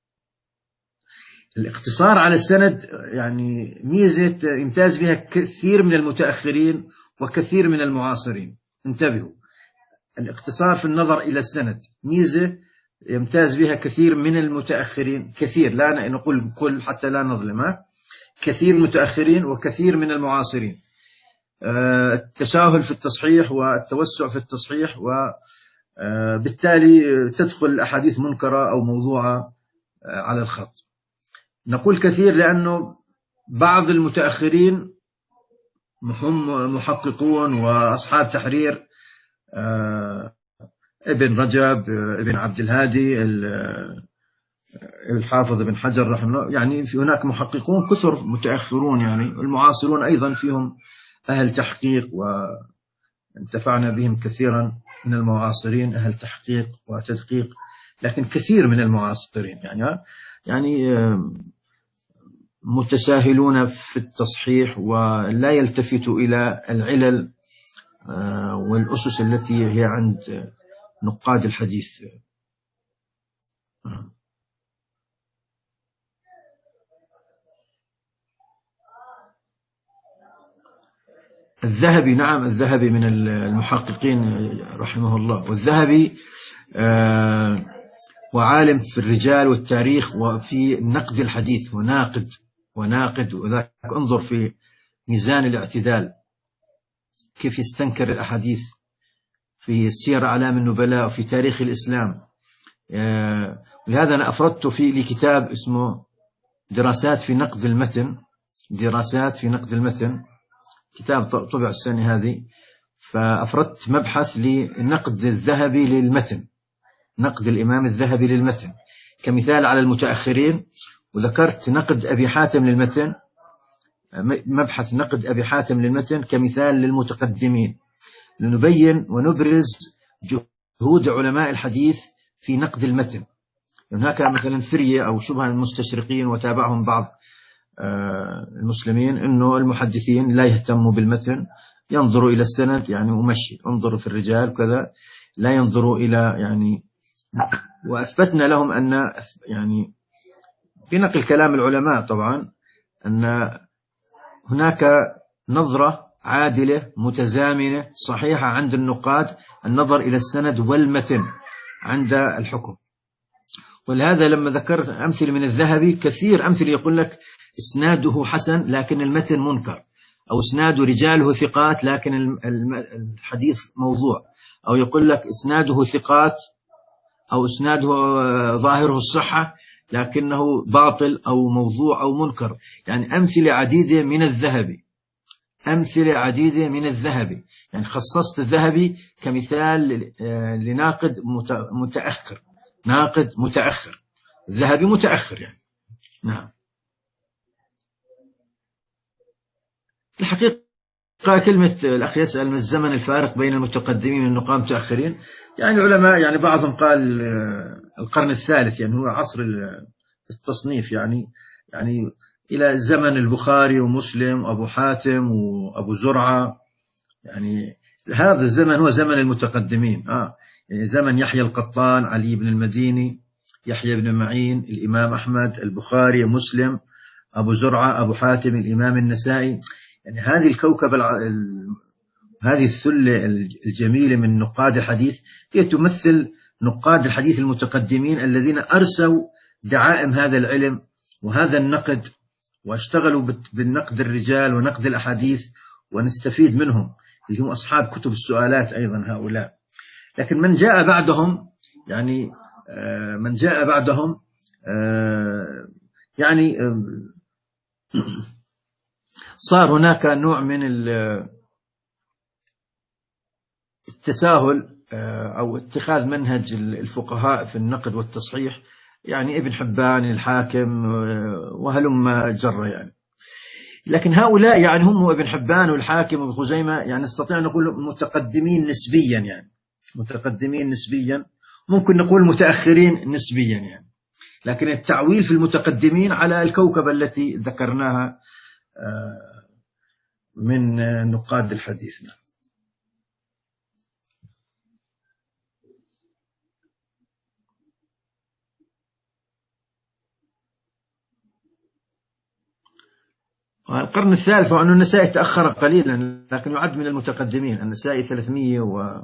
الاقتصار على السند يعني ميزة يمتاز بها كثير من المتأخرين وكثير من المعاصرين. انتبهوا، الاقتصار في النظر إلى السند ميزة يمتاز بها كثير من المتأخرين، كثير لا نقول كل حتى لا نظلمها، كثير متأخرين وكثير من المعاصرين. التساهل في التصحيح والتوسع في التصحيح، وبالتالي تدخل الأحاديث منكرة أو موضوعة على الخط. نقول كثير لأنه بعض المتأخرين هم محققون وأصحاب تحرير، ابن رجب، ابن عبد الهادي، الحافظ ابن حجر رحمه الله، يعني في هناك محققون كثر متأخرون، يعني المعاصرون أيضا فيهم أهل تحقيق، وانتفعنا بهم كثيرا من المعاصرين أهل تحقيق وتدقيق، لكن كثير من المعاصرين يعني يعني متساهلون في التصحيح ولا يلتفتوا إلى العلل والأسس التي هي عند نقاد الحديث. الذهبي، نعم الذهبي من المحققين رحمه الله، والذهبي وعالم في الرجال والتاريخ وفي نقد الحديث وناقد وناقد وذاك انظر في ميزان الاعتدال كيف يستنكر الأحاديث، في سير أعلام النبلاء وفي تاريخ الإسلام. لهذا أنا أفردت في لكتاب اسمه دراسات في نقد المتن، دراسات في نقد المتن، كتاب طبع السنة هذه، فأفردت مبحث لنقد الذهبي للمتن، نقد الإمام الذهبي للمتن كمثال على المتأخرين، وذكرت نقد أبي حاتم للمتن، مبحث نقد أبي حاتم للمتن كمثال للمتقدمين، لنبين ونبرز جهود علماء الحديث في نقد المتن. هناك مثلا فرية أو شبه المستشرقين وتابعهم بعض المسلمين أنه المحدثين لا يهتموا بالمتن، ينظروا إلى السند يعني ومشي، انظروا في الرجال وكذا، لا ينظروا إلى يعني. وأثبتنا لهم أن يعني بنقل كلام العلماء طبعا أن هناك نظرة عادلة متزامنة صحيحة عند النقاد، النظر إلى السند والمتن عند الحكم. ولهذا لما ذكرت أمثلة من الذهبي كثير أمثلة يقول لك إسناده حسن لكن المتن منكر، أو إسناده رجاله ثقات لكن الحديث موضوع، أو يقول لك إسناده ثقات أو إسناده ظاهره الصحة لكنه باطل أو موضوع أو منكر. يعني أمثلة عديدة من الذهبي، أمثلة عديدة من الذهبي، يعني خصصت الذهبي كمثال لناقد متأخر، ناقد متأخر، الذهبي متأخر يعني. نعم. الحقيقة كلمة الأخ يسأل ما الزمن الفارق بين المتقدمين والنقاد المتأخرين، يعني العلماء يعني بعضهم قال القرن الثالث، يعني هو عصر التصنيف، يعني يعني إلى زمن البخاري ومسلم وأبو حاتم وأبو زرعة، يعني هذا الزمن هو زمن المتقدمين. آه يعني زمن يحيى القطان، علي بن المديني، يحيى بن معين، الإمام أحمد، البخاري، مسلم، أبو زرعة، أبو حاتم، الإمام النسائي، يعني هذه الكوكب الع... هذه الثلة الجميلة من نقاد الحديث هي تمثل نقاد الحديث المتقدمين الذين أرسوا دعائم هذا العلم وهذا النقد، واشتغلوا بالنقد الرجال ونقد الأحاديث، ونستفيد منهم، اللي هم أصحاب كتب السؤالات أيضا هؤلاء. لكن من جاء بعدهم، يعني من جاء بعدهم يعني صار هناك نوع من التساهل أو اتخاذ منهج الفقهاء في النقد والتصحيح، يعني ابن حبان، الحاكم، وهلم جرى يعني. لكن هؤلاء يعني هم ابن حبان والحاكم وابن خزيمة، يعني نستطيع نقول متقدمين نسبيا، يعني متقدمين نسبيا، ممكن نقول متأخرين نسبيا يعني، لكن التعويل في المتقدمين على الكوكب التي ذكرناها من نقاد الحديث. القرن الثالث، وأن النسائي تأخر قليلا لكن يعد من المتقدمين. النسائي ثلاثمية و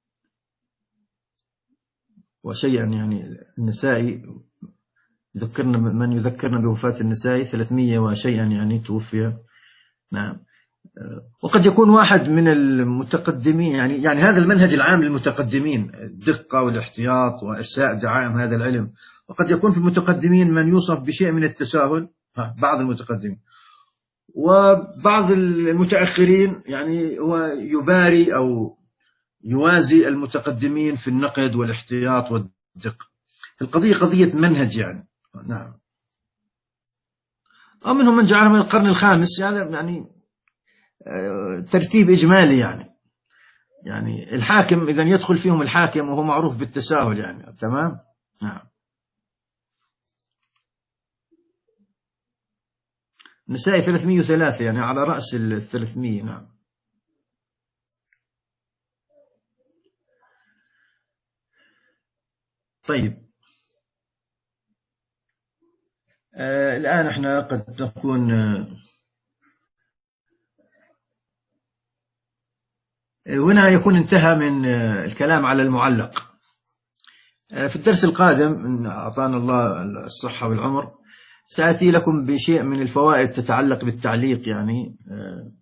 وشيئا، يعني النسائي ذكرنا، من يذكرنا بوفاة النسائي ثلاثمية وشيئا يعني توفي. نعم. وقد يكون واحد من المتقدمين، يعني يعني هذا المنهج العام للمتقدمين، الدقة والاحتياط وإرساء دعائم هذا العلم. وقد يكون في المتقدمين من يوصف بشيء من التساهل، بعض المتقدمين، وبعض المتأخرين يعني هو يباري أو يوازي المتقدمين في النقد والاحتياط والدقة. القضية قضية منهج يعني. نعم. أو منهم من جعلها من القرن الخامس، هذا يعني ترتيب إجمالي يعني. يعني الحاكم إذا يدخل فيهم الحاكم وهو معروف بالتساهل يعني. تمام. نعم. النسائي ثلاثمية وثلاثة يعني على رأس الثلاثمية. نعم. طيب. آه الآن احنا قد نكون آه هنا يكون انتهى من آه الكلام على المعلق. آه في الدرس القادم إن أعطانا الله الصحة والعمر سأتي لكم بشيء من الفوائد تتعلق بالتعليق، يعني آه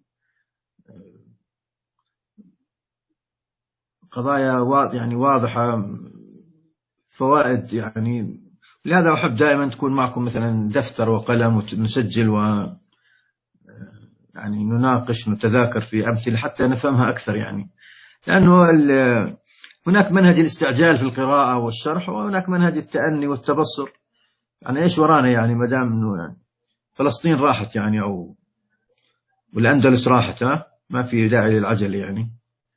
قضايا يعني واضحة، فوائد يعني. لهذا أحب دائما تكون معكم مثلا دفتر وقلم ونسجل و يعني نناقش نتذاكر في أمثلة حتى نفهمها أكثر، يعني لأنه هناك منهج الاستعجال في القراءة والشرح، وهناك منهج التأني والتبصر. يعني إيش ورانا يعني ما دام إنه يعني فلسطين راحت يعني أو والأندلس راحت، ها ما في داعي للعجل يعني.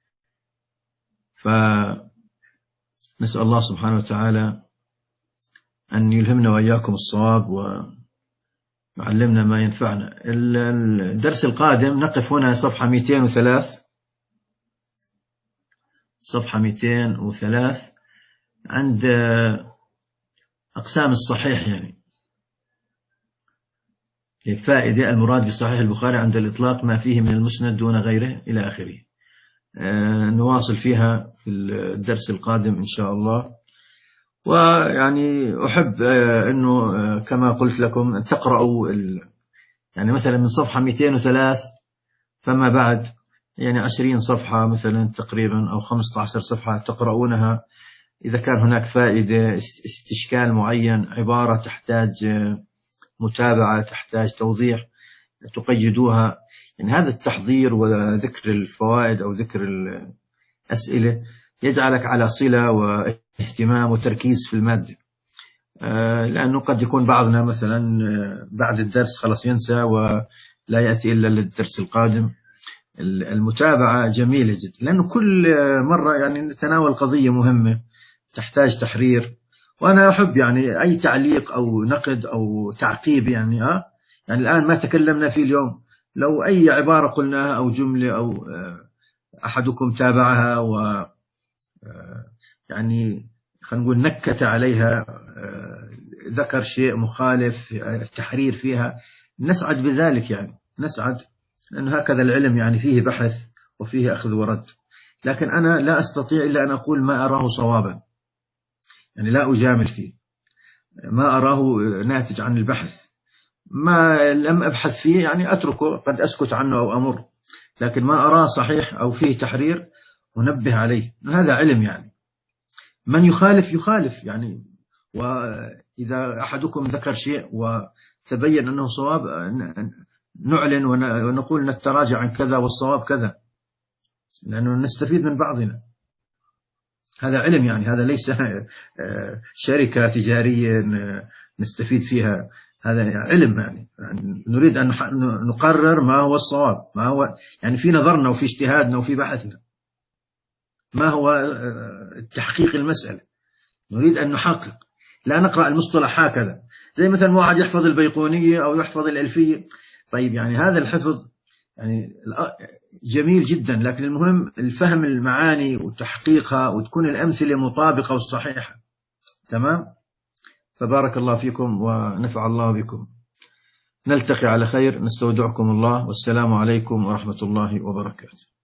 فنسأل الله سبحانه وتعالى أن يلهمنا وإياكم الصواب ويعلمنا ما ينفعنا. الدرس القادم نقف هنا صفحة مئتين وثلاثة، صفحة مئتين وثلاثة عند أقسام الصحيح، يعني لفائدة المراد بصحيح البخاري عند الإطلاق ما فيه من المسند دون غيره إلى آخره. نواصل فيها في الدرس القادم إن شاء الله. ويعني أحب أنه كما قلت لكم تقرأوا يعني مثلا من صفحة مئتين وثلاثة فما بعد، يعني عشرين صفحة مثلا تقريبا أو خمسة عشر صفحة تقرؤونها. إذا كان هناك فائدة، استشكال معين، عبارة تحتاج متابعة، تحتاج توضيح، تقيدوها. يعني هذا التحضير وذكر الفوائد أو ذكر الأسئلة يجعلك على صلة واهتمام وتركيز في المادة. لأنه قد يكون بعضنا مثلا بعد الدرس خلاص ينسى ولا يأتي إلا للدرس القادم. المتابعة جميلة جدا، لأنه كل مرة يعني نتناول قضية مهمة تحتاج تحرير. وأنا أحب يعني أي تعليق أو نقد أو تعقيب، يعني ها يعني الآن ما تكلمنا فيه اليوم، لو أي عبارة قلناها أو جملة أو أحدكم تابعها و يعني خلينا نقول نكت عليها، ذكر شيء مخالف، التحرير فيها، نسعد بذلك يعني، نسعد، لأن هكذا العلم يعني فيه بحث وفيه أخذ ورد. لكن أنا لا أستطيع إلا أن أقول ما أراه صوابا، يعني لا أجامل فيه، ما أراه ناتج عن البحث. ما لم أبحث فيه يعني أتركه، قد أسكت عنه أو أمر، لكن ما أراه صحيح أو فيه تحرير ونبه عليه. هذا علم يعني. من يخالف يخالف يعني، وإذا أحدكم ذكر شيء وتبين أنه صواب نعلن ونقول نتراجع عن كذا والصواب كذا، لأنه نستفيد من بعضنا. هذا علم يعني، هذا ليس شركة تجارية نستفيد فيها، هذا علم يعني. نريد أن نقرر ما هو الصواب، ما هو يعني في نظرنا وفي اجتهادنا وفي بحثنا، ما هو تحقيق المسألة. نريد أن نحقق، لا نقرأ المصطلح هكذا زي مثلا واحد يحفظ البيقونية أو يحفظ الألفية. طيب يعني هذا الحفظ يعني جميل جدا، لكن المهم الفهم المعاني وتحقيقها وتكون الأمثلة مطابقة وصحيحة. تمام. فبارك الله فيكم ونفع الله بكم. نلتقي على خير، نستودعكم الله، والسلام عليكم ورحمة الله وبركاته.